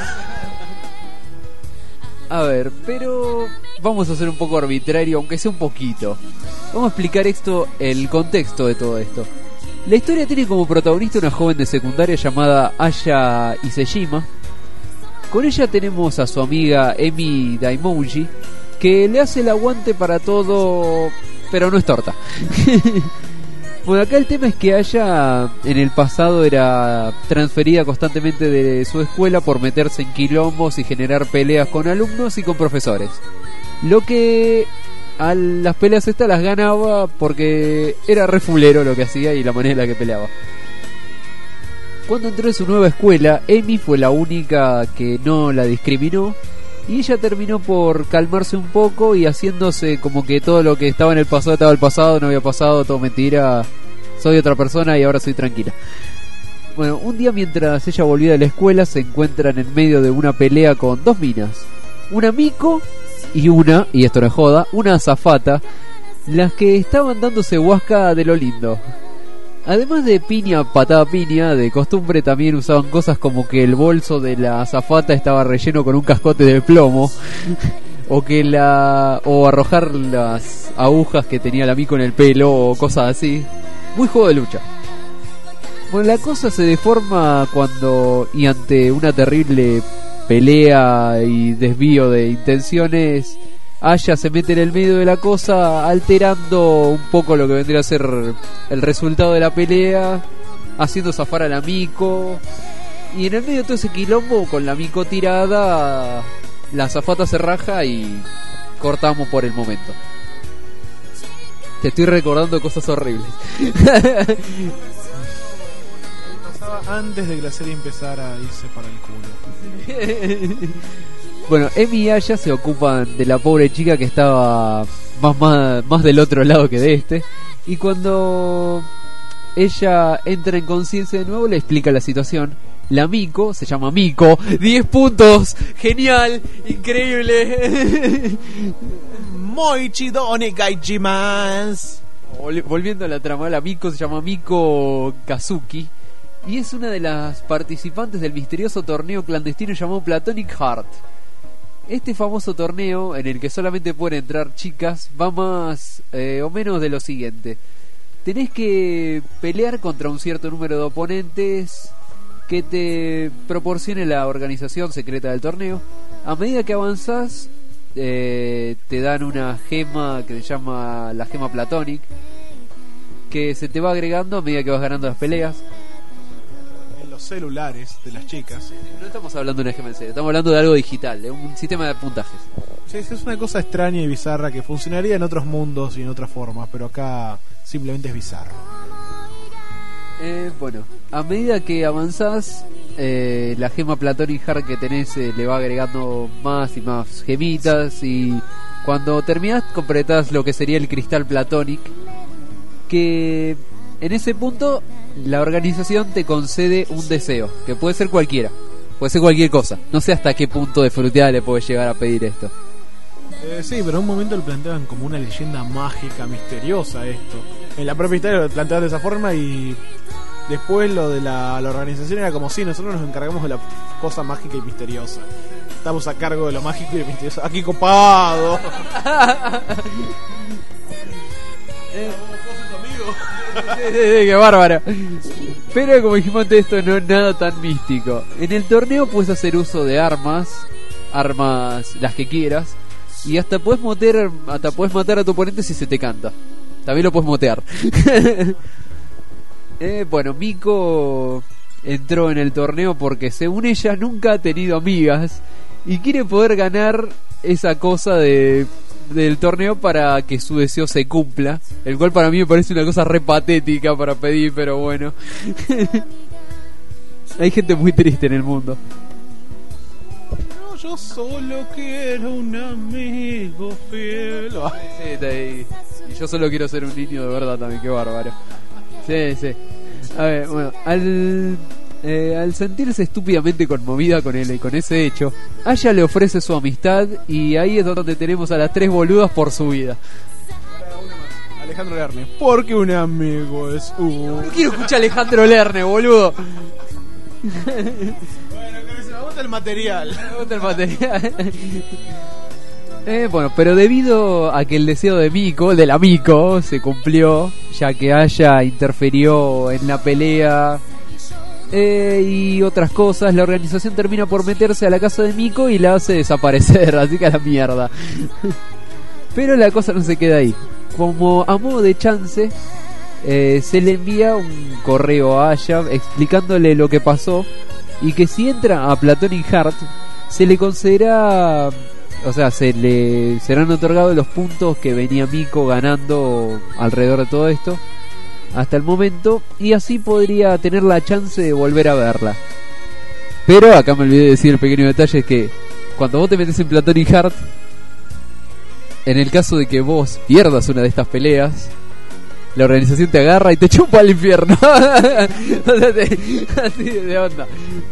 A ver, pero vamos a ser un poco arbitrario, aunque sea un poquito. Vamos a explicar esto, el contexto de todo esto. La historia tiene como protagonista una joven de secundaria llamada Aya Isejima. Con ella tenemos a su amiga Emi Daimouji, que le hace el aguante para todo, pero no es torta. Bueno, acá el tema es que Aya en el pasado era transferida constantemente de su escuela por meterse en quilombos y generar peleas con alumnos y con profesores. Lo que a las peleas estas las ganaba porque era re fulero lo que hacía y la manera en la que peleaba. Cuando entró en su nueva escuela, Emi fue la única que no la discriminó. Y ella terminó por calmarse un poco y haciéndose como que todo lo que estaba en el pasado estaba en el pasado, no había pasado, todo mentira, soy otra persona y ahora soy tranquila. Bueno, un día mientras ella volvía de la escuela se encuentran en medio de una pelea con dos minas. Una Miko y una, y esto no es joda, una azafata, las que estaban dándose huasca de lo lindo. Además de piña, patada piña, de costumbre también usaban cosas como que el bolso de la azafata estaba relleno con un cascote de plomo, o que la o arrojar las agujas que tenía la Miko en el pelo, o cosas así. Muy juego de lucha. Bueno, la cosa se deforma cuando, y ante una terrible pelea y desvío de intenciones, Aya se mete en el medio de la cosa, alterando un poco lo que vendría a ser el resultado de la pelea, haciendo zafar a la Miko. Y en el medio de todo ese quilombo, con la Miko tirada, la azafata se raja y cortamos por el momento. Te estoy recordando cosas horribles. Pasaba antes de que la serie empezara a irse para el culo. Bueno, Emi y Aya se ocupan de la pobre chica que estaba más, más, más del otro lado que de este. Y cuando ella entra en conciencia de nuevo, le explica la situación. La Miko, se llama Miko, diez puntos, genial, increíble. Moichido Negaijimas. Volviendo a la trama, la Miko se llama Miko Kazuki y es una de las participantes del misterioso torneo clandestino llamado Platonic Heart. Este famoso torneo, en el que solamente pueden entrar chicas, va más eh, o menos de lo siguiente. Tenés que pelear contra un cierto número de oponentes que te proporcione la organización secreta del torneo. A medida que avanzás, eh, te dan una gema que se llama la gema Platonic, que se te va agregando a medida que vas ganando las peleas. Los celulares de las chicas. No estamos hablando de una gema en serio, estamos hablando de algo digital, de un sistema de puntajes. Sí, es una cosa extraña y bizarra que funcionaría en otros mundos y en otras formas, pero acá simplemente es bizarro. Eh, bueno, a medida que avanzás, eh, la gema Platonic Heart que tenés eh, le va agregando más y más gemitas, y cuando terminás completás lo que sería el cristal Platonic, que en ese punto la organización te concede un deseo, que puede ser cualquiera. puede ser cualquier cosa. No sé hasta qué punto de fruteada le puede llegar a pedir esto. Eh, sí, pero en un momento lo planteaban como una leyenda mágica, misteriosa esto. En la propia historia lo planteaban de esa forma y después lo de la, la organización era como si nosotros nos encargamos de la cosa mágica y misteriosa. Estamos a cargo de lo mágico y misterioso. ¡Aquí copado! eh, ¡Qué bárbaro! Pero como dijimos antes, esto no es nada tan místico. En el torneo puedes hacer uso de armas, armas las que quieras, y hasta puedes motear, hasta puedes matar a tu oponente si se te canta. También lo puedes motear. eh, bueno, Miko entró en el torneo porque según ella nunca ha tenido amigas y quiere poder ganar esa cosa de del torneo para que su deseo se cumpla, el cual para mí me parece una cosa re patética para pedir, pero bueno. Hay gente muy triste en el mundo. No, yo solo quiero un amigo fiel. Sí, está ahí. Y yo solo quiero ser un niño de verdad también, qué bárbaro. Sí, sí. A ver, bueno, al eh, al sentirse estúpidamente conmovida con él, con ese hecho, Aya le ofrece su amistad y ahí es donde tenemos a las tres boludas por su vida. Alejandro Lerner, porque un amigo es un... No quiero escuchar a Alejandro Lerner, boludo. Bueno, que se me gusta el material. Me gusta el material. Eh, bueno, pero debido a que el deseo de Miko, de la Miko, se cumplió, ya que Aya interfirió en la pelea eh, y otras cosas, la organización termina por meterse a la casa de Miko y la hace desaparecer, así que a la mierda. Pero la cosa no se queda ahí. Como a modo de chance, eh, se le envía un correo a Aya explicándole lo que pasó y que si entra a Platonic Heart se le concederá... O sea, se le serán otorgados los puntos que venía Miko ganando alrededor de todo esto hasta el momento, y así podría tener la chance de volver a verla. Pero acá me olvidé de decir el pequeño detalle, es que cuando vos te metes en Platonic Heart, en el caso de que vos pierdas una de estas peleas, la organización te agarra y te chupa al infierno. O sea, te, así de onda.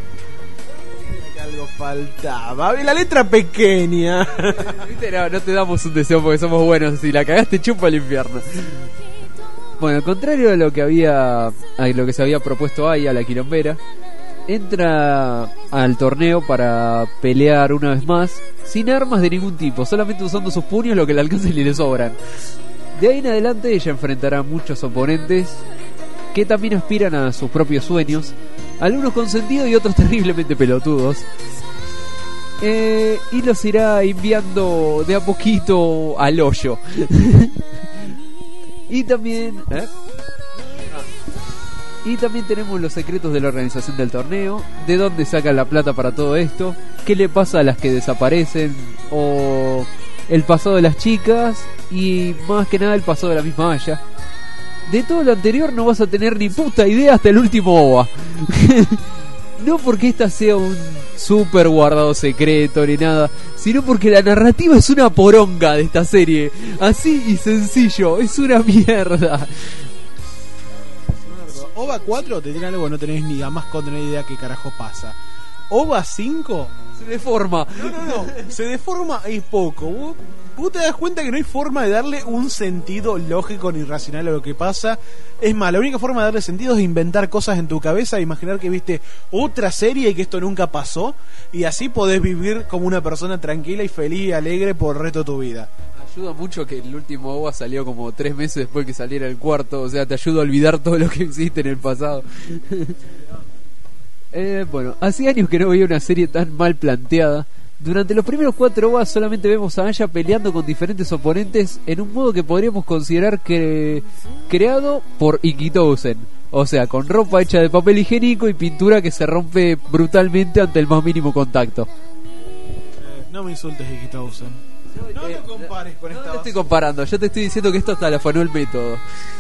Algo faltaba, la letra pequeña. ¿Viste? No, no te damos un deseo porque somos buenos. Si la cagaste, chupa al infierno. Bueno, al contrario de lo que había, a lo que se había propuesto ahí a la quilombera, entra al torneo para pelear una vez más sin armas de ningún tipo, solamente usando sus puños, lo que le alcancen y le sobran. De ahí en adelante ella enfrentará a muchos oponentes que también aspiran a sus propios sueños, algunos con sentido y otros terriblemente pelotudos, eh, y los irá enviando de a poquito al hoyo. Y también ¿eh? y también tenemos los secretos de la organización del torneo, de dónde sacan la plata para todo esto, qué le pasa a las que desaparecen, o el pasado de las chicas, y más que nada el pasado de la misma Aya. De todo lo anterior no vas a tener ni puta idea hasta el último O V A. No porque esta sea un super guardado secreto ni nada, sino porque la narrativa es una poronga de esta serie. Así y sencillo, es una mierda. O V A cuatro te tiene algo que no tenés ni más con tener idea qué carajo pasa. O V A cinco se deforma. No, no, no. Se deforma y poco. Vos, vos te das cuenta que no hay forma de darle un sentido lógico ni racional a lo que pasa. Es más, la única forma de darle sentido es inventar cosas en tu cabeza, imaginar que viste otra serie y que esto nunca pasó, y así podés vivir como una persona tranquila y feliz y alegre por el resto de tu vida. Ayuda mucho que el último O V A salió como tres meses después que saliera el cuarto, o sea, te ayuda a olvidar todo lo que existe en el pasado. eh, bueno, hace años que no veía una serie tan mal planteada. Durante los primeros cuatro O V A solamente vemos a Aya peleando con diferentes oponentes en un modo que podríamos considerar que creado por Ikitousen, o sea, con ropa hecha de papel higiénico y pintura que se rompe brutalmente ante el más mínimo contacto. Eh, no me insultes, Ikitousen. No eh, te compares con no esta te estoy basura. comparando, yo te estoy diciendo que esto hasta la afanó el método.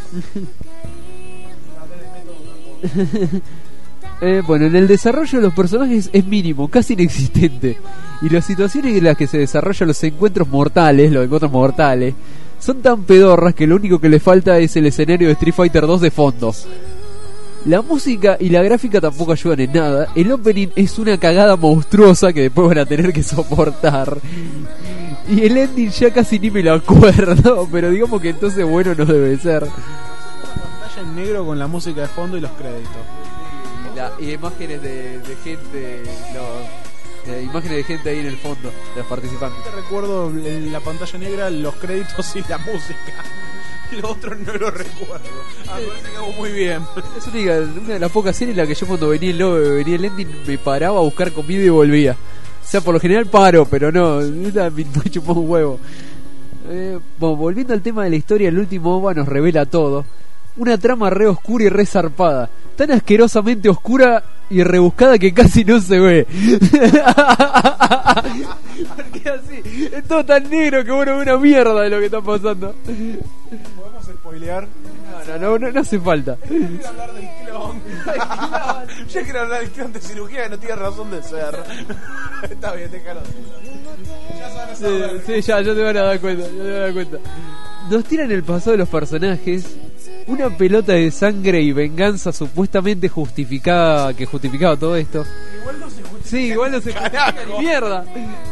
Eh, bueno, en el desarrollo de los personajes es mínimo, casi inexistente. Y las situaciones en las que se desarrollan los encuentros mortales, los encuentros mortales, son tan pedorras que lo único que le falta es el escenario de Street Fighter dos de fondo. La música y la gráfica tampoco ayudan en nada. El opening es una cagada monstruosa que después van a tener que soportar. Y el ending ya casi ni me lo acuerdo, pero digamos que entonces bueno no debe ser. Pantalla en negro con la música de fondo y los créditos. Y, la, y imágenes de, de gente, no, eh, imágenes de gente ahí en el fondo, de los participantes. Te recuerdo en la pantalla negra los créditos y la música. Lo otro no lo recuerdo. Ah, parece que hago muy bien. Es una, una de las pocas series en la que yo cuando venía el logo, venía el ending, me paraba a buscar comida y volvía. O sea, por lo general paro, pero no, esta me chupó un huevo. Eh, bueno, volviendo al tema de la historia, el último O V A nos revela todo. Una trama re oscura y re zarpada. Tan asquerosamente oscura y rebuscada que casi no se ve. Porque así, es todo tan negro que uno ve una mierda de lo que está pasando. ¿Podemos spoilear? No, no, no, no hace falta. Yo quiero hablar del clon. Yo quiero hablar del clon de cirugía que no tiene razón de ser. Está bien, déjalo. Ya sabes Sí, saber. sí, ya, ya te van a dar cuenta, ya te van a dar cuenta. Nos tiran el pasado de los personajes, una pelota de sangre y venganza supuestamente justificada, que justificaba todo esto. Igual no se justifica. Sí, igual no se justifica Carajo. ni mierda.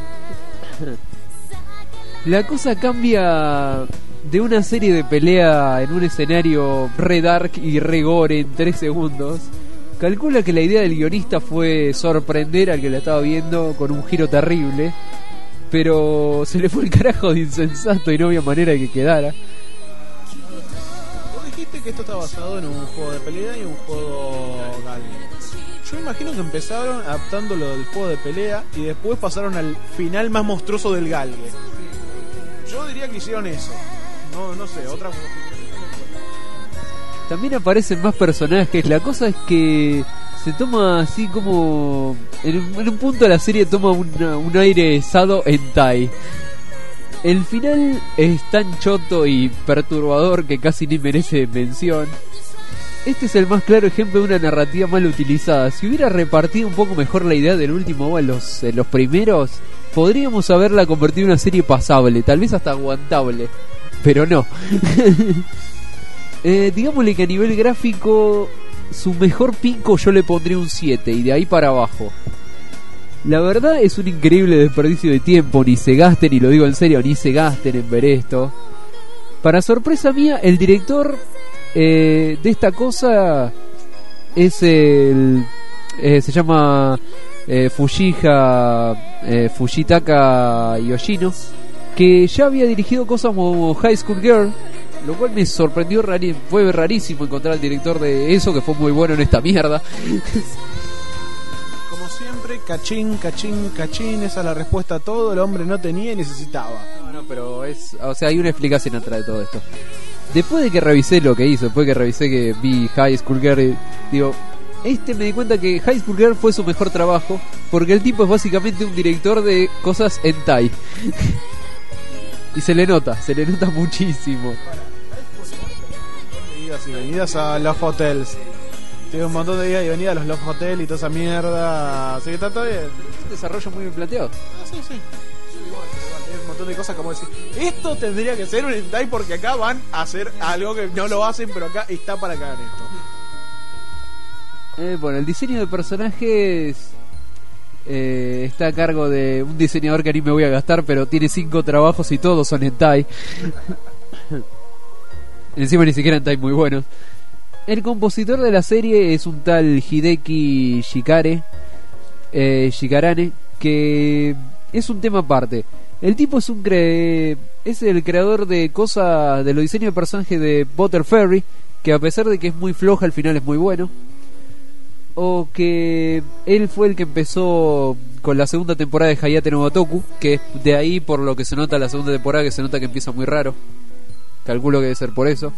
La cosa cambia de una serie de pelea en un escenario re dark y re gore en tres segundos. Calcula que la idea del guionista fue sorprender al que la estaba viendo con un giro terrible, pero se le fue el carajo de insensato y no había manera de que quedara. Vos dijiste que esto está basado en un juego de pelea y un juego galgue. Yo imagino que empezaron adaptando lo del juego de pelea y después pasaron al final más monstruoso del galgue. Yo diría que hicieron eso. No, no sé, otra. También aparecen más personajes. La cosa es que se toma así como... En un, en un punto la serie toma una, un aire sado hentai. El final es tan choto y perturbador que casi ni merece mención. Este es el más claro ejemplo de una narrativa mal utilizada. Si hubiera repartido un poco mejor la idea del último O V A en los, en los primeros, podríamos haberla convertido en una serie pasable, tal vez hasta aguantable. Pero no. eh, digámosle que a nivel gráfico, su mejor pico yo le pondría un siete y de ahí para abajo. La verdad es un increíble desperdicio de tiempo, ni se gasten, y lo digo en serio, ni se gasten en ver esto. Para sorpresa mía, el director eh, de esta cosa es el... Eh, se llama eh, Fujita eh, Fujitaka Yoshino, que ya había dirigido cosas como High School Girl, lo cual me sorprendió, rari- fue rarísimo encontrar al director de eso, que fue muy bueno en esta mierda. Como siempre, cachín, cachín, cachín, esa es la respuesta a todo, el hombre no tenía y necesitaba. No, no, pero es, o sea, hay una explicación atrás de todo esto. Después de que revisé lo que hizo, después de que revisé que vi High School Girl, eh, digo, este me di cuenta que High School Girl fue su mejor trabajo, porque el tipo es básicamente un director de cosas hentai. Y se le nota, se le nota muchísimo. Idas y venidas a Love Hotels. Tiene un montón de idas y venidas a los Love Hotels y toda esa mierda. Así que está todo bien. Es un desarrollo muy bien planteado. Ah, sí, sí. Igual, igual, tiene un montón de cosas como decir, esto tendría que ser un hentai porque acá van a hacer algo que no lo hacen, pero acá está para que hagan esto. Eh, bueno, el diseño de personajes eh, está a cargo de un diseñador que ni me voy a gastar, pero tiene cinco trabajos y todos son hentai. Encima ni siquiera hentai muy buenos. El compositor de la serie es un tal Hideki Shikare, eh, Shikarane, que es un tema aparte. El tipo es un cre es el creador de cosas, de los diseños de personajes de Butter Fairy, que a pesar de que es muy floja, al final es muy bueno. O que él fue el que empezó con la segunda temporada de Hayate no Watoku, que es de ahí por lo que se nota la segunda temporada, que se nota que empieza muy raro. Calculo que debe ser por eso.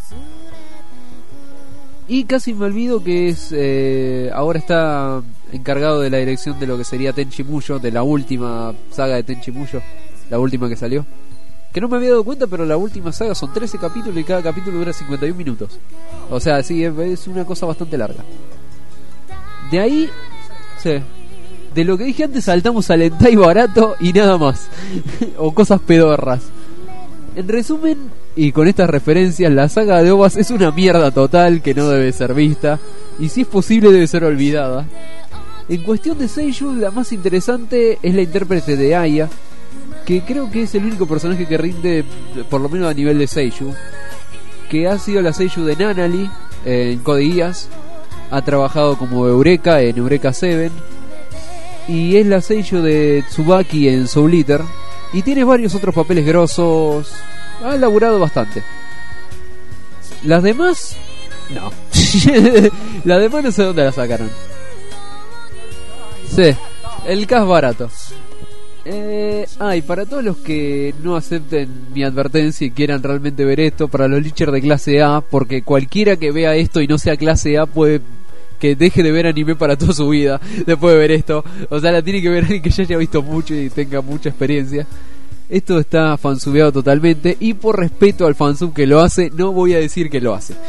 Y casi me olvido que es eh, ahora está encargado de la dirección de lo que sería Tenchi Muyo, de la última saga de Tenchi Muyo, la última que salió. Que no me había dado cuenta, pero la última saga son trece capítulos y cada capítulo dura cincuenta y un minutos. O sea, sí, es, es una cosa bastante larga. De ahí, sí, de lo que dije antes saltamos al hentai barato y nada más. O cosas pedorras. En resumen, y con estas referencias, la saga de O V As es una mierda total que no debe ser vista. y si es posible debe ser olvidada. En cuestión de seiyuu, la más interesante es la intérprete de Aya, que creo que es el único personaje que rinde, por lo menos a nivel de seiyuu, que ha sido la seiyuu de Nanali en Code Geass, ha trabajado como Eureka en Eureka siete, y es la seiyuu de Tsubaki en Soul Eater, y tiene varios otros papeles grosos, ha laburado bastante. Las demás, no. Las demás no sé dónde las sacaron. Sí, el cast barato. Eh, ah, y para todos los que no acepten mi advertencia y quieran realmente ver esto, para los lichers de clase A, porque cualquiera que vea esto y no sea clase A puede que deje de ver anime para toda su vida después de ver esto. O sea, la tiene que ver alguien que ya haya visto mucho y tenga mucha experiencia. Esto está fansubeado totalmente, y por respeto al fansub que lo hace, no voy a decir que lo hace.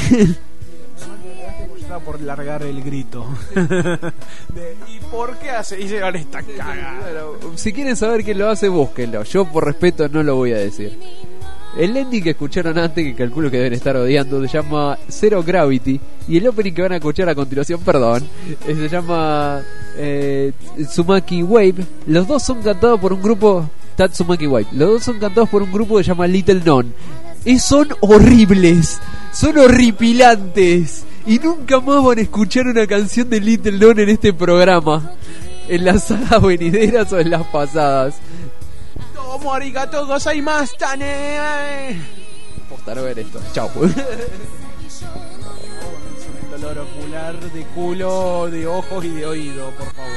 Por largar el grito. De, ¿y por qué hace? Y llevan esta caga. Bueno, si quieren saber quién lo hace, búsquenlo. Yo por respeto no lo voy a decir. El ending que escucharon antes, que calculo que deben estar odiando, se llama Zero Gravity. Y el opening que van a escuchar a continuación, perdón, eh, se llama eh, Tsumaki Wave. Los dos son cantados por un grupo, Tatsumaki Wave. Los dos son cantados por un grupo que se llama Little Non. Y son horribles, son horripilantes. Y nunca más van a escuchar una canción de Little Non en este programa, en las sagas venideras o en las pasadas. Tomo arigato gozaimasu tane. Posta, no ver esto. Chao. El dolor ocular de culo, de ojos y de oído, por favor.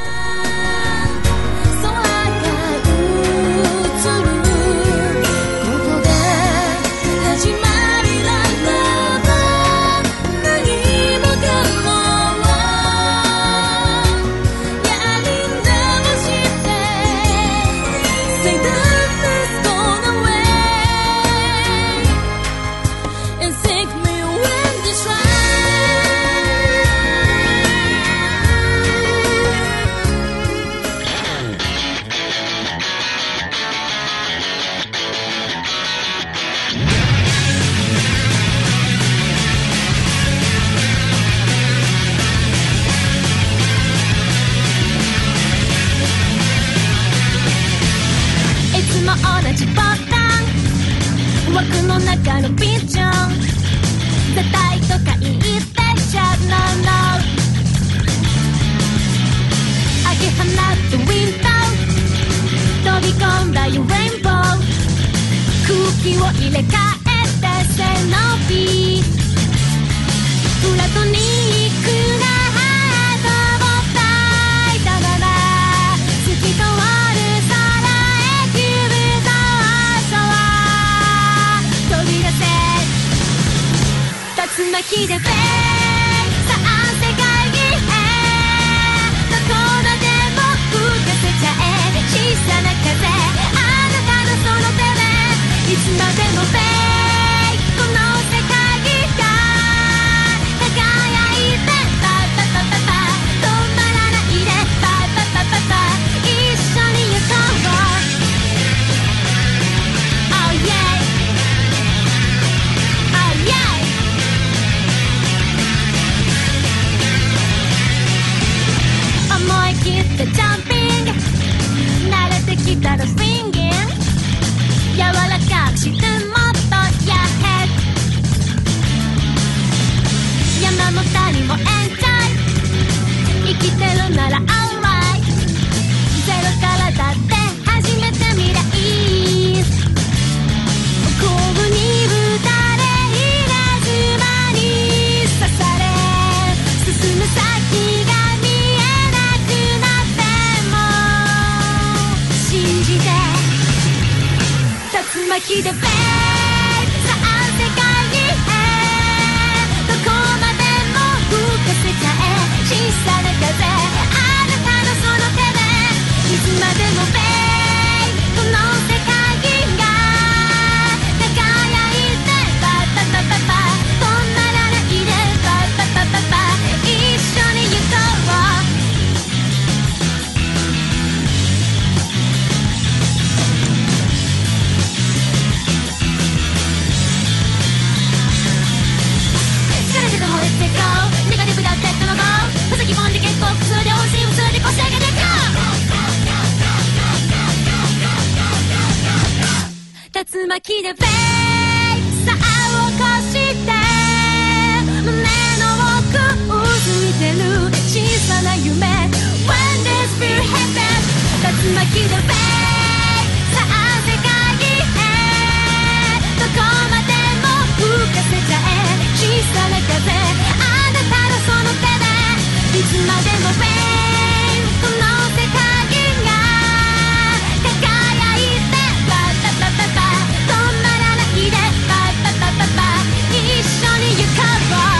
竜巻でフェイクさあ起こして胸の奥渦見てる小さな夢 When this fear happens 竜巻でフェイクさあ世界へどこまでも吹かせちゃえ小さな風あなたのその手でいつまでもフェイクこの世界が輝いてパパパパパ止まらないでパパパパパ一緒に行こう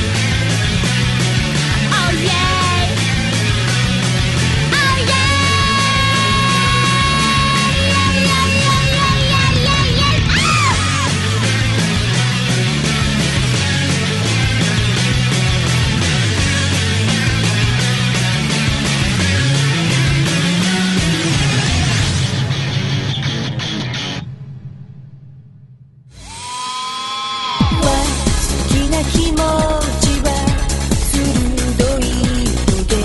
Oh yeah Oh yeah Yeah yeah yeah yeah yeah yeah yeah好きな気持ちは鋭いので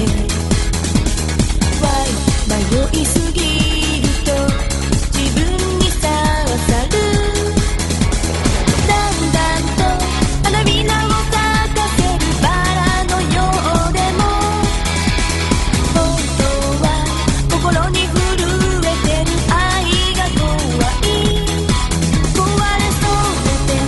Why 迷いすぎると自分にさわさるだんだんと花びらを咲かせるバラのようでも本当は心に震えてる愛が怖い壊れそうで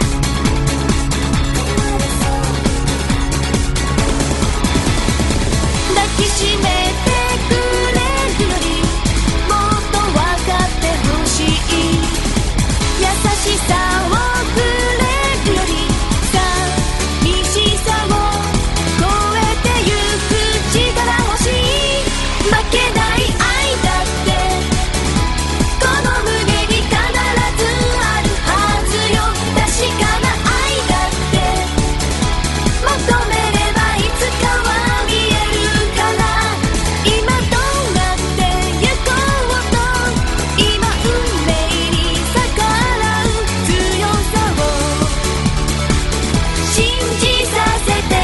抱きしめてくれるよりもっと分かってほしい優しさをくれるより寂しさを超えてゆく力欲しい負けない愛だってこの胸に必ずあるはずよ確かな愛だって求めればいつかは見えるから今となって行こうと今運命に逆らう強さを信じさせて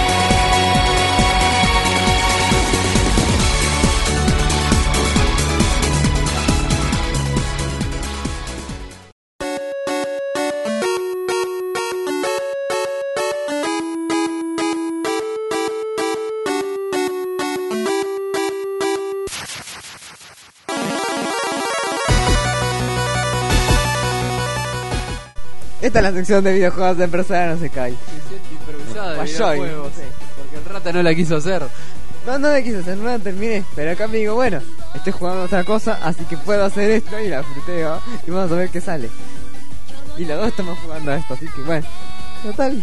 Esta es la sección de videojuegos de Persona no se cae. Improvisada de Guayoy. videojuegos, porque el rata no la quiso hacer. No, no me quise hacer, no la terminé. Pero acá me digo, bueno, estoy jugando otra cosa, así que puedo hacer esto y la fruteo. Y vamos a ver qué sale. Y los dos estamos jugando a esto, así que bueno. Total.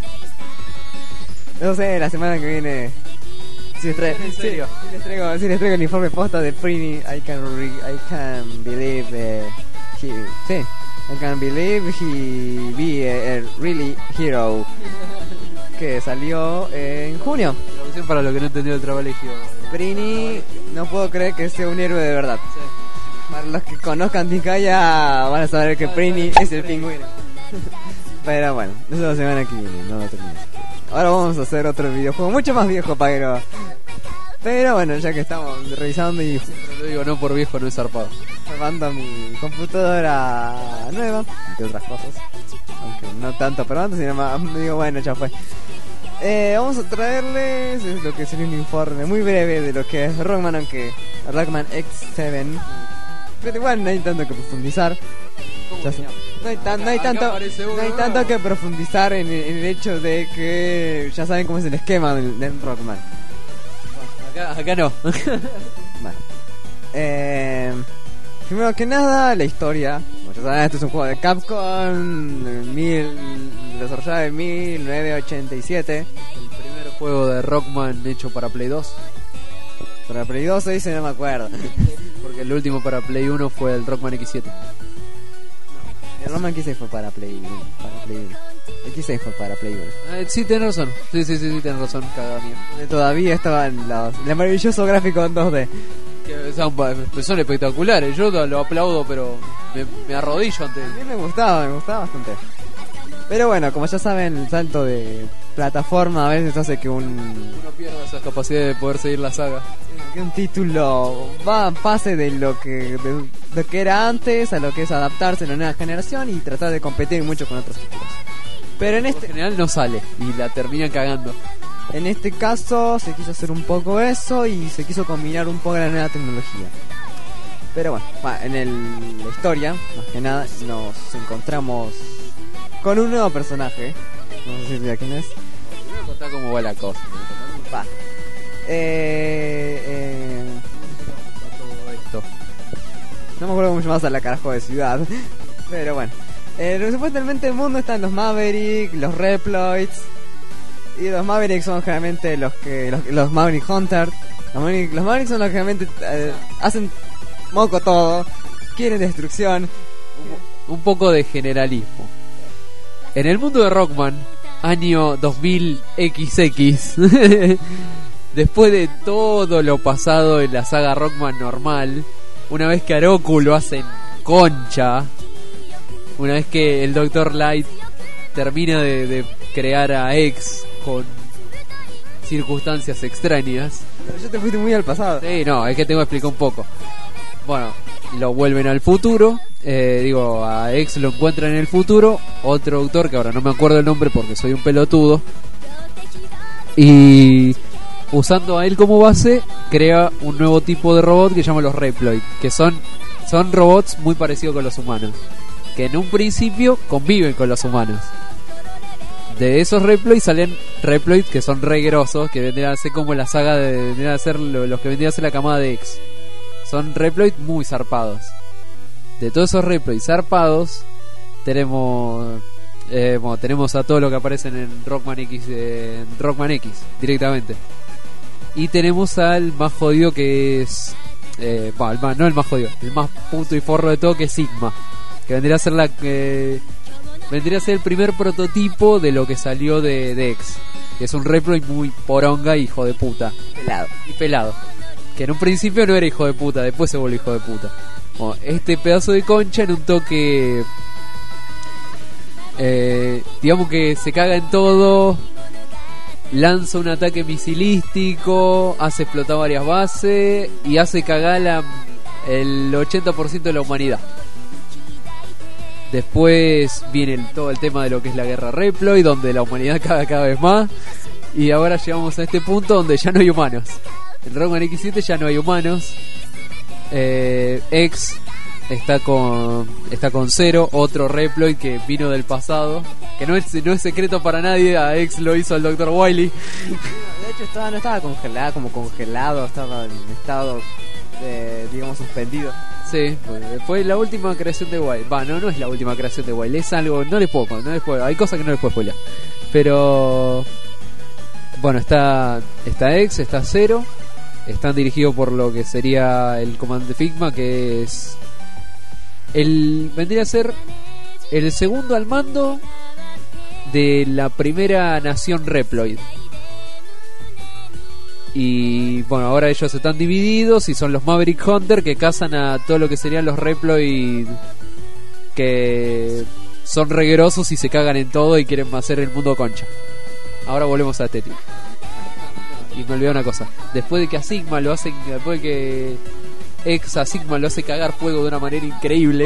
No sé, la semana que viene. Si les traigo, ¿En serio? Si, si les traigo, si les traigo el informe posta de Prini, I can, re, I can believe. Eh, he, sí. I can believe he be a, a really hero. Que salió en junio. Traducción para lo que no entendió el trabalegio. Prini, no puedo creer que sea un héroe de verdad. Para los que conozcan Tikaya van a saber que Prini es el pingüino. Pero bueno, eso es la semana que viene, no lo termino. Ahora vamos a hacer otro videojuego mucho más viejo, pero... Pero bueno, ya que estamos revisando y Pero lo digo, no por viejo, no es zarpado. armando mi computadora nueva, entre otras cosas. Aunque no tanto pero antes, sino más, me digo, bueno, ya fue. Eh, vamos a traerles es lo que sería un informe muy breve de lo que es Rockman, aunque Rockman X siete. Pero igual no hay tanto que profundizar. Ya sé. No hay, tan, no hay Acá tanto, aparece uno no hay nuevo. tanto que profundizar en, en el hecho de que ya saben cómo es el esquema del, del Rockman. Acá, acá no. Bueno. Eh, primero que nada, la historia. Como ya saben, esto es un juego de Capcom, mil, desarrollado en mil novecientos ochenta y siete. El primer juego de Rockman hecho para Play dos. Para Play dos se dice, no me acuerdo. Porque el último para Play uno fue el Rockman X siete. El Rockman X seis fue para Play uno. Para Play uno. X seis fue para Play uno. Eh, sí, tenés razón. Sí, sí, sí, sí tenés razón, cagada mía. Donde todavía estaban los, el maravilloso gráfico en dos D. Que son, son espectaculares. Yo lo aplaudo, pero me, me arrodillo ante A él. mí me gustaba, me gustaba bastante. Pero bueno, como ya saben, el salto de plataforma a veces hace que un Uno pierde esa capacidad de poder seguir la saga. que un título va pase de lo que de lo que era antes a lo que es adaptarse a la nueva generación y tratar de competir mucho con otros títulos. Pero en En este general no sale y la terminan cagando. en este caso se quiso hacer un poco eso y se quiso combinar un poco la nueva tecnología. Pero bueno, va, en el, la historia, más que nada, nos encontramos con un nuevo personaje. No sé si ya quién es. Voy a contar cómo va la cosa. Va. Eh, eh, Todo esto. no me acuerdo cómo llamas a la carajo de ciudad. Pero bueno. Eh, supuestamente en el mundo están los Maverick, los Reploids. Y los Mavericks son generalmente los que. Los, los Maverick Hunter. Los Maverick, los Mavericks son los que generalmente eh, hacen moco todo. Quieren destrucción. Un poco de generalismo. En el mundo de Rockman, año dos mil equis equis, después de todo lo pasado en la saga Rockman normal, una vez que Aroku lo hacen concha, una vez que el doctor Light termina de, de crear a X con circunstancias extrañas. Pero yo te fuiste muy al pasado. Sí, no, es que tengo que explicar un poco. Bueno, lo vuelven al futuro. Eh, digo, a X lo encuentran en el futuro. Otro autor que ahora no me acuerdo el nombre porque soy un pelotudo. Y usando a él como base, crea un nuevo tipo de robot que llama los Reploid. Que son, son robots muy parecidos con los humanos. Que en un principio conviven con los humanos. De esos Reploid salen Reploid que son re grosos, que vendrían a ser como la saga de. Vendrían a ser lo- los que vendrían a ser la camada de X. Son Reploid muy zarpados. De todos esos Reploid zarpados, tenemos. Eh, bueno, tenemos a todo lo que aparecen en Rockman X, eh, en Rockman X directamente. Y tenemos al más jodido que es. Eh, bueno, el más- no el más jodido, el más puto y forro de todo que es Sigma. Que vendría a ser la. Eh, vendría a ser el primer prototipo de lo que salió de, de X. Que es un Reploid muy poronga, hijo de puta. Pelado. Y pelado. Que en un principio no era hijo de puta, después se volvió hijo de puta. Bueno, este pedazo de concha en un toque. Eh, digamos que se caga en todo. Lanza un ataque misilístico. Hace explotar varias bases. Y hace cagar la, el ochenta por ciento de la humanidad. Después viene el- todo el tema de lo que es la guerra Reploid, donde la humanidad caga cada vez más. Y ahora llegamos a este punto donde ya no hay humanos. En Rockman X siete ya no hay humanos. Eh, X está con está con Zero, otro Reploid que vino del pasado. Que no es, no es secreto para nadie, a X lo hizo el doctor Wily. De hecho estaba, no estaba congelada, como congelado, estaba en estado de, digamos, suspendido. Sí, fue, fue la última creación de Wily. Va, no, no es la última creación de Wily, es algo, no les puedo, no les puedo, hay cosas que no les puedo spoiler. Pero bueno, está está X, está Zero, están dirigidos por lo que sería el comandante Figma, que es el vendría a ser el segundo al mando de la primera nación Reploid. Y bueno, ahora ellos están divididos y son los Maverick Hunter que cazan a todo lo que serían los Reploid que son reguerosos y se cagan en todo y quieren hacer el mundo concha. Ahora volvemos a este tipo. Y me olvidé una cosa. Después de que a Sigma lo hacen, después de que X a Sigma lo hace cagar fuego de una manera increíble,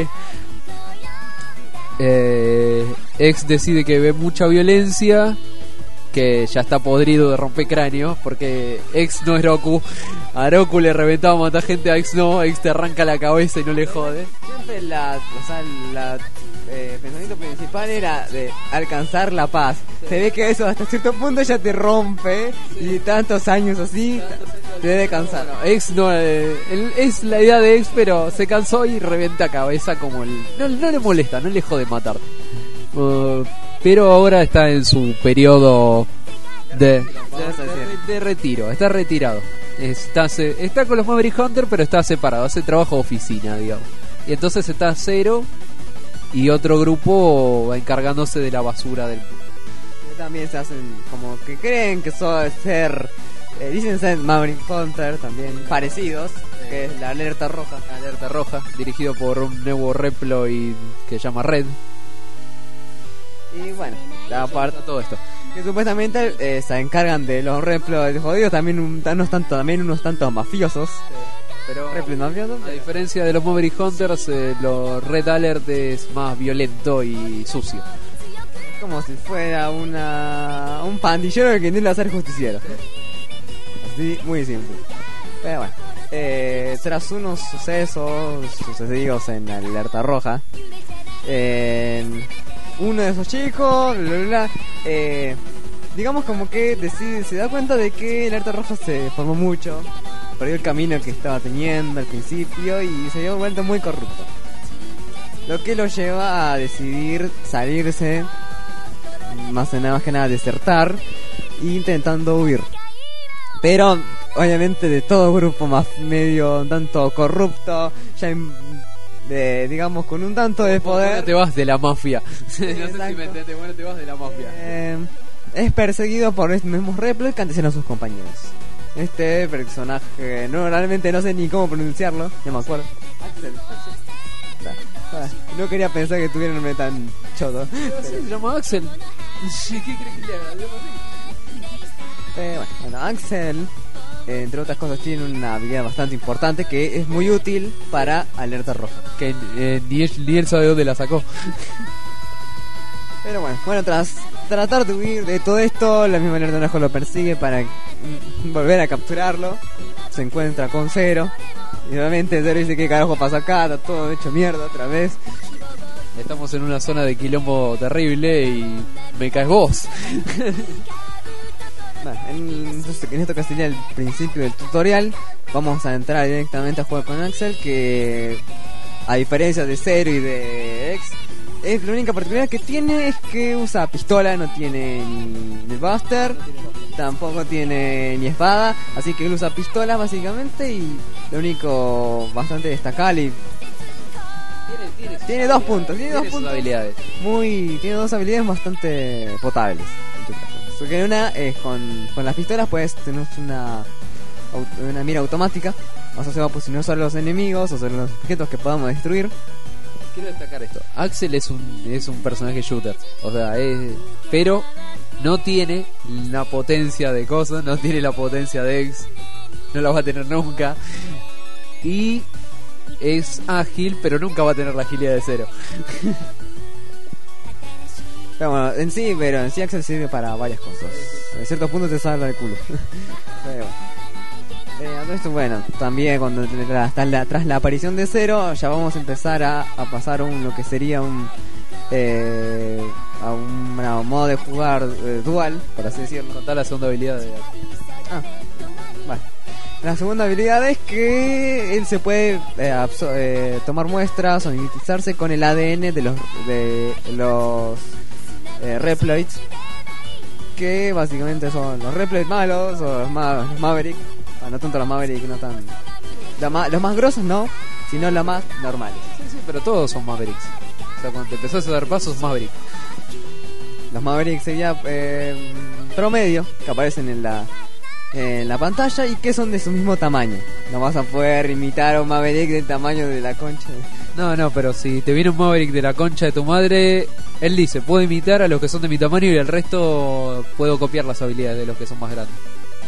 eh, X decide que ve mucha violencia, que ya está podrido de romper cráneos, porque X no es Roku. A Roku le reventaba a matar gente, a X no, X te arranca la cabeza y no le jode. Siempre la, o sea, la eh, pensamiento principal era de alcanzar la paz. Se ve que eso hasta cierto punto ya te rompe y tantos años así te debe cansar. Bueno, X no, eh, el- es la idea de X, pero se cansó y reventa cabeza como el... No, no le molesta, no le jode matar. Uh, pero ahora está en su periodo de, de, de- de retiro, está retirado. Está, se- está con los Maverick Hunter, pero está separado, hace trabajo de oficina, digamos. Y entonces está Zero y otro grupo encargándose de la basura del mundo. También se hacen como que creen que son ser, eh, dicen ser Maverick Hunter también parecidos, que es la alerta roja. Alerta Roja, dirigido por un nuevo Reploid que se llama Red. Y bueno, la parte Todo esto. Que supuestamente eh, se encargan de los reploids jodidos, también un- unos tantos, también unos tantos mafiosos. Pero Reploids mafiosos. a diferencia de los Maverick Hunters, eh, los Red Alert es más violento y sucio. Como si fuera una un pandillero que intenta ser justiciero. Así, muy simple. Pero bueno, eh, tras unos sucesos sucedidos en la alerta roja, eh, uno de esos chicos, bla, bla, bla, eh, digamos como que decide, se da cuenta de que el alerta roja se formó mucho, perdió el camino que estaba teniendo al principio y se dio vuelta muy corrupto. Lo que lo lleva a decidir salirse, más que nada, más que nada desertar, intentando huir. Pero obviamente de todo grupo más medio un tanto corrupto, ya en- de, digamos con un tanto de Bueno, poder, te vas de la mafia. no sé si exacto. me entendés, bueno, te vas de la mafia. eh, es perseguido por estos mismos reploids que antes eran sus compañeros. Este personaje, no, realmente no sé ni cómo pronunciarlo, no me acuerdo. Axel. Ah, ah, no quería pensar que tuviera un nombre tan choto. Sí, se llama Axel. ¿Qué crees que le haga? Yo no sé. Eh, bueno, bueno, Axel, eh, entre otras cosas, tiene una habilidad bastante importante que es muy útil para alerta roja. Que eh, ni, él, ni él sabe dónde la sacó. Pero bueno, bueno, tras tratar de huir de todo esto, la misma alerta roja lo persigue para mm, volver a capturarlo. Se encuentra con Zero. Y obviamente Zero dice: ¿qué carajo pasa acá? Está todo hecho mierda otra vez. Estamos en una zona de quilombo terrible y me caes vos. Bueno, en, entonces, en esto que sería el principio del tutorial, vamos a entrar directamente a jugar con Axel, que a diferencia de Zero y de X, es la única particularidad que tiene es que usa pistola, no tiene ni, ni Buster, tampoco tiene ni espada, así que él usa pistola básicamente, y lo único bastante destacable y Tiene, tiene, tiene dos puntos, tiene dos sus puntos habilidades. muy, tiene dos habilidades bastante potables. Porque una es con, con las pistolas, pues tenemos una auto- una mira automática, o sea, se va a posicionar sobre los enemigos o sobre los objetos que podamos destruir. Quiero destacar esto. Axel es un es un personaje shooter, o sea, es, pero no tiene la potencia de cosas, no tiene la potencia de X, no la va a tener nunca. Y es ágil, pero nunca va a tener la agilidad de Zero. Pero bueno, en sí, pero en sí Axel sirve para varias cosas. En ciertos puntos te salva el culo. Pero bueno. Eh, esto, bueno, también cuando tras la, tras la aparición de Zero, ya vamos a empezar a, a pasar a un, lo que sería un eh, a un, bueno, modo de jugar eh, dual, por así decirlo. Contá la segunda habilidad de Axel. Ah, vale. La segunda habilidad es que él se puede eh, absor- eh, tomar muestras o mimetizarse con el A D N de los de los eh, reploids, que básicamente son los reploids malos o los, ma- los Maverick. Ah, no tanto los Maverick, no tan la ma- los más grosos no, sino los más normales. Sí, sí, pero todos son Mavericks. O sea, cuando te empezás a dar pasos, Maverick. Los Maverick sería eh, promedio que aparecen en la en la pantalla y que son de su mismo tamaño. No vas a poder imitar a un Maverick del tamaño de la concha. No, no, pero si te viene un Maverick de la concha de tu madre, él dice, puedo imitar a los que son de mi tamaño y el resto puedo copiar las habilidades de los que son más grandes.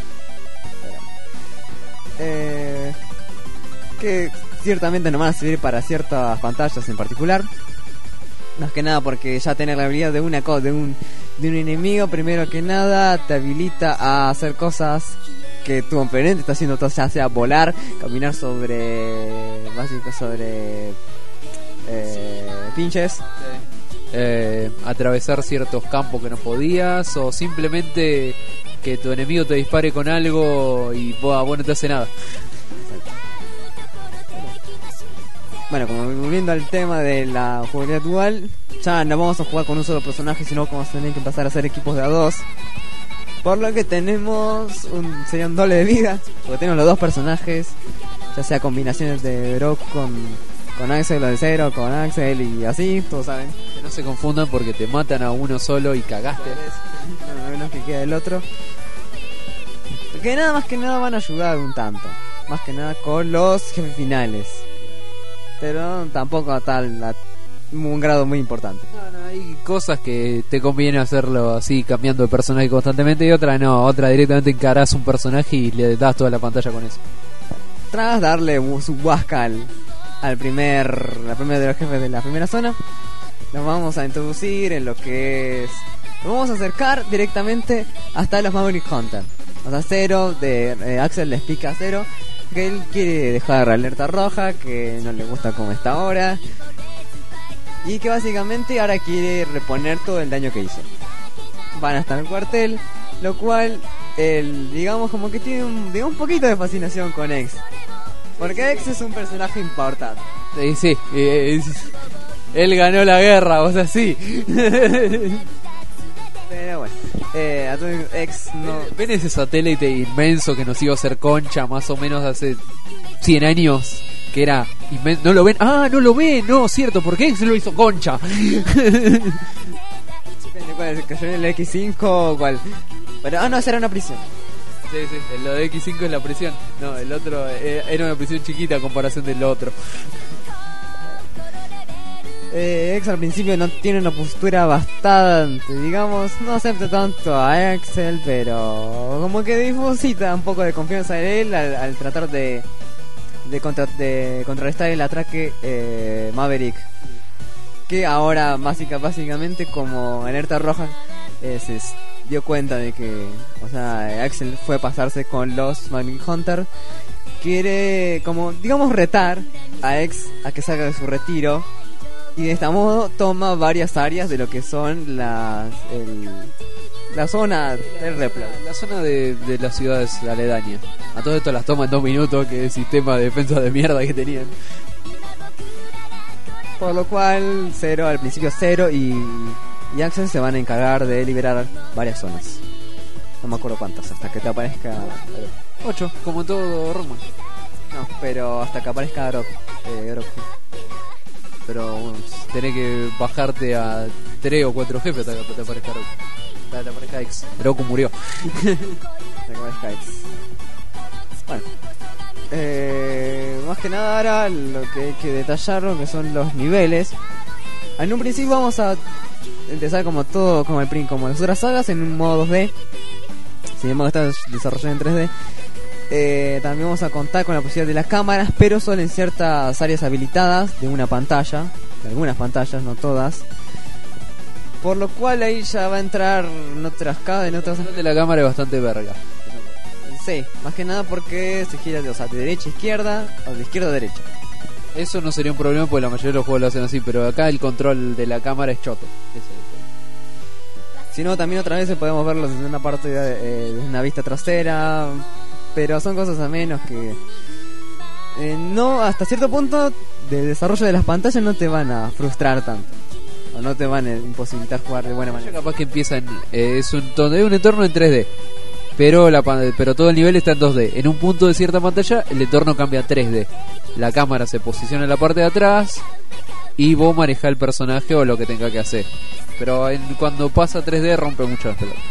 Eh, que ciertamente no van a servir para ciertas pantallas en particular. Más que nada porque ya tener la habilidad de una cosa, de un de un enemigo, primero que nada te habilita a hacer cosas que tu oponente está haciendo, ya sea volar, caminar sobre básicamente sobre eh, pinches. Eh, atravesar ciertos campos que no podías, o simplemente que tu enemigo te dispare con algo y vos, vos no te hace nada. Bueno, como volviendo al tema de la jugabilidad dual, ya no vamos a jugar con un solo personaje, sino que vamos a tener que empezar a hacer equipos de a dos. Por lo que tenemos un, sería un doble de vida, porque tenemos los dos personajes, ya sea combinaciones de Brock con, con Axel o de Zero con Axel y así, todos saben. Que no se confundan porque te matan a uno solo y cagaste. No, no, menos que queda el otro. Que nada más que nada van a ayudar un tanto, más que nada con los jefes finales. Pero tampoco a tal a un grado muy importante. No, no, Hay cosas que te conviene hacerlo así, cambiando de personaje constantemente, y otra no, otra directamente encarás un personaje y le das toda la pantalla con eso. Tras darle su huasca al, al primer, la primera de los jefes de la primera zona, nos vamos a introducir en lo que es... Nos vamos a acercar directamente hasta los Maverick Hunter. O sea, Zero, de, eh, Axel le explica a Zero que él quiere dejar la alerta roja, que no le gusta como está ahora, y que básicamente ahora quiere reponer todo el daño que hizo. Van hasta el cuartel, lo cual, él, digamos, como que tiene un, digamos, un poquito de fascinación con X. Porque X es un personaje importante. Sí, sí, eh, es- él ganó la guerra, o sea, sí. Pero bueno, eh, a todo X no... ¿Ven ese satélite inmenso que nos iba a hacer concha más o menos hace cien años? Que era inmenso. ¿No lo ven? Ah, no lo ven, no, cierto, porque X lo hizo concha. Depende cuál es, cayó en el X cinco o cuál. Pero, ah, no, esa era una prisión. Sí, sí, lo de X cinco es la prisión. No, el otro eh, era una prisión chiquita a comparación del otro. Eh, X al principio no tiene una postura bastante, digamos, no acepta tanto a Axel, pero como que deposita un poco de confianza en él al, al tratar de de, contra, de contrarrestar el ataque eh, Maverick, que ahora básica, básicamente como alerta roja eh, se s- dio cuenta de que, o sea, Axel fue a pasarse con los Maverick Hunter, quiere como, digamos, retar a X a que salga de su retiro. Y de este modo toma varias áreas de lo que son las el, la zona del Replo. La zona de, de las ciudades aledañas. A todo esto las toma en dos minutos, que es el sistema de defensa de mierda que tenían. Por lo cual Zero, al principio Zero y, y Axel se van a encargar de liberar varias zonas. No me acuerdo cuántas, hasta que te aparezca... Ocho, como todo Rockman. No, pero hasta que aparezca Grok. Eh, Grok. Pero bueno, tenés que bajarte a tres o cuatro jefes hasta que te aparezca Roku. Hasta que te aparezca X. Roku murió. Hasta que aparezca X. Bueno. Eh, más que nada ahora lo que hay que detallar lo que son los niveles. En un principio vamos a empezar como todo, como el prin, como las otras sagas, en un modo dos D. Sin embargo está desarrollado en tres D. Eh, también vamos a contar con la posibilidad de las cámaras, pero solo en ciertas áreas habilitadas de una pantalla, de algunas pantallas, no todas. Por lo cual ahí ya va a entrar en otras ca- en otras. El control de la cámara es bastante verga. Sí, más que nada porque se gira de, o sea, de derecha a izquierda o de izquierda a derecha. Eso no sería un problema porque la mayoría de los juegos lo hacen así, pero acá el control de la cámara es choto. Ese es el problema. Si no, también otra vez podemos verlo desde una parte de, eh, desde una vista trasera. Pero son cosas a menos que eh, no, hasta cierto punto del desarrollo de las pantallas no te van a frustrar tanto, o no te van a imposibilitar jugar de buena Ya manera. capaz que empiezan, eh, es un, to- es un entorno en tres D, pero la pan- pero todo el nivel está en dos D. En un punto de cierta pantalla el entorno cambia a tres D. La cámara se posiciona en la parte de atrás y vos manejás el personaje o lo que tenga que hacer. Pero en- cuando pasa a tres D rompe mucho las pelotas.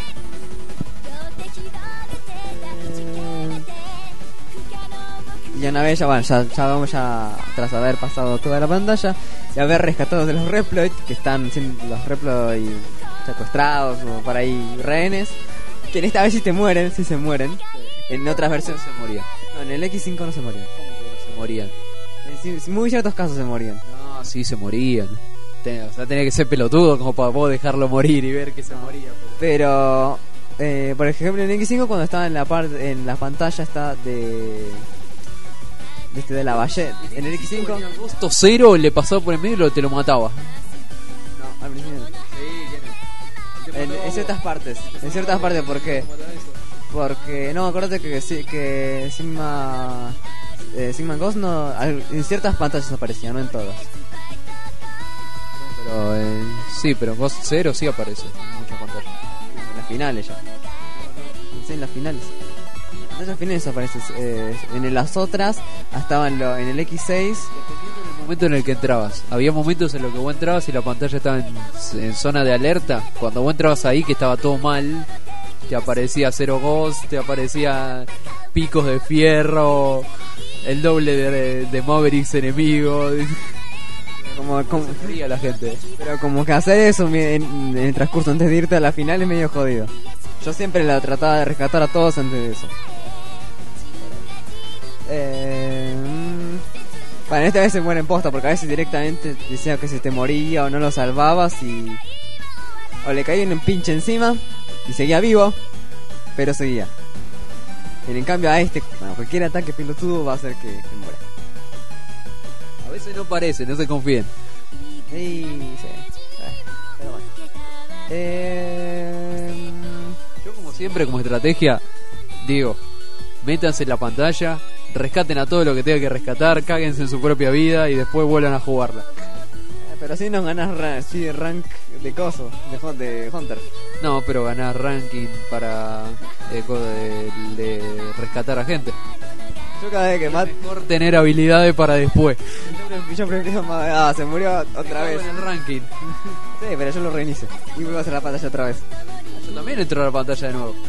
Y una vez ya, bueno, ya, ya vamos ya tras haber pasado toda la pantalla y haber rescatado de los Reploid que están siendo los Reploid secuestrados o por ahí rehenes, que en esta vez sí te mueren, sí se mueren. En otras versiones se morían. no, en el X cinco no se morían. Se morían. En sí- muy ciertos casos se morían. No, sí, se morían. Ten- o sea, tenía que ser pelotudo como para vos dejarlo morir y ver que se moría. pero- Pero, eh, por ejemplo, en X cinco cuando estaba en la parte, en la pantalla está de, viste, de la ballena. En el X cinco, Tenía costo cero, le pasaba por el medio y lo- te lo mataba. no, al principio. En, en ciertas partes, en ciertas partes, ¿por qué? Porque, no, acuérdate que sí, que Sigma, eh, Sigma Ghost no, al- en ciertas pantallas aparecía, no en todas. Pero, eh, sí, pero Ghost Zero sí aparece en muchas pantallas. En las finales ya. Sí, en las finales. En las finales aparece. Eh, en las otras estaban lo, en el X seis. Dependiendo del momento en el que entrabas. Había momentos en los que vos entrabas y la pantalla estaba en, en zona de alerta. Cuando vos entrabas ahí que estaba todo mal, te aparecía Zero Ghost, te aparecía picos de fierro, el doble de, de Mavericks enemigos. Como, como, Se moría la gente. pero como que hacer eso en, en el transcurso antes de irte a la final es medio jodido. Yo siempre la trataba de rescatar a todos antes de eso. Eh, mm, bueno, esta vez se muere en posta porque a veces directamente decía que se te moría o no lo salvabas y... O le caía un pinche encima y seguía vivo, pero seguía. Y en cambio a este, bueno, cualquier ataque pelotudo va a hacer que, que muera. A veces no parece, no se confíen. Y sí, eh, pero bueno. Eh, Yo como siempre, como estrategia, digo, métanse en la pantalla, rescaten a todo lo que tenga que rescatar, cáguense en su propia vida y después vuelvan a jugarla. pero si no ganás ra- sí, rank de coso, de, Hun- de Hunter. No, pero ganás ranking para eh, co- de, de rescatar a gente. Yo cada vez que mato, Mejor tener habilidades para después. yo prefiero ma- ah, se murió otra vez. En el ranking. Sí, pero yo lo reinicio y vuelvo a hacer la pantalla otra vez. Yo también entro a la pantalla de nuevo.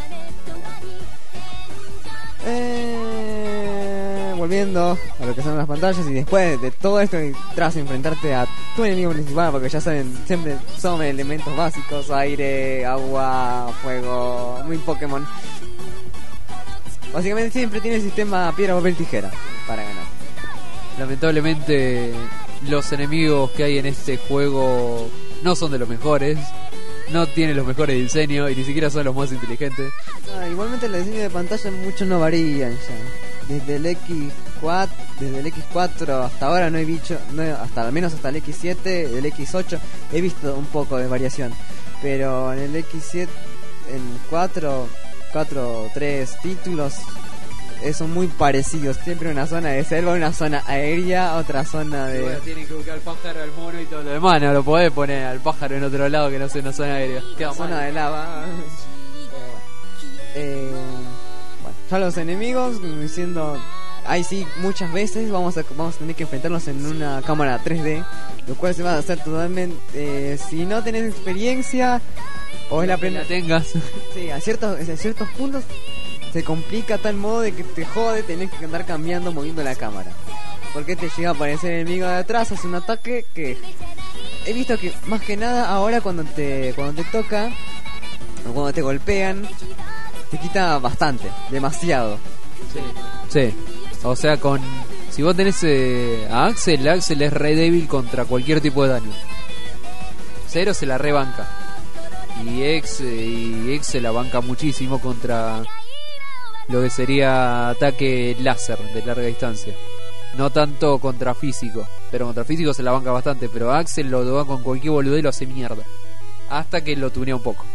Eh, volviendo a lo que son las pantallas y después de todo esto y tras enfrentarte a tu enemigo principal, porque ya saben, siempre son elementos básicos: aire, agua, fuego, muy Pokémon. Básicamente siempre tiene el sistema piedra, papel, tijera para ganar. Lamentablemente los enemigos que hay en este juego no son de los mejores, no tienen los mejores diseños y ni siquiera son los más inteligentes. Ah, igualmente los diseños de pantalla mucho no varían ya. Desde el X cuatro, desde el X cuatro hasta ahora no he visto, no, hasta al menos hasta el X siete, el X ocho he visto un poco de variación, pero en el X siete, en cuatro, cuatro, tres títulos eh, son muy parecidos. Siempre una zona de selva, una zona aérea, otra zona Y bueno, de tienen que buscar al pájaro, al mono y todo lo demás. No lo podés poner al pájaro en otro lado que no sea una zona aérea. Queda una zona mal. de lava. Eh, bueno, ya los enemigos, diciendo, ahí sí, muchas veces vamos a, vamos a tener que enfrentarnos en una cámara tres D, lo cual se va a hacer totalmente, eh, si no tenés experiencia o es la Que primera, la tengas. sí, a ciertos, a ciertos puntos se complica a tal modo de que te jode tener que andar cambiando, moviendo la cámara, porque te llega a aparecer el enemigo de atrás, hace un ataque que he visto que más que nada ahora cuando te cuando te toca o cuando te golpean te quita bastante, demasiado. Sí. O sea, con si vos tenés eh, a Axel, Axel es re débil contra cualquier tipo de daño. Zero se la rebanca. Y X, eh, y X se la banca muchísimo contra lo que sería ataque láser de larga distancia. No tanto contra físico, pero contra físico se la banca bastante. Pero Axel lo va con cualquier boludez y lo hace mierda. Hasta que lo tunea un poco.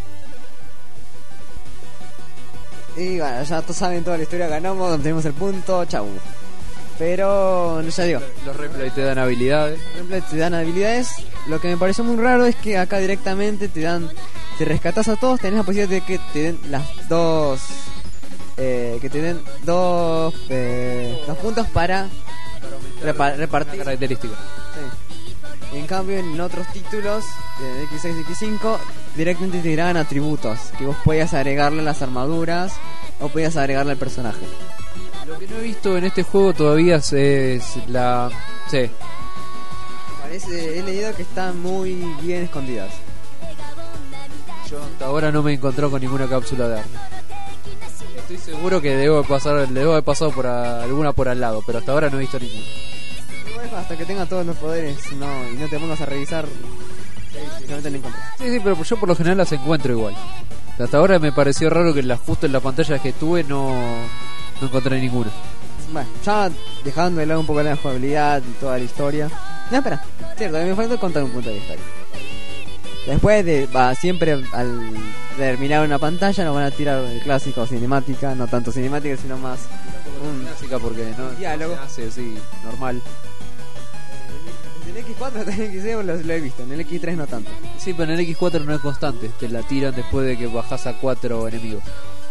Y bueno, ya todos saben toda la historia, ganamos, obtenemos el punto, chau. Pero, ya digo, Los replays te dan habilidades. por ejemplo, te dan habilidades. Lo que me pareció muy raro es que acá directamente te dan, si rescatas a todos, tenés la posibilidad de que te den las dos, eh, que te den dos, eh, dos puntos para repa- repartir. Características. Sí. En cambio, en otros títulos, de X seis y X cinco, directamente te dirán atributos que vos podías agregarle a las armaduras o podías agregarle al personaje. Lo que no he visto en este juego todavía es, es la... Sí. Parece, he leído que están muy bien escondidas. Yo hasta ahora no me he encontrado con ninguna cápsula de arma. Estoy seguro que debo pasar, le debo haber pasado por a- alguna por al lado, pero hasta ahora no he visto ninguna. Igual hasta que tenga todos los poderes no, y no te pongas a revisar, seguramente no encontrás. Sí, sí, pero yo por lo general las encuentro igual. Hasta ahora me pareció raro que las, justo en la pantalla que tuve no, no encontré ninguna. Bueno, ya dejando de lado un poco la jugabilidad y toda la historia. No, espera, cierto, me falta contar un punto de historia. Después de, va, siempre al terminar una pantalla nos van a tirar el clásico cinemática, no tanto cinemática sino más un Clásica porque no, diálogo. no se hace así, normal. En el X cuatro hasta el X seis lo, lo he visto, en el X tres no tanto. Sí, pero en el X cuatro no es constante, te la tiran después de que bajás a cuatro enemigos.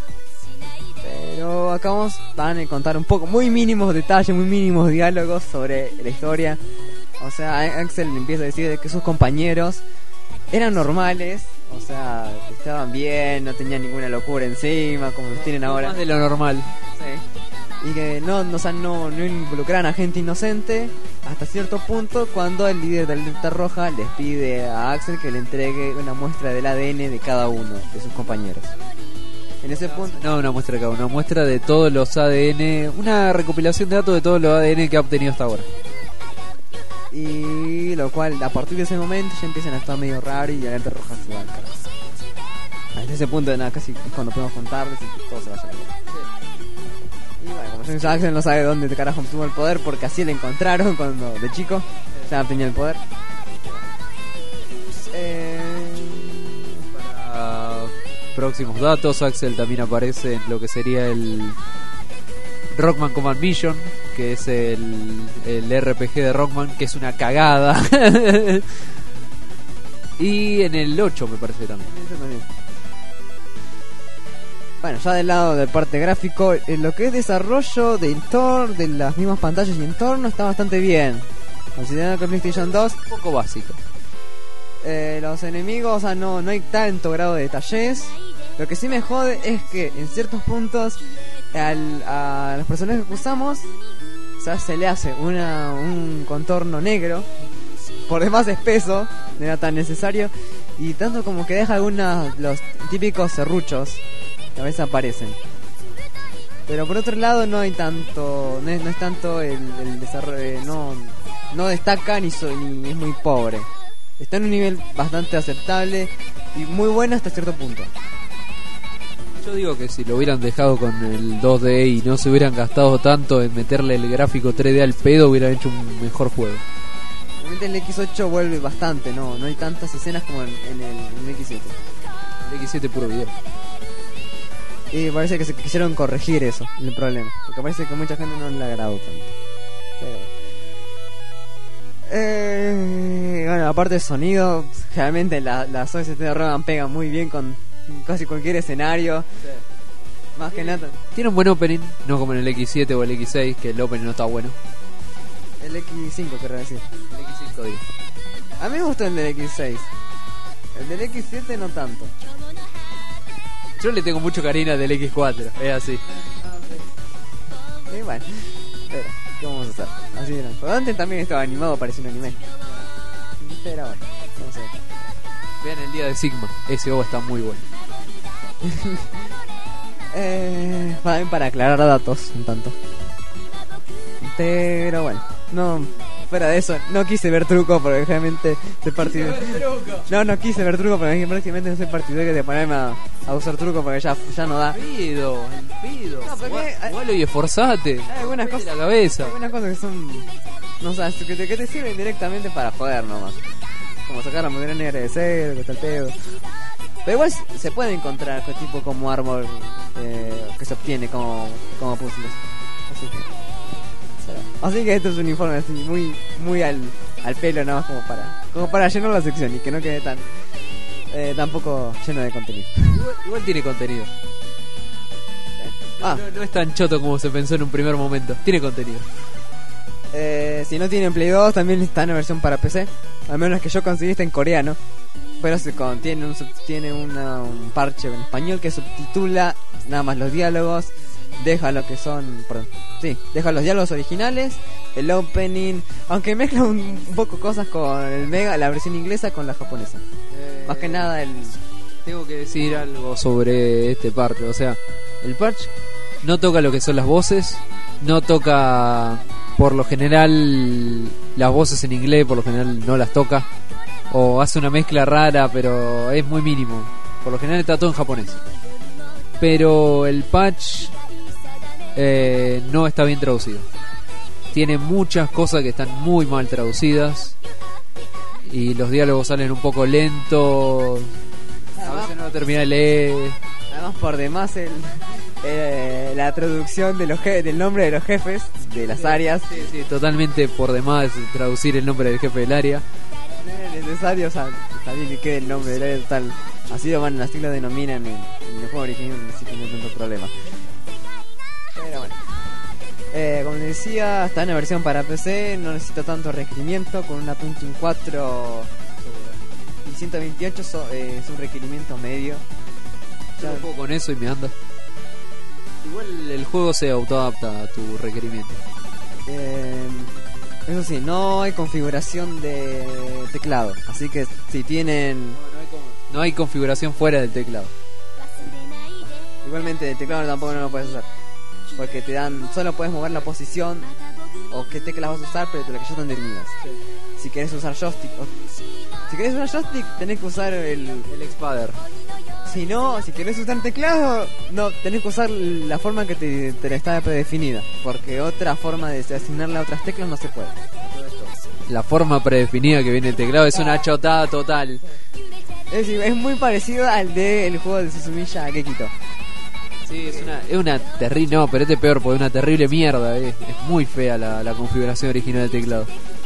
Pero acá vamos, van a contar un poco, muy mínimos detalles, muy mínimos diálogos sobre la historia. O sea, Axel empieza a decir de que sus compañeros eran normales, o sea, estaban bien, no tenían ninguna locura encima, como los tienen ahora. Más de lo normal. Sí. Y que no, no, o sea, no, no involucraran a gente inocente, hasta cierto punto cuando el líder de la Alerta Roja les pide a Axel que le entregue una muestra del A D N de cada uno de sus compañeros. En ese punto... No una muestra de cada uno, una muestra de todos los A D N, una recopilación de datos de todos los A D N que ha obtenido hasta ahora. Y lo cual, a partir de ese momento, ya empiezan a estar medio raro y la Alerta Roja se va al carajo. Desde ese punto, nada, casi es cuando podemos contarles y que todo se vaya a ver. Y bueno, como James Axel no sabe dónde de carajo obtuvo el poder, porque así le encontraron cuando de chico ya tenía el poder. Eh... Para próximos datos, Axel también aparece en lo que sería el Rockman Command Mission, que es el, el R P G de Rockman, que es una cagada. Y en el ocho me parece también. Eso también. Bueno, ya del lado del parte gráfico, en lo que es desarrollo de entorno, de las mismas pantallas y entorno, está bastante bien. Considerando que PlayStation dos, Un poco básico. eh, los enemigos, o sea, no, no hay tanto grado de detalles. Lo que sí me jode es que en ciertos puntos al, a los personajes que usamos, o sea, se le hace una, un contorno negro, por demás espeso, no era tan necesario, y tanto como que deja algunos los típicos serruchos que a veces aparecen. Pero por otro lado no hay tanto, no es, no es tanto el, el desarrollo, eh, no, no destaca ni, so, ni es muy pobre. Está en un nivel bastante aceptable y muy bueno hasta cierto punto. Yo digo que si lo hubieran dejado con el dos D y no se hubieran gastado tanto en meterle el gráfico tres D al pedo, hubieran hecho un mejor juego. Realmente el X ocho vuelve bastante, no, no hay tantas escenas como en, en el, en el X siete. El X siete puro video. Y parece que se quisieron corregir eso, el problema. Porque parece que a mucha gente no le agradó tanto. Pero... Eh, bueno, aparte de sonido, generalmente la- las O S T de Rogan pegan muy bien con casi cualquier escenario. Más que nada, Tiene un buen opening, no como en el X siete o el X seis, que el opening no está bueno. el X cinco querrá decir. El X cinco digo. A mí me gustó el del X seis. El del X siete no tanto. Yo le tengo mucho cariño al del X cuatro, es así. Y bueno, pero, ¿qué vamos a hacer? Así era. Pero antes también estaba animado, parecía un anime. Pero bueno, vamos a ver. Vean el día de Sigma, ese O V A está muy bueno. Eh, para, para aclarar datos un tanto. Pero bueno, no, fuera de eso, no quise ver truco porque realmente soy partidario. No, no quise ver truco porque prácticamente no soy partidario de ponerme a, a usar truco porque ya, ya no da. Pido, el pido. No, pero que- Jugalo y esforzate. Hay algunas Metele cosas, la cabeza. hay algunas cosas que son, no sabes, que te, que te sirven directamente para joder nomás. Como sacar la moneda negra de cero, que está el pedo. Pero igual se- se puede encontrar con tipo como árbol eh, que se obtiene como, como puzzles. Así que, pero- así que esto es un informe así muy muy al, al pelo nada más como para como para llenar la sección y que no quede tan eh, tampoco lleno de contenido. Igual, igual tiene contenido. Ah, No, no es tan choto como se pensó en un primer momento. Tiene contenido. eh, si no tienen Play dos también está en la versión para P C. Al menos que yo conseguí está en coreano. Pero se contiene un, sub- tiene una- un parche en español que subtitula nada más los diálogos. Deja lo que son, perdón, sí, deja los diálogos originales, el opening, aunque mezcla un, un poco cosas con el mega, la versión inglesa con la japonesa. Más que nada el, Tengo que decir algo sobre este parche. O sea, el parche no toca lo que son las voces. No toca, por lo general, las voces en inglés, por lo general no las toca. O hace una mezcla rara, pero es muy mínimo. Por lo general está todo en japonés. Pero el patch eh, no está bien traducido. Tiene muchas cosas que están muy mal traducidas. Y los diálogos salen un poco lentos. A veces no termina de leer. además por demás el, eh, la traducción de los je- del nombre de los jefes de las áreas. Sí, sí, totalmente por demás traducir el nombre del jefe del área. No es necesario, o sea, está bien que quede el nombre del área total. Así lo van, así lo denominan en, en el juego original, así que no hay tanto problema. Pero bueno. Eh, como les decía, está en la versión para P C, no necesita tanto requerimiento, con una Pentium cuatro y ciento veintiocho so- eh, es un requerimiento medio. Yo juego con eso y me anda. Igual el juego se autoadapta a tu requerimiento. Eh, Eso sí, no hay configuración de teclado. Así que si tienen... No hay configuración fuera del teclado. Igualmente el teclado tampoco no lo puedes usar. Porque te dan... Solo puedes mover la posición o qué teclas vas a usar, pero las que ya están definidas. Si querés usar joystick... O, si querés usar joystick, tenés que usar el... El Xpader. Si no, si querés usar teclado, no, tenés que usar la forma que te, te está predefinida. Porque otra forma de asignarle a otras teclas no se puede. La forma predefinida que viene el teclado es una chotada total. Es decir, es muy parecido al del juego de Suzumiya Gekito. Sí, es una, es una terrible... No, pero este es peor, porque es una terrible mierda. Es, es muy fea la, la configuración original del teclado.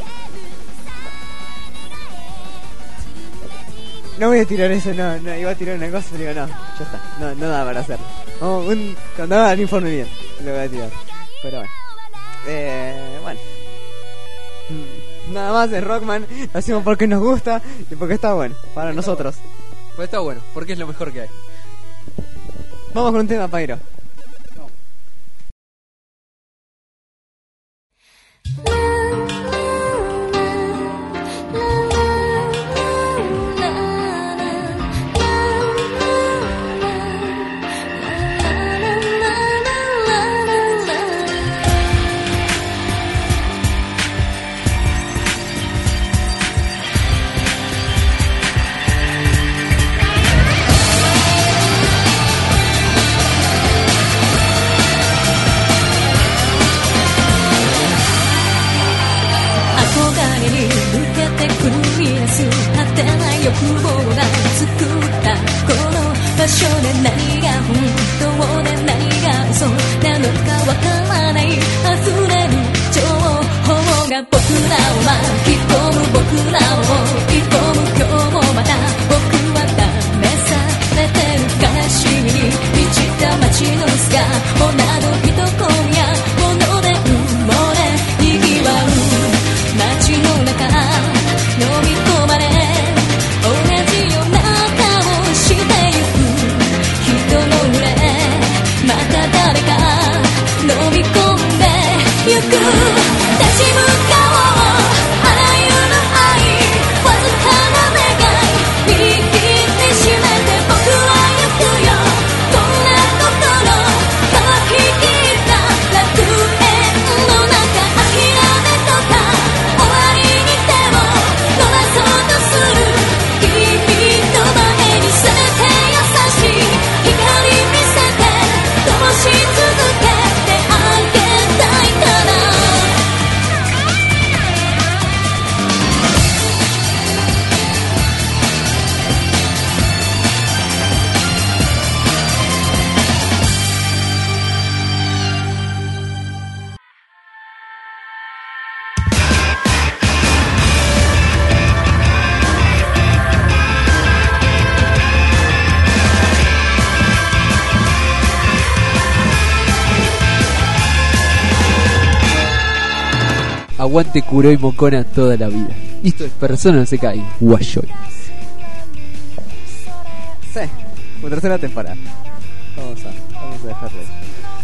No voy a tirar eso, no, no, iba a tirar una cosa, pero digo, no, ya está, no, no da para hacerlo. Oh, un, cuando haga el informe bien, lo voy a tirar. Pero bueno, eh, bueno. Nada más de Rockman, lo hacemos porque nos gusta y porque está bueno, para está nosotros. Bueno. Pues está bueno, porque es lo mejor que hay. Vamos con un tema, Pairo. Aguante Kuroi Mokona toda la vida. Esto es Persona no se cae. Guayoy. Sí, por tercera temporada. Vamos a, vamos a dejarlo ahí.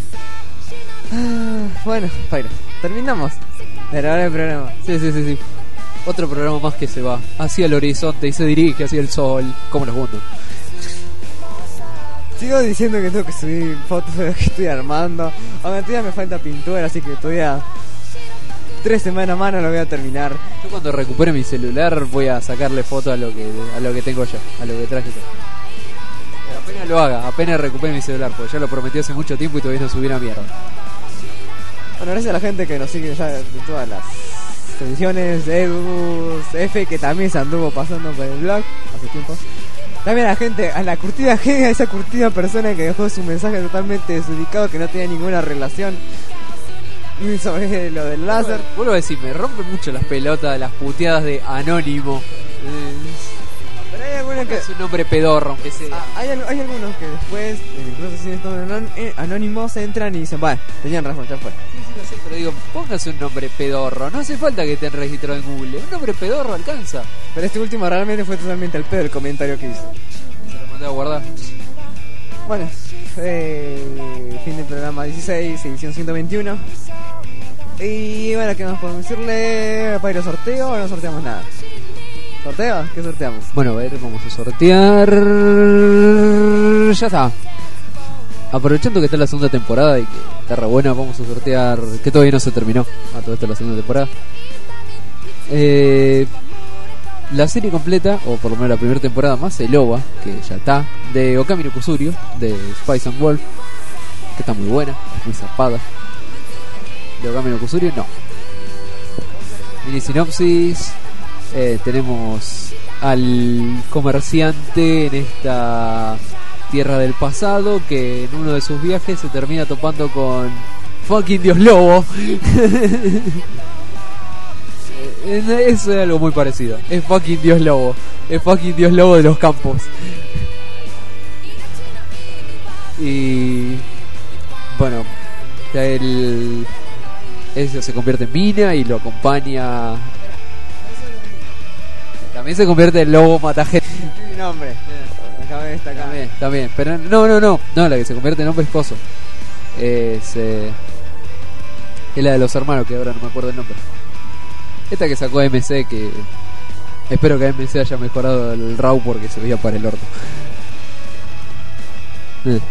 Ah, bueno, Pairo, terminamos de grabar el programa. Sí, sí, sí, sí. Otro programa más que se va hacia el horizonte y se dirige hacia el sol, como los mundos. Sigo diciendo que tengo que subir fotos de lo que estoy armando. Aunque todavía me falta pintura, así que todavía tres semanas más no lo voy a terminar. Yo cuando recupere mi celular voy a sacarle foto a lo que a lo que tengo yo, a lo que traje yo. Pero apenas lo haga, apenas recupere mi celular, porque ya lo prometí hace mucho tiempo y todavía no subí una mierda. Bueno, gracias a la gente que nos sigue ya de todas las ediciones, Edu, F, que también se anduvo pasando por el blog hace tiempo. También a la gente, a la curtida G, a esa curtida persona que dejó su mensaje totalmente desubicado, que no tenía ninguna relación sobre lo del láser. Vuelvo a decir, me rompe mucho las pelotas, las puteadas de Anónimo. Pero hay algunos que... Es un nombre pedorro, aunque sea. Ah, hay, hay algunos que después, incluso si están anón eh, anónimos, entran y dicen, bueno, tenían razón, ya fue. Sí, sí, lo sé, pero digo, póngase un nombre pedorro. No hace falta que estén registrados en Google. Un nombre pedorro alcanza. Pero este último realmente fue totalmente al pedo el comentario que hice. Se lo mandé a guardar. Bueno, eh, fin del programa dieciséis, edición ciento veintiuno. Y bueno, ¿qué más podemos decirle? ¿Para ir a sorteo o no sorteamos nada? ¿Sorteo? ¿Qué sorteamos? Bueno, a ver, vamos a sortear. Ya está. Aprovechando que está la segunda temporada y que está re buena, vamos a sortear. Que todavía no se terminó. A todo esto la segunda temporada. Eh, la serie completa, o por lo menos la primera temporada más, el O V A, que ya está, de Okami no Kusurio, de Spice and Wolf, que está muy buena, muy zarpada. De Okami no Kusurio, no. Mini sinopsis. Eh, tenemos al comerciante en esta tierra del pasado que en uno de sus viajes se termina topando con fucking Dios Lobo. Eso es algo muy parecido. Es fucking Dios Lobo. Es fucking Dios Lobo de los campos. Y bueno, el ese se convierte en mina y lo acompaña. También se convierte en lobo matagente. Mi nombre. Acá ves, está acá. También, también. Pero no, no, no. No, la que se convierte en hombre es Coso. Es, eh, es la de los hermanos, que ahora no me acuerdo el nombre. Esta que sacó M C, que espero que M C haya mejorado el R A W porque se veía para el orto. Eh.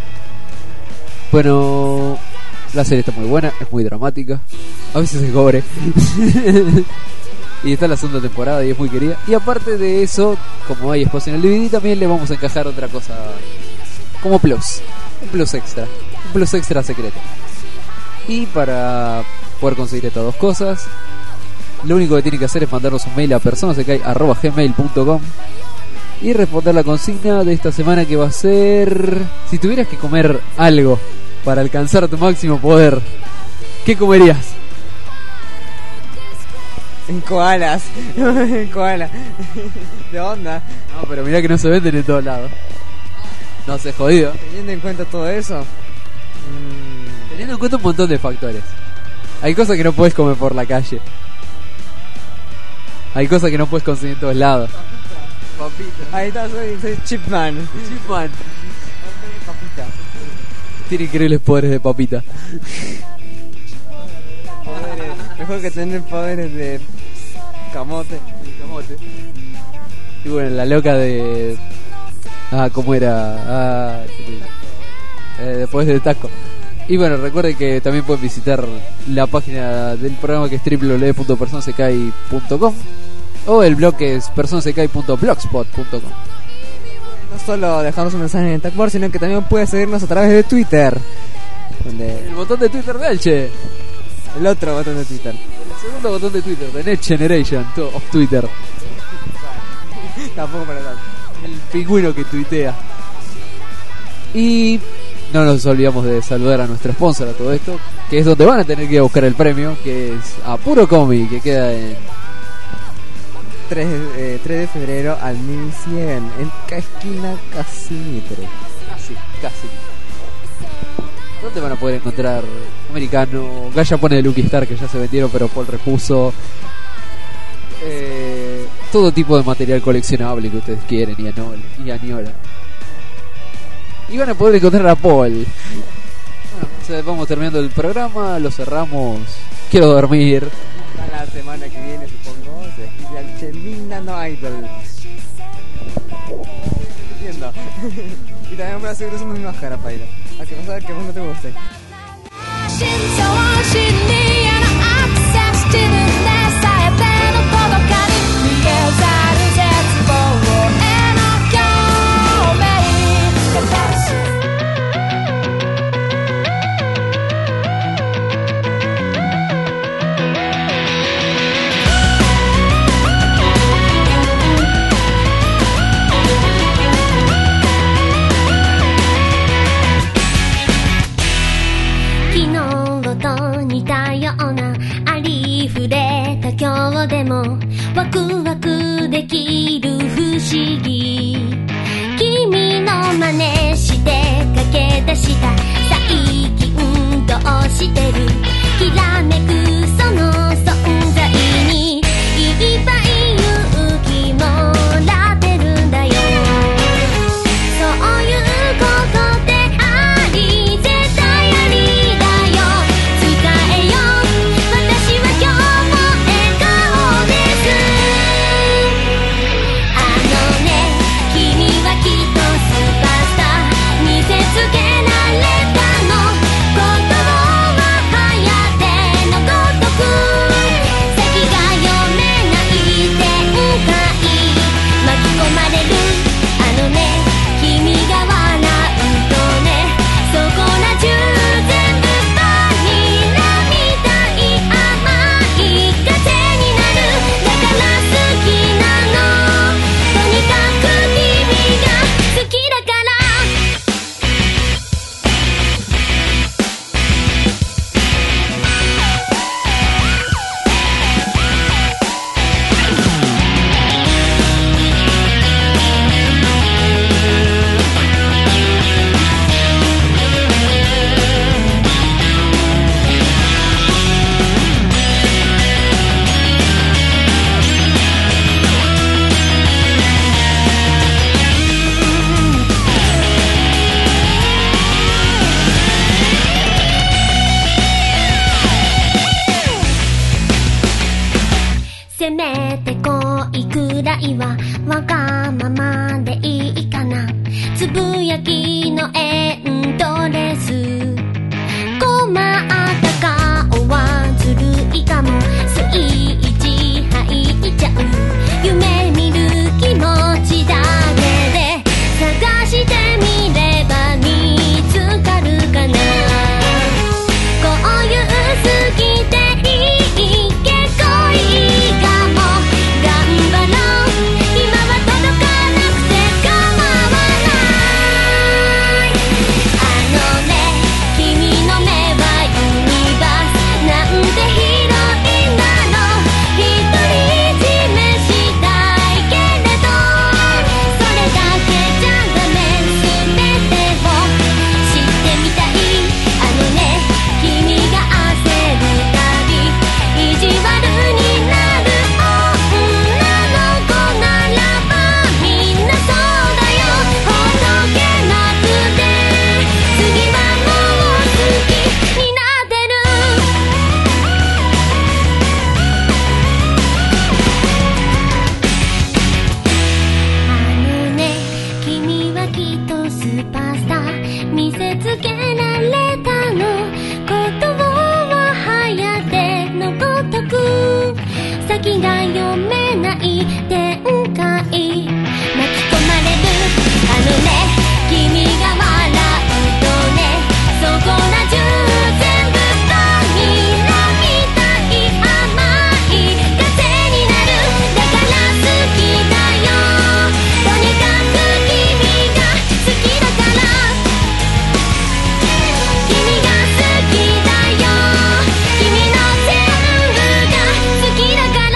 Bueno, la serie está muy buena, es muy dramática. A veces se cobre. Y está en la segunda temporada y es muy querida. Y aparte de eso, como hay espacio en el D V D, también le vamos a encajar otra cosa como plus. Un plus extra. Un plus extra secreto. Y para poder conseguir estas dos cosas, lo único que tiene que hacer es mandarnos un mail a personasecai arroba gmail punto com y responder la consigna de esta semana, que va a ser: si tuvieras que comer algo para alcanzar tu máximo poder, ¿qué comerías? En koalas. En koala. De onda. No, pero mirá que no se venden en todos lados. No se jodido. Teniendo en cuenta todo eso. Mmm... Teniendo en cuenta un montón de factores. Hay cosas que no puedes comer por la calle. Hay cosas que no puedes conseguir en todos lados. Papita. Ahí está, soy, soy Chipman. Chipman. Papita. Tiene increíbles poderes de papita. Poderes. Mejor que tener poderes de camote. Camote. Y bueno, la loca de... Ah, ¿cómo era? Ah, eh, después del taco. Y bueno, recuerden que también pueden visitar la página del programa, que es doble u doble u doble u punto personasecai punto com, o el blog, que es personasecai punto blogspot punto com. No solo dejarnos un mensaje en el Tagboard, sino que también puedes seguirnos a través de Twitter, donde El botón de Twitter de Elche. el otro botón de Twitter. El segundo botón de Twitter, de Next Generation to- of Twitter. Tampoco para tanto. El pingüino que tuitea. Y no nos olvidamos de saludar a nuestro sponsor a todo esto, que es donde van a tener que ir a buscar el premio, que es a Puro Comic, que queda en tres, eh, tres de febrero al mil cien, en ca- esquina Casimitre. casi, casi. ¿Dónde van a poder encontrar americano? Gaia pone de Lucky Star, que ya se vendieron, pero Paul repuso. Eh, todo tipo de material coleccionable que ustedes quieren y anol, y añoran. Y van a poder encontrar a Paul. Bueno, o sea, vamos terminando el programa, lo cerramos. Quiero dormir. A la semana que viene, supongo, se despide al Chelina No Idol. Entiendo. Y también voy a seguir usando mi máscara, Pairo. A que vas a ver que vos no te guste. 真相を知りあのアクセス自分でさえ手の届かに逃げ去る絶望への共鳴正しい昨日と似たようなありふれいはわがままでいいかな。つぶやきのエンドレス、困った顔はずるいかも。スイッチ入っちゃう、夢見る気持ちだけで探してみれば見つかるかな。こういう好きでいいけこいいかも。頑張ろう、今は届かなくて構わない。あのね、君の目はユニバースなんて広いなの。独り占めしたいけれど、それだけじゃダメ。全てを知ってみたい。あのね、君が焦るたび意地悪になる女の子ならばみんなそうだよ。ほどけなくて次はもう好きになってる。あのね、君はきっとスーパースター見せつけられたの。言葉は早手のごとく先が読めない展開、巻き込まれる。あのね、君が笑うとね、そこら中全部バニラみたい甘い風になる。だから好きだよ、とにかく君が好きだから。君が好きだよ、君の全部が好きだから。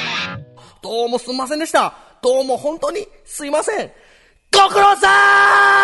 どうもすんませんでした。どうも本当にすいません。ご苦労さ